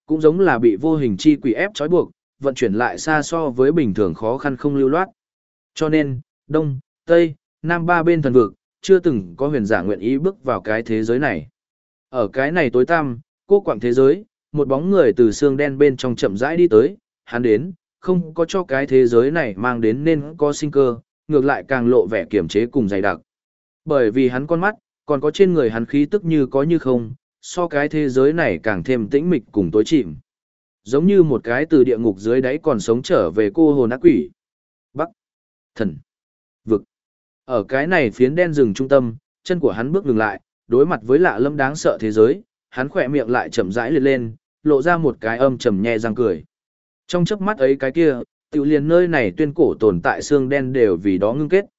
S1: cũng giống là bị vô hình chi quỷ ép trói buộc, vận chuyển lại xa so với bình thường khó khăn không lưu loát. Cho nên, Đông, Tây, Nam ba bên thần vực, chưa từng có huyền giả nguyện ý bước vào cái thế giới này. Ở cái này tối tăm, cô quạng thế giới, một bóng người từ xương đen bên trong chậm rãi đi tới, hắn đến, không có cho cái thế giới này mang đến nên có sinh cơ, ngược lại càng lộ vẻ kiềm chế cùng dày đặc. Bởi vì hắn con mắt, còn có trên người hắn khí tức như có như không, so cái thế giới này càng thêm tĩnh mịch cùng tối chìm. Giống như một cái từ địa ngục dưới đáy còn sống trở về cô hồn ác quỷ. Bắc, thần, vực. Ở cái này phiến đen rừng trung tâm, chân của hắn bước ngừng lại, đối mặt với lạ lẫm đáng sợ thế giới, hắn khỏe miệng lại chậm rãi liệt lên, lộ ra một cái âm trầm nhẹ răng cười. Trong chớp mắt ấy cái kia, tiểu liền nơi này tuyên cổ tồn tại xương đen đều vì đó ngưng kết,